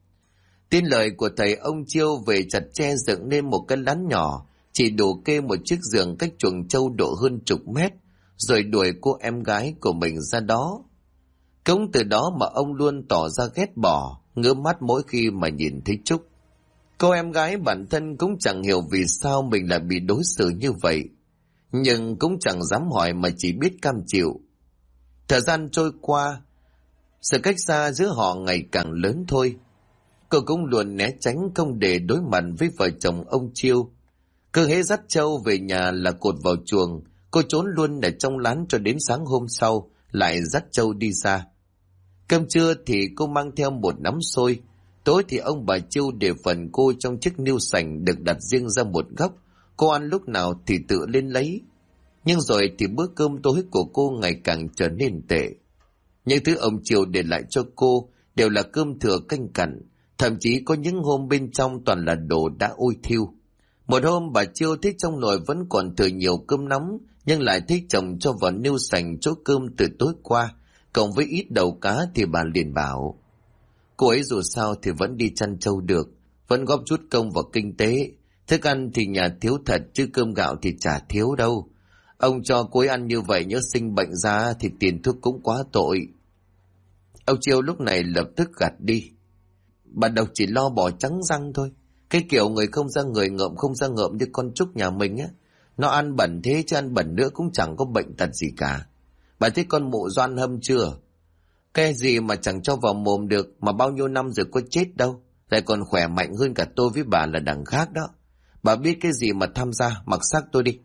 Tin lời của thầy, ông Chiêu về chặt tre dựng nên một cái lán nhỏ, chỉ đủ kê một chiếc giường cách chuồng trâu độ hơn chục mét, rồi đuổi cô em gái của mình ra đó. Cũng từ đó mà ông luôn tỏ ra ghét bỏ, ngứa mắt mỗi khi mà nhìn thấy Trúc. Cô em gái bản thân cũng chẳng hiểu vì sao mình lại bị đối xử như vậy. nhưng cũng chẳng dám hỏi mà chỉ biết cam chịu. Thời gian trôi qua, sự cách xa giữa họ ngày càng lớn thôi. Cô cũng luôn né tránh không để đối mặt với vợ chồng ông Chiêu. Cứ hễ dắt Châu về nhà là cột vào chuồng, cô trốn luôn ở trong lán cho đến sáng hôm sau lại dắt Châu đi ra. Cơm trưa thì cô mang theo một nắm xôi, tối thì ông bà Chiêu để phần cô trong chiếc niêu sành được đặt riêng ra một góc, cô ăn lúc nào thì tự lên lấy. Nhưng rồi thì bữa cơm tối của cô ngày càng trở nên tệ. Những thứ ông Chiêu để lại cho cô đều là cơm thừa canh cặn, thậm chí có những hôm bên trong toàn là đồ đã ôi thiêu. Một hôm bà Chiêu thấy trong nồi vẫn còn thừa nhiều cơm nóng, nhưng lại thấy chồng cho vào niêu sành chỗ cơm từ tối qua, cộng với ít đầu cá thì bà liền bảo. Cô ấy dù sao thì vẫn đi chăn trâu được, vẫn góp chút công vào kinh tế. Thức ăn thì nhà thiếu thật chứ cơm gạo thì chả thiếu đâu. Ông cho cô ấy ăn như vậy nhớ sinh bệnh ra thì tiền thuốc cũng quá tội. Ông Chiêu lúc này lập tức gạt đi. Bà Độc chỉ lo bỏ trắng răng thôi. Cái kiểu người không ra người ngợm không ra ngợm như con Trúc nhà mình á. Nó ăn bẩn thế chứ ăn bẩn nữa cũng chẳng có bệnh tật gì cả. Bà thấy con mụ Doan Hâm chưa? Cái gì mà chẳng cho vào mồm được mà bao nhiêu năm rồi có chết đâu. Lại còn khỏe mạnh hơn cả tôi với bà là đằng khác đó. Bà biết cái gì mà tham gia, mặc xác tôi đi.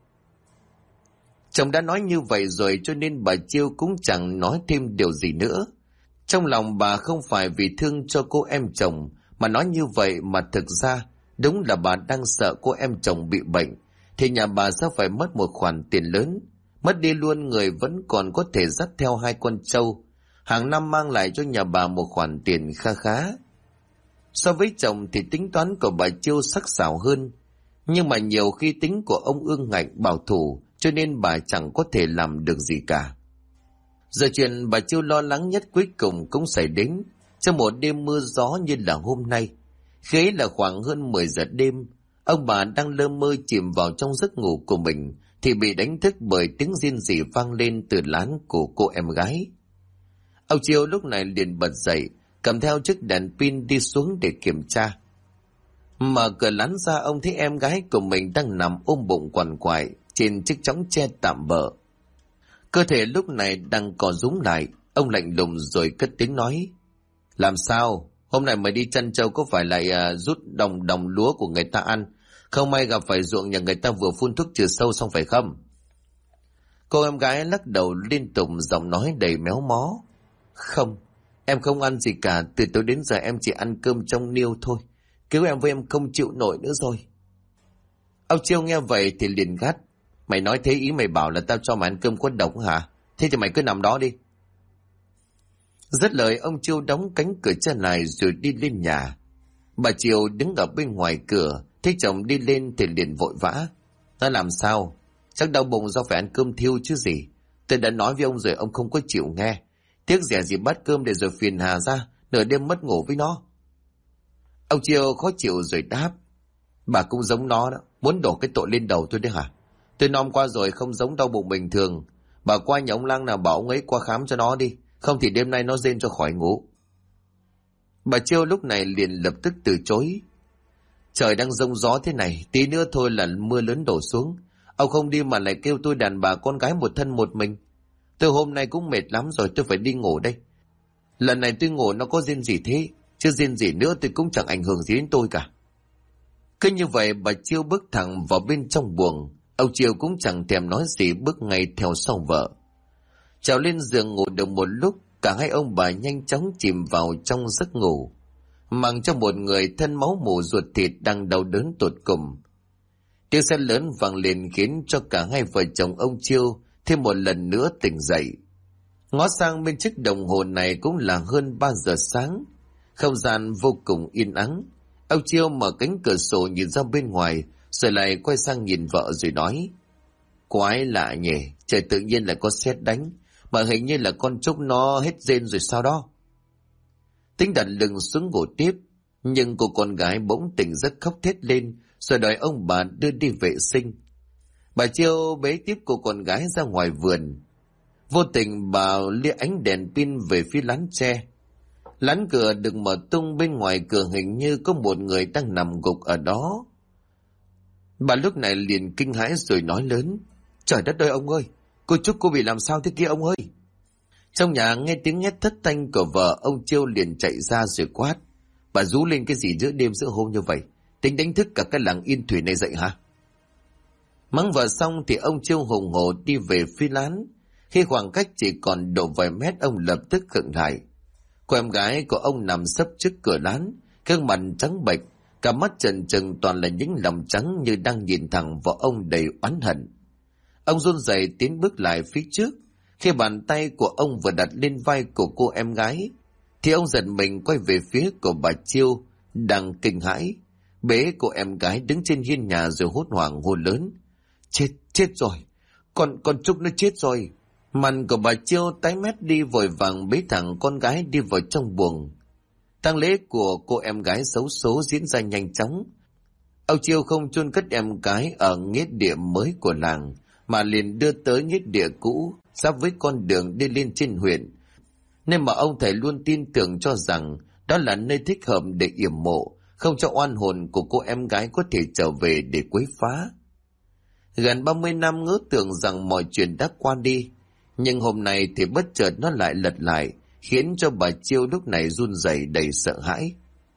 Chồng đã nói như vậy rồi cho nên bà Chiêu cũng chẳng nói thêm điều gì nữa. Trong lòng bà không phải vì thương cho cô em chồng mà nói như vậy, mà thực ra đúng là bà đang sợ cô em chồng bị bệnh thì nhà bà sẽ phải mất một khoản tiền lớn. Mất đi luôn người vẫn còn có thể dắt theo 2 con trâu, hàng năm mang lại cho nhà bà một khoản tiền kha khá. So với chồng thì tính toán của bà Chiêu sắc sảo hơn, nhưng mà nhiều khi tính của ông ương ngạnh bảo thủ cho nên bà chẳng có thể làm được gì cả. Giờ chuyện bà Chiêu lo lắng nhất cuối cùng cũng xảy đến trong một đêm mưa gió như là hôm nay. Khi ấy là khoảng hơn 10 giờ đêm, ông bà đang lơ mơ chìm vào trong giấc ngủ của mình thì bị đánh thức bởi tiếng rên rỉ vang lên từ lán của cô em gái. Ông Chiêu lúc này liền bật dậy, cầm theo chiếc đèn pin đi xuống để kiểm tra. Mở cửa lán ra, ông thấy em gái của mình đang nằm ôm bụng quằn quại trên chiếc chõng tre tạm bợ. Cơ thể lúc này đang co rúm lại. Ông lạnh lùng rồi cất tiếng nói. Làm sao? Hôm nay mày đi chăn trâu có phải lại rút đồng lúa của người ta ăn? Không may gặp phải ruộng nhà người ta vừa phun thuốc trừ sâu xong phải không? Cô em gái lắc đầu liên tục, giọng nói đầy méo mó. Không, em không ăn gì cả. Từ tối đến giờ em chỉ ăn cơm trong niêu thôi. Cứu em với em không chịu nổi nữa rồi. Ông Chiêu nghe vậy thì liền gắt. Mày nói thế ý mày bảo là tao cho mày ăn cơm có độc hả? Thế thì mày cứ nằm đó đi. Dứt lời, ông Chiêu đóng cánh cửa chân lại rồi đi lên nhà. Bà Chiêu đứng ở bên ngoài cửa, thấy chồng đi lên thì liền vội vã. Nó làm sao? Chắc đau bụng do phải ăn cơm thiêu chứ gì. Tôi đã nói với ông rồi, ông không có chịu nghe. Tiếc rẻ gì bắt cơm để rồi phiền hà ra, nửa đêm mất ngủ với nó. Ông Chiêu khó chịu rồi đáp. Bà cũng giống nó đó, muốn đổ cái tội lên đầu tôi đấy hả? Tôi nom qua rồi, không giống đau bụng bình thường. Bà qua nhà ông Lang nào bảo ông ấy qua khám cho nó đi, không thì đêm nay nó rên cho khỏi ngủ. Bà Chiêu lúc này liền lập tức từ chối. Trời đang giông gió thế này, tí nữa thôi là mưa lớn đổ xuống. Ông không đi mà lại kêu tôi đàn bà con gái một thân một mình. Tôi hôm nay cũng mệt lắm rồi, tôi phải đi ngủ đây. Lần này tôi ngủ nó có rên gì thế, chứ rên gì nữa tôi cũng chẳng ảnh hưởng gì đến tôi cả. Cứ như vậy bà Chiêu bước thẳng vào bên trong buồng. Ông Chiêu cũng chẳng thèm nói gì, bước ngay theo sau vợ. Trèo lên giường ngủ được một lúc, cả hai ông bà nhanh chóng chìm vào trong giấc ngủ, mặc cho một người thân máu mủ ruột thịt đang đau đớn tột cùng. Tiếng sét lớn vang lên khiến cho cả hai vợ chồng ông Chiêu thêm một lần nữa tỉnh dậy. Ngó sang bên chiếc đồng hồ này cũng là hơn 3 giờ sáng. Không gian vô cùng yên ắng. Ông Chiêu mở cánh cửa sổ nhìn ra bên ngoài, rồi lại quay sang nhìn vợ rồi nói. Quái lạ nhỉ, trời tự nhiên lại có sét đánh, mà hình như là con Trúc nó hết rên rồi sao đó. Tính đặt lưng xuống ngủ tiếp, nhưng cô con gái bỗng tỉnh giấc khóc thét lên, rồi đòi ông bà đưa đi vệ sinh. Bà Chiêu bế tiếp cô con gái ra ngoài vườn. Vô tình bà lia ánh đèn pin về phía lán tre. Lán cửa được mở tung, bên ngoài cửa hình như có một người đang nằm gục ở đó. Bà lúc này liền kinh hãi rồi nói lớn. Trời đất ơi ông ơi, cô Trúc cô bị làm sao thế kia ông ơi? Trong nhà nghe tiếng hét thất thanh của vợ, ông Chiêu liền chạy ra rồi quát. Bà rú lên cái gì giữa đêm giữa hôm như vậy? Tính đánh thức cả cái làng Yên Thủy này dậy hả? Mắng vợ xong thì ông Chiêu hùng hổ đi về phía lán. Khi khoảng cách chỉ còn độ vài mét, ông lập tức khựng lại. Cô em gái của ông nằm sấp trước cửa lán, gương mặt trắng bệch, cả mắt trần trừng toàn là những lòng trắng như đang nhìn thẳng vào ông đầy oán hận. Ông run rẩy tiến bước lại phía trước. Khi bàn tay của ông vừa đặt lên vai của cô em gái, thì ông giật mình quay về phía của bà Chiêu, đang kinh hãi. Bế cô em gái đứng trên hiên nhà rồi hốt hoảng hô lớn. Chết rồi, con Trúc nó chết rồi. Mặt của bà Chiêu tái mét đi, vội vàng bế thẳng con gái đi vào trong buồng. Tang lễ của cô em gái xấu số diễn ra nhanh chóng. Ông Chiêu không chôn cất em gái ở nghĩa địa mới của làng, mà liền đưa tới nghĩa địa cũ giáp với con đường đi lên trên huyện, nên mà ông thầy luôn tin tưởng cho rằng đó là nơi thích hợp để yểm mộ, không cho oan hồn của cô em gái có thể trở về để quấy phá. Gần 30 năm ngỡ tưởng rằng mọi chuyện đã qua đi, nhưng hôm nay thì bất chợt nó lại lật lại, khiến cho bà Chiêu lúc này run rẩy đầy sợ hãi.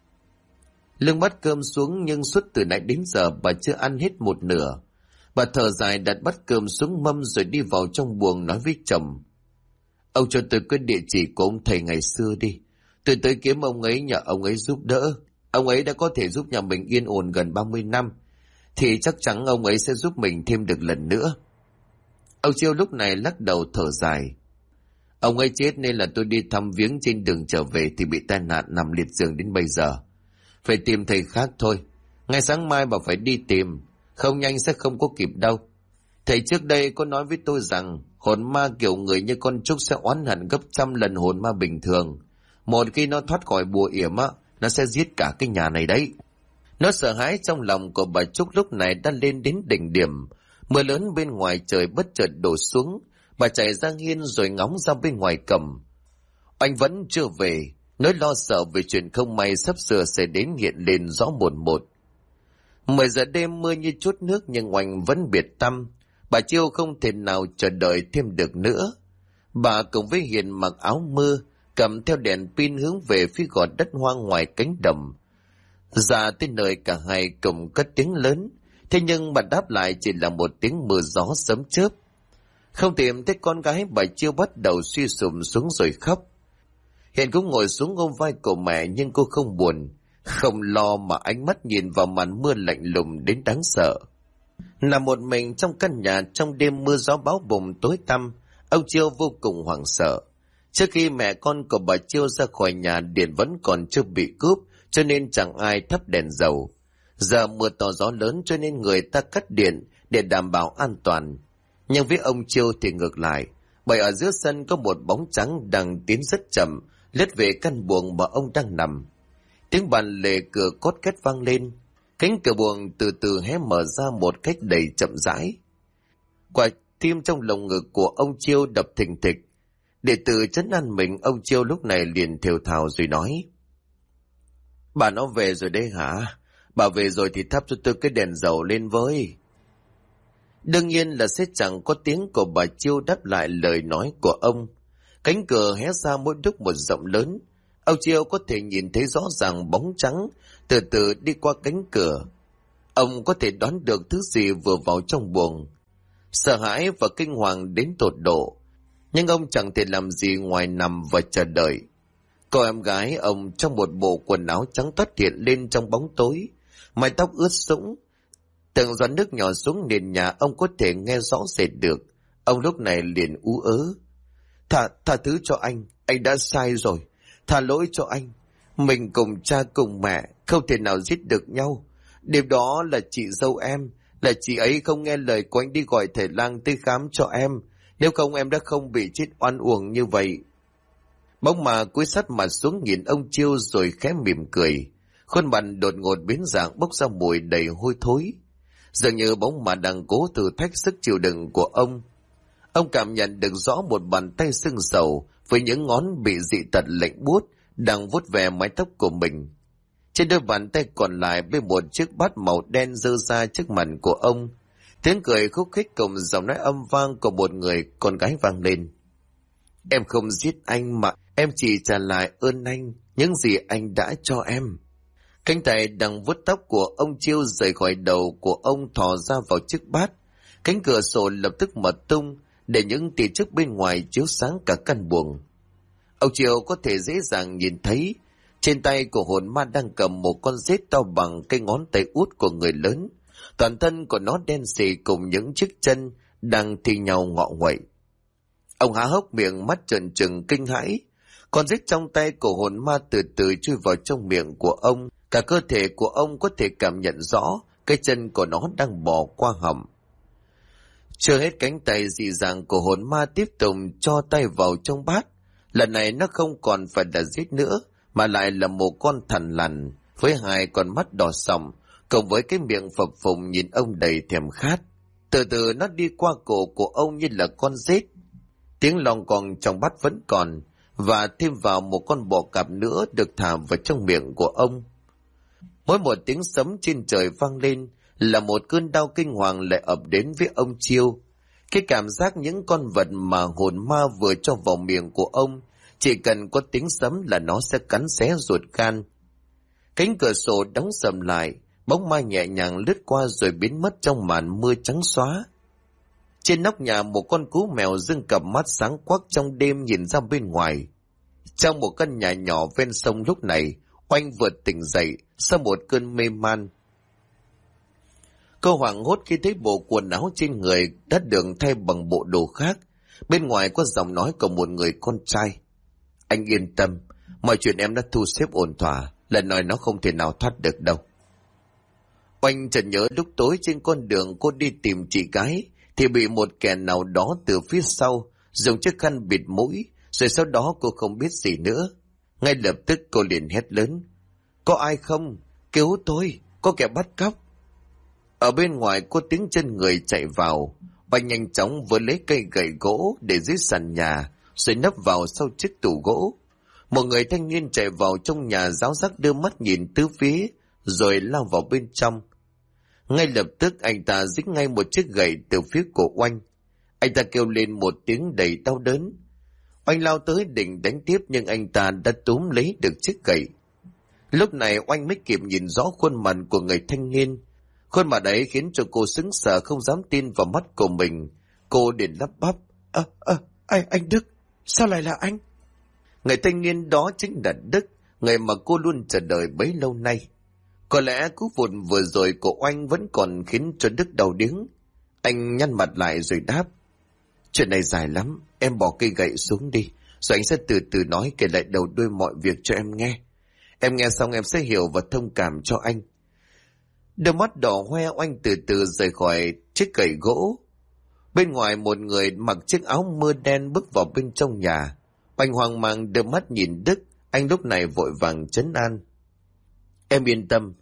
Lưng bắt cơm xuống, nhưng suốt từ nãy đến giờ bà chưa ăn hết một nửa. Bà thở dài đặt bát cơm xuống mâm rồi đi vào trong buồng nói với chồng. Ông cho tôi cái địa chỉ của ông thầy ngày xưa đi. Tôi tới kiếm ông ấy, nhờ ông ấy giúp đỡ. Ông ấy đã có thể giúp nhà mình yên ổn gần 30 năm. Thì chắc chắn ông ấy sẽ giúp mình thêm được lần nữa. Ông Chiêu lúc này lắc đầu thở dài. Ông ấy chết nên là tôi đi thăm viếng, trên đường trở về thì bị tai nạn nằm liệt giường đến bây giờ. Phải tìm thầy khác thôi. Ngày sáng mai bà phải đi tìm, không nhanh sẽ không có kịp đâu. Thầy trước đây có nói với tôi rằng hồn ma kiểu người như con Trúc sẽ oán hận gấp trăm lần hồn ma bình thường. Một khi nó thoát khỏi bùa yểm á, nó sẽ giết cả cái nhà này đấy. Nó sợ hãi trong lòng của bà Trúc lúc này đã lên đến đỉnh điểm. Mưa lớn bên ngoài trời bất chợt đổ xuống. Bà chạy ra hiên rồi ngóng ra bên ngoài cầm. Anh vẫn chưa về, nỗi lo sợ về chuyện không may sắp sửa sẽ đến hiện lên rõ mồn một. 10 giờ đêm mưa như chút nước nhưng oanh vẫn biệt tăm. Bà Chiêu không thể nào chờ đợi thêm được nữa. Bà cùng với Hiền mặc áo mưa, cầm theo đèn pin hướng về phía gò đất hoang ngoài cánh đồng. Ra tới nơi cả hai cùng cất tiếng lớn, thế nhưng bà đáp lại chỉ là một tiếng mưa gió sấm chớp. Không tìm thấy con gái, bà Chiêu bắt đầu suy sụp xuống rồi khóc. Hiền cũng ngồi xuống ôm vai của mẹ, nhưng cô không buồn, không lo, mà ánh mắt nhìn vào màn mưa lạnh lùng đến đáng sợ. Nằm một mình trong căn nhà trong đêm mưa gió bão bùng tối tăm, ông Chiêu vô cùng hoảng sợ. Trước khi mẹ con của bà Chiêu ra khỏi nhà, điện vẫn còn chưa bị cúp, cho nên chẳng ai thắp đèn dầu. Giờ mưa to gió lớn cho nên người ta cắt điện để đảm bảo an toàn. Nhưng với ông Chiêu thì ngược lại, bởi ở giữa sân có một bóng trắng đang tiến rất chậm, lướt về căn buồng mà ông đang nằm. Tiếng bàn lề cửa cót két vang lên, cánh cửa buồng từ từ hé mở ra một cách đầy chậm rãi. Quả tim trong lồng ngực của ông Chiêu đập thình thịch. Để tự trấn an mình, ông Chiêu lúc này liền thều thào rồi nói. Bà nó về rồi đấy hả? Bà về rồi thì thắp cho tôi cái đèn dầu lên với. Đương nhiên là sẽ chẳng có tiếng của bà Chiêu đáp lại lời nói của ông. Cánh cửa hé ra mỗi lúc một rộng lớn. Ông Chiêu có thể nhìn thấy rõ ràng bóng trắng từ từ đi qua cánh cửa. Ông có thể đoán được thứ gì vừa vào trong buồng. Sợ hãi và kinh hoàng đến tột độ, nhưng ông chẳng thể làm gì ngoài nằm và chờ đợi. Cô em gái ông trong một bộ quần áo trắng toát hiện lên trong bóng tối, mái tóc ướt sũng. Từng giọt nước nhỏ xuống nền nhà ông có thể nghe rõ rệt được. Ông lúc này liền ú ớ. Tha thứ cho anh đã sai rồi. Tha lỗi cho anh. Mình cùng cha cùng mẹ không thể nào giết được nhau. Đêm đó là chị dâu em, là chị ấy không nghe lời của anh đi gọi thầy lang tới khám cho em. Nếu không em đã không bị chết oan uổng như vậy. Bỗng mà cúi sát mặt xuống nhìn ông Chiêu rồi khẽ mỉm cười. Khuôn mặt đột ngột biến dạng, bốc ra mùi đầy hôi thối. Dường như bóng mà đang cố thử thách sức chịu đựng của ông. Ông cảm nhận được rõ một bàn tay sưng sầu với những ngón bị dị tật lạnh buốt đang vuốt về mái tóc của mình. Trên đôi bàn tay còn lại bên một chiếc bát màu đen giơ ra trước mặt của ông. Tiếng cười khúc khích cùng giọng nói âm vang của một người con gái vang lên. Em không giết anh mà em chỉ trả lại ơn anh, những gì anh đã cho em. Cánh tay đang vuốt tóc của ông Chiêu rời khỏi đầu của ông thò ra vào chiếc bát. Cánh cửa sổ lập tức mở tung để những tia chớp bên ngoài chiếu sáng cả căn buồng. Ông Chiêu có thể dễ dàng nhìn thấy trên tay của hồn ma đang cầm một con rết to bằng cái ngón tay út của người lớn. Toàn thân của nó đen xì cùng những chiếc chân đang thi nhau ngọ nguậy. Ông há hốc miệng, mắt trợn trừng kinh hãi. Con rết trong tay của hồn ma từ từ chui vào trong miệng của ông. Cả cơ thể của ông có thể cảm nhận rõ cái chân của nó đang bò qua họng. Chưa hết, cánh tay dị dạng của hồn ma tiếp tục cho tay vào trong bát. Lần này nó không còn phải là rết nữa, mà lại là một con thằn lằn với hai con mắt đỏ sòng, cộng với cái miệng phập phồng nhìn ông đầy thèm khát. Từ từ nó đi qua cổ của ông như là con rết. Tiếng long còn trong bát vẫn còn, và thêm vào một con bò cạp nữa được thả vào trong miệng của ông. Mỗi một tiếng sấm trên trời vang lên là một cơn đau kinh hoàng lại ập đến với ông Chiêu. Cái cảm giác những con vật mà hồn ma vừa cho vào miệng của ông, chỉ cần có tiếng sấm là nó sẽ cắn xé ruột gan. Cánh cửa sổ đóng sầm lại, bóng ma nhẹ nhàng lướt qua rồi biến mất trong màn mưa trắng xóa. Trên nóc nhà, một con cú mèo dương cặp mắt sáng quắc trong đêm nhìn ra bên ngoài. Trong một căn nhà nhỏ ven sông lúc này, Oanh vừa tỉnh dậy sau một cơn mê man. Cô hoảng hốt khi thấy bộ quần áo trên người đã được thay bằng bộ đồ khác. Bên ngoài có giọng nói của một người con trai. Anh yên tâm, mọi chuyện em đã thu xếp ổn thỏa, lần này nó không thể nào thoát được đâu. Oanh chợt nhớ lúc tối trên con đường cô đi tìm chị gái thì bị một kẻ nào đó từ phía sau dùng chiếc khăn bịt mũi, rồi sau đó cô không biết gì nữa. Ngay lập tức cô liền hét lớn. Có ai không? Cứu tôi, có kẻ bắt cóc. Ở bên ngoài có tiếng chân người chạy vào. Oanh nhanh chóng vừa lấy cây gậy gỗ để dưới sàn nhà, rồi nấp vào sau chiếc tủ gỗ. Một người thanh niên chạy vào trong nhà ráo rác đưa mắt nhìn tứ phía, rồi lao vào bên trong. Ngay lập tức anh ta rít ngay một chiếc gậy từ phía của Oanh. Anh ta kêu lên một tiếng đầy đau đớn. Oanh lao tới định đánh tiếp nhưng anh ta đã túm lấy được chiếc gậy. Lúc này Oanh mới kịp nhìn rõ khuôn mặt của người thanh niên. Khuôn mặt ấy khiến cho cô sững sờ không dám tin vào mắt của mình. Cô liền lắp bắp. Anh Đức, sao lại là anh? Người thanh niên đó chính là Đức, người mà cô luôn chờ đợi bấy lâu nay. Có lẽ cú vụt vừa rồi của Oanh vẫn còn khiến cho Đức đau điếng. Anh nhăn mặt lại rồi đáp. Chuyện này dài lắm, em bỏ cây gậy xuống đi, rồi anh sẽ từ từ nói kể lại đầu đuôi mọi việc cho em nghe. Em nghe xong em sẽ hiểu và thông cảm cho anh. Đôi mắt đỏ hoe, Oanh từ từ rời khỏi chiếc gậy gỗ. Bên ngoài một người mặc chiếc áo mưa đen bước vào bên trong nhà. Oanh hoang mang đưa mắt nhìn Đức, anh lúc này vội vàng trấn an. Em yên tâm,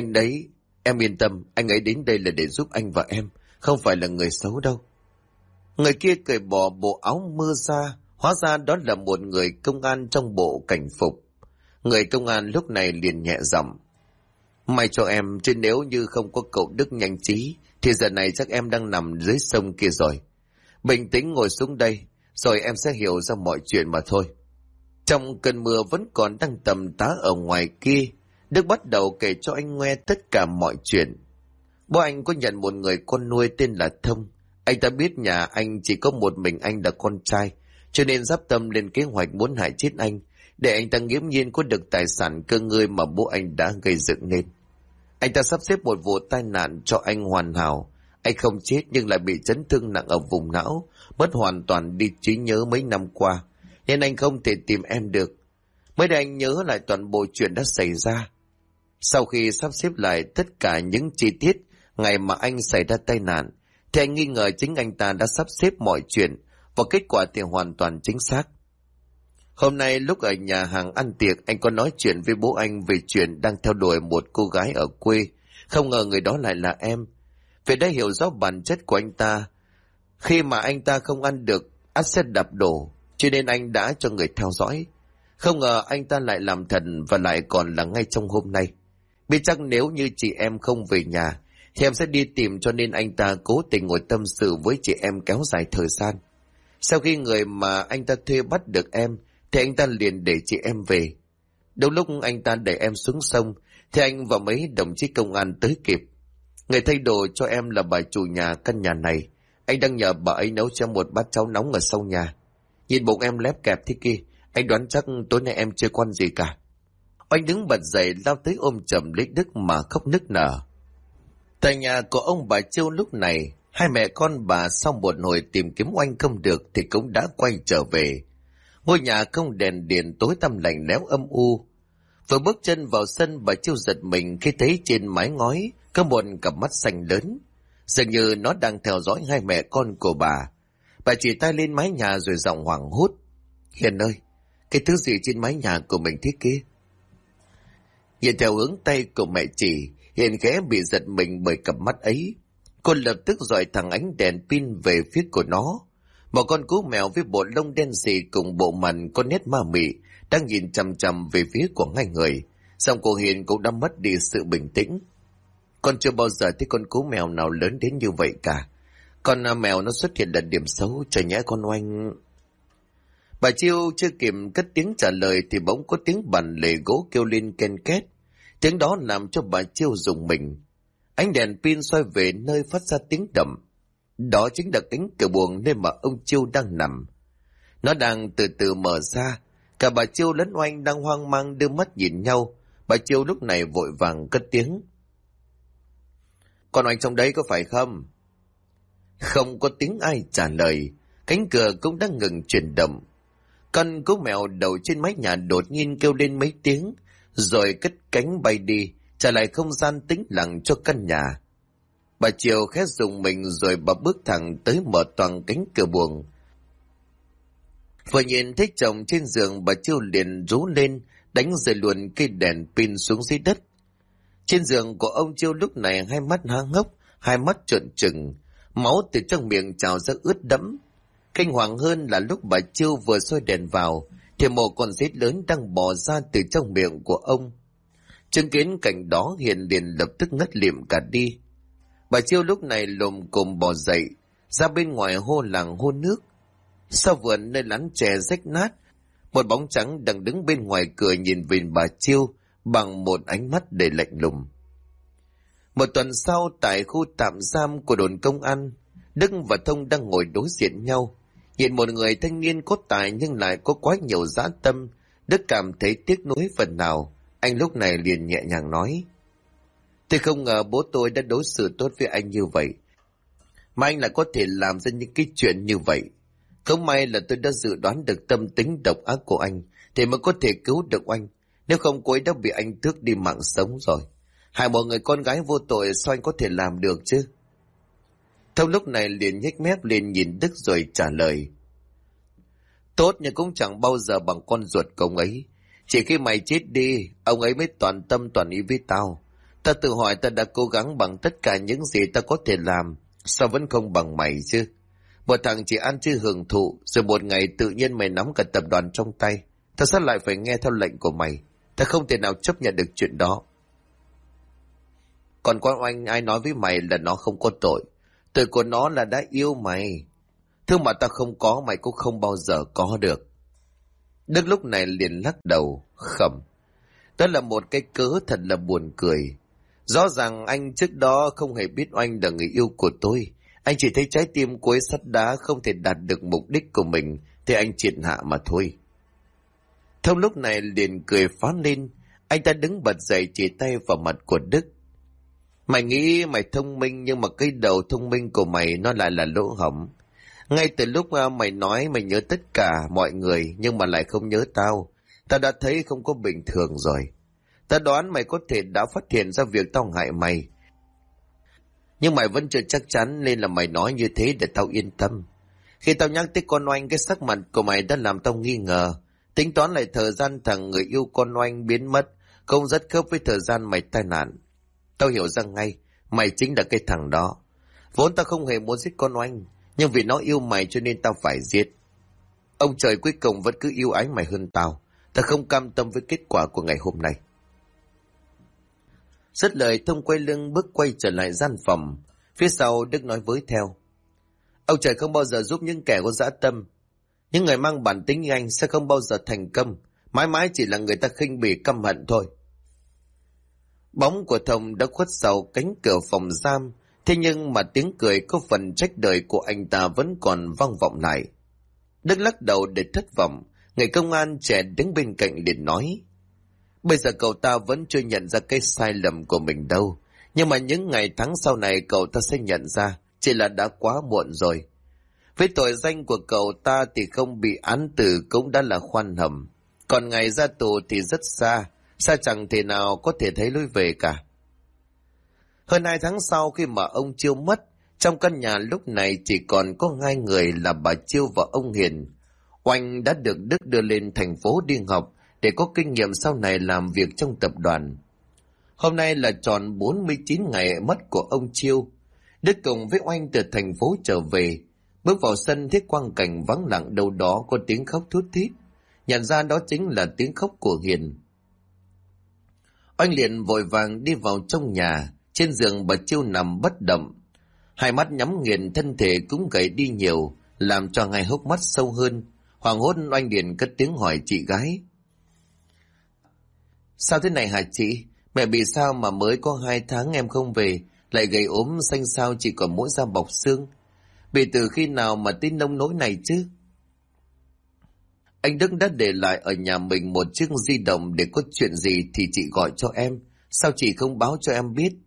em yên tâm, anh ấy đến đây là để giúp anh và em, không phải là người xấu đâu. Người kia cởi bỏ bộ áo mưa ra, hóa ra đó là một người công an trong bộ cảnh phục. Người công an lúc này liền nhẹ giọng. May cho em, chứ nếu như không có cậu Đức nhanh trí, thì giờ này chắc em đang nằm dưới sông kia rồi. Bình tĩnh ngồi xuống đây, rồi em sẽ hiểu ra mọi chuyện mà thôi. Trong cơn mưa vẫn còn đang tầm tá ở ngoài kia, Đức bắt đầu kể cho anh nghe tất cả mọi chuyện. Bố anh có nhận một người con nuôi tên là Thông. Anh ta biết nhà anh chỉ có một mình anh là con trai, cho nên dắp tâm lên kế hoạch muốn hại chết anh, để anh ta nghiễm nhiên có được tài sản cơ ngơi mà bố anh đã gây dựng nên. Anh ta sắp xếp một vụ tai nạn cho anh hoàn hảo. Anh không chết nhưng lại bị chấn thương nặng ở vùng não, mất hoàn toàn đi trí nhớ mấy năm qua, nên anh không thể tìm em được. Mới đây anh nhớ lại toàn bộ chuyện đã xảy ra. Sau khi sắp xếp lại tất cả những chi tiết ngày mà anh xảy ra tai nạn, thì anh nghi ngờ chính anh ta đã sắp xếp mọi chuyện, và kết quả thì hoàn toàn chính xác. Hôm nay lúc ở nhà hàng ăn tiệc, anh có nói chuyện với bố anh về chuyện đang theo đuổi một cô gái ở quê. Không ngờ người đó lại là em. Vì đã hiểu rõ bản chất của anh ta, khi mà anh ta không ăn được ắt sẽ đập đổ, cho nên anh đã cho người theo dõi. Không ngờ anh ta lại làm thật, và lại còn là ngay trong hôm nay. Biết chắc nếu như chị em không về nhà thì em sẽ đi tìm, cho nên anh ta cố tình ngồi tâm sự với chị em kéo dài thời gian. Sau khi người mà anh ta thuê bắt được em, thì anh ta liền để chị em về. Đâu lúc anh ta đẩy em xuống sông, thì anh và mấy đồng chí công an tới kịp. Người thay đồ cho em là bà chủ nhà căn nhà này. Anh đang nhờ bà ấy nấu cho em một bát cháo nóng ở sau nhà. Nhìn bụng em lép kẹp thế kia, anh đoán chắc tối nay em chưa quan gì cả. Anh đứng bật dậy lao tới ôm chầm lấy Đức mà khóc nức nở. Tại nhà của ông bà Chiêu lúc này, hai mẹ con bà sau một hồi tìm kiếm oanh không được thì cũng đã quay trở về. Ngôi nhà không đèn điện, tối tăm lạnh lẽo âm u. Vừa bước chân vào sân, bà Chiêu giật mình khi thấy trên mái ngói có một cặp mắt xanh lớn, dường như nó đang theo dõi hai mẹ con của bà. Bà chỉ tay lên mái nhà rồi giọng hoảng hốt: Hiền ơi, cái thứ gì trên mái nhà của mình thế kia? Nhìn theo hướng tay của mẹ chỉ, Hiền khẽ bị giật mình bởi cặp mắt ấy. Cô lập tức dọi thẳng ánh đèn pin về phía của nó. Một con cú mèo với bộ lông đen xì cùng bộ mặt có nét ma mị đang nhìn chằm chằm về phía của hai người. Song cô Hiền cũng đã mất đi sự bình tĩnh. Con chưa bao giờ thấy con cú mèo nào lớn đến như vậy cả. Con mèo nó xuất hiện là điểm xấu, trời nhẽ con oanh. Bà Chiêu chưa kịp cất tiếng trả lời thì bỗng có tiếng bàn lề gỗ kêu lên ken két. Tiếng đó làm cho bà Chiêu rùng mình. Ánh đèn pin soi về nơi phát ra tiếng động. Đó chính là cánh cửa buồng nơi mà ông Chiêu đang nằm. Nó đang từ từ mở ra. Cả bà Chiêu lẫn oanh đang hoang mang đưa mắt nhìn nhau. Bà Chiêu lúc này vội vàng cất tiếng: Con oanh trong đấy có phải không? Không có tiếng ai trả lời. Cánh cửa cũng đang ngừng chuyển động. Con cú mèo đầu trên mái nhà đột nhiên kêu lên mấy tiếng, rồi cất cánh bay đi, trả lại không gian tĩnh lặng cho căn nhà. Bà Chiêu khẽ rùng mình rồi bà bước thẳng tới mở toang cánh cửa buồng. Vừa nhìn thấy chồng trên giường, bà Chiêu liền rú lên, đánh rơi luôn cây đèn pin xuống dưới đất. Trên giường của ông Chiêu lúc này hai mắt há hốc, hai mắt trợn trừng, máu từ trong miệng trào ra ướt đẫm. Kinh hoàng hơn là lúc bà Chiêu vừa soi đèn vào thì một con rết lớn đang bò ra từ trong miệng của ông. Chứng kiến cảnh đó, Hiền liền lập tức ngất lịm cả đi. Bà Chiêu lúc này lồm cồm bò dậy ra bên ngoài hô làng hô nước. Sau vườn nơi lán chè rách nát, một bóng trắng đang đứng bên ngoài cửa nhìn về bà Chiêu bằng một ánh mắt đầy lạnh lùng. Một tuần sau, tại khu tạm giam của đồn công an, Đức và Thông đang ngồi đối diện nhau. Nhìn một người thanh niên có tài nhưng lại có quá nhiều dã tâm, Đức cảm thấy tiếc nuối phần nào. Anh lúc này liền nhẹ nhàng nói: Tôi không ngờ bố tôi đã đối xử tốt với anh như vậy, mà anh lại có thể làm ra những cái chuyện như vậy. Không may là tôi đã dự đoán được tâm tính độc ác của anh, thì mới có thể cứu được anh. Nếu không, cô ấy đã bị anh tước đi mạng sống rồi. Hại một người con gái vô tội sao anh có thể làm được chứ? Thông lúc này liền nhếch mép lên nhìn Đức rồi trả lời: Tốt nhưng cũng chẳng bao giờ bằng con ruột của ông ấy. Chỉ khi mày chết đi, ông ấy mới toàn tâm toàn ý với tao. Ta tự hỏi ta đã cố gắng bằng tất cả những gì ta có thể làm, sao vẫn không bằng mày chứ? Một thằng chỉ ăn chứ hưởng thụ, rồi một ngày tự nhiên mày nắm cả tập đoàn trong tay. Ta sao lại phải nghe theo lệnh của mày? Ta không thể nào chấp nhận được chuyện đó. Còn con oanh, ai nói với mày là nó không có tội? Tội của nó là đã yêu mày. Thứ mà ta không có, mày cũng không bao giờ có được. Đức lúc này liền lắc đầu, khẩm. Đó là một cái cớ thật là buồn cười. Rõ ràng anh trước đó không hề biết oanh là người yêu của tôi. Anh chỉ thấy trái tim của ấy sắt đá, không thể đạt được mục đích của mình thì anh triệt hạ mà thôi. Thông lúc này liền cười phá lên. Anh ta đứng bật dậy chỉ tay vào mặt của Đức. Mày nghĩ mày thông minh, nhưng mà cái đầu thông minh của mày nó lại là lỗ hổng. Ngay từ lúc mày nói mày nhớ tất cả mọi người nhưng mà lại không nhớ tao, ta đã thấy không có bình thường rồi. Ta đoán mày có thể đã phát hiện ra việc tao hại mày, nhưng mày vẫn chưa chắc chắn nên là mày nói như thế để tao yên tâm. Khi tao nhắc tới con oanh, cái sắc mặt của mày đã làm tao nghi ngờ. Tính toán lại thời gian thằng người yêu con oanh biến mất không rất khớp với thời gian mày tai nạn. Tao hiểu rằng ngay mày chính là cái thằng đó. Vốn tao không hề muốn giết con oanh, nhưng vì nó yêu mày cho nên tao phải giết. Ông trời cuối cùng vẫn cứ yêu ái mày hơn tao. Tao không cam tâm với kết quả của ngày hôm nay. Dứt lời Thông quay lưng bước quay trở lại gian phòng. Phía sau Đức nói với theo: Ông trời không bao giờ giúp những kẻ có dã tâm. Những người mang bản tính như anh sẽ không bao giờ thành công, mãi mãi chỉ là người ta khinh bỉ căm hận thôi. Bóng của Thông đã khuất sau cánh cửa phòng giam, thế nhưng mà tiếng cười có phần trách đời của anh ta vẫn còn vang vọng lại. Đức lắc đầu để thất vọng. Người công an trẻ đứng bên cạnh liền nói: Bây giờ cậu ta vẫn chưa nhận ra cái sai lầm của mình đâu, nhưng mà những ngày tháng sau này cậu ta sẽ nhận ra, chỉ là đã quá muộn rồi. Với tội danh của cậu ta thì không bị án tử cũng đã là khoan hầm, còn ngày ra tù thì rất xa, xa chẳng thể nào có thể thấy lối về cả. Hơn 2 tháng sau khi mà ông Chiêu mất, trong căn nhà lúc này chỉ còn có 2 người là bà Chiêu và ông Hiền. Oanh đã được Đức đưa lên thành phố đi học để có kinh nghiệm sau này làm việc trong tập đoàn. Hôm nay là tròn 49 ngày mất của ông Chiêu. Đức cùng với Oanh từ thành phố trở về, bước vào sân thấy quang cảnh vắng lặng, đâu đó có tiếng khóc thút thít. Nhận ra đó chính là tiếng khóc của Hiền. Oanh liền vội vàng đi vào trong nhà. Trên giường bà Chiêu nằm bất động, hai mắt nhắm nghiền, thân thể cũng gầy đi nhiều, làm cho hai hốc mắt sâu hơn. Hoảng hốt Oanh liền cất tiếng hỏi chị gái: Sao thế này hả chị? Mẹ bị sao mà mới có 2 tháng em không về, lại gầy ốm xanh xao, chỉ còn mỗi da bọc xương. Bị từ khi nào mà tới nông nỗi này chứ? Anh Đức đã để lại ở nhà mình một chiếc di động, để có chuyện gì thì chị gọi cho em. Sao chị không báo cho em biết?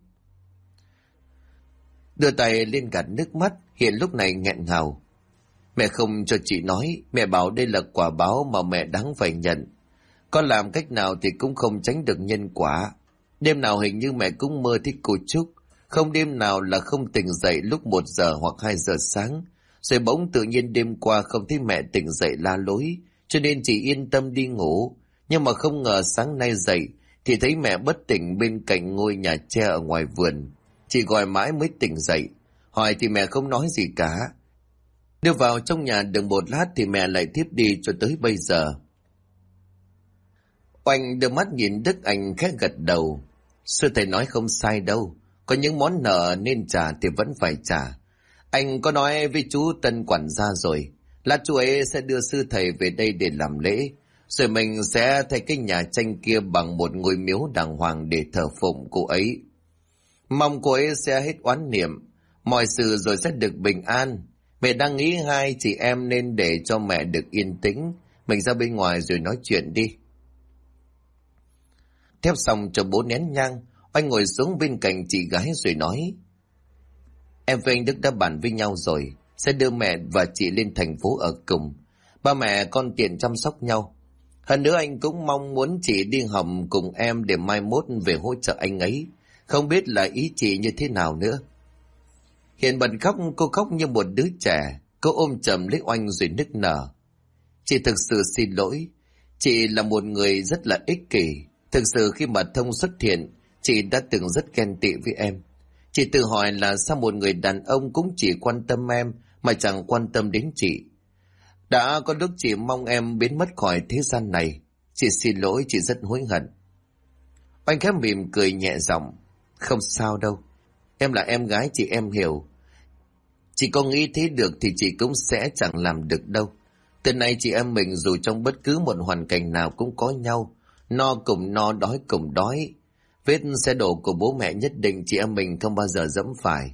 Đưa tay lên gạt nước mắt, Hiền lúc này nghẹn ngào: Mẹ không cho chị nói, mẹ bảo đây là quả báo mà mẹ đáng phải nhận. Con làm cách nào thì cũng không tránh được nhân quả. Đêm nào hình như mẹ cũng mơ thấy cô Trúc, không đêm nào là không tỉnh dậy lúc 1 giờ hoặc 2 giờ sáng. Rồi bỗng tự nhiên đêm qua không thấy mẹ tỉnh dậy la lối, cho nên chị yên tâm đi ngủ. Nhưng mà không ngờ sáng nay dậy thì thấy mẹ bất tỉnh bên cạnh ngôi nhà tre ở ngoài vườn. Chị gọi mãi mới tỉnh dậy, hỏi thì mẹ không nói gì cả. Đưa vào trong nhà được một lát thì mẹ lại tiếp đi cho tới bây giờ. Oanh đưa mắt nhìn Đức, anh khẽ gật đầu: Sư thầy nói không sai đâu, có những món nợ nên trả thì vẫn phải trả. Anh có nói với chú Tân quản gia rồi, lát chú ấy sẽ đưa sư thầy về đây để làm lễ, rồi mình sẽ thay cái nhà tranh kia bằng một ngôi miếu đàng hoàng để thờ phụng cô ấy. Mong cô ấy sẽ hết oán niệm, mọi sự rồi sẽ được bình an. Mẹ đang nghĩ 2 chị em nên để cho mẹ được yên tĩnh, mình ra bên ngoài rồi nói chuyện đi. Thép xong cho bố nén nhang, Oanh ngồi xuống bên cạnh chị gái rồi nói: Em với anh Đức đã bàn với nhau rồi, sẽ đưa mẹ và chị lên thành phố ở cùng. Ba mẹ con tiện chăm sóc nhau. Hơn nữa anh cũng mong muốn chị đi học cùng em để mai mốt về hỗ trợ anh ấy. Không biết là ý chị như thế nào nữa. Hiền bật khóc, cô khóc như một đứa trẻ. Cô ôm chầm lấy Oanh rồi nức nở: Chị thực sự xin lỗi. Chị là một người rất là ích kỷ. Thực sự khi mà Thông xuất hiện, chị đã từng rất ghen tị với em. Chị tự hỏi là sao một người đàn ông cũng chỉ quan tâm em mà chẳng quan tâm đến chị. Đã có lúc chị mong em biến mất khỏi thế gian này. Chị xin lỗi, chị rất hối hận. Oanh khẽ mỉm cười nhẹ giọng: Không sao đâu, em là em gái chị, em hiểu. Chị có nghĩ thế được thì chị cũng sẽ chẳng làm được đâu. Từ nay chị em mình dù trong bất cứ một hoàn cảnh nào cũng có nhau, no cùng no, đói cùng đói. Vết xe đổ của bố mẹ nhất định chị em mình không bao giờ dẫm phải.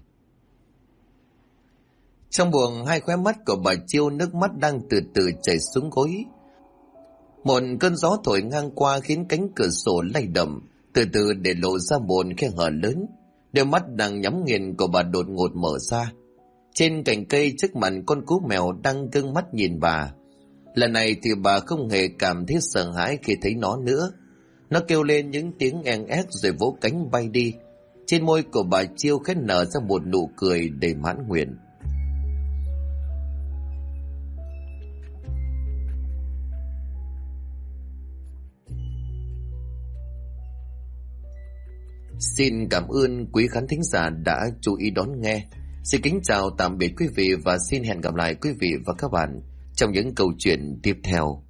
Trong buồng, 2 khóe mắt của bà Chiêu nước mắt đang từ từ chảy xuống gối. Một cơn gió thổi ngang qua khiến cánh cửa sổ lay động, từ từ để lộ ra một khe hở lớn. Đôi mắt đang nhắm nghiền của bà đột ngột mở ra. Trên cành cây trước mặt con cú mèo đang gương mắt nhìn bà. Lần này thì bà không hề cảm thấy sợ hãi khi thấy nó nữa. Nó kêu lên những tiếng en ép rồi vỗ cánh bay đi. Trên môi của bà Chiêu khẽ nở ra một nụ cười đầy mãn nguyện. Xin cảm ơn quý khán thính giả đã chú ý đón nghe. Xin kính chào tạm biệt quý vị và xin hẹn gặp lại quý vị và các bạn trong những câu chuyện tiếp theo.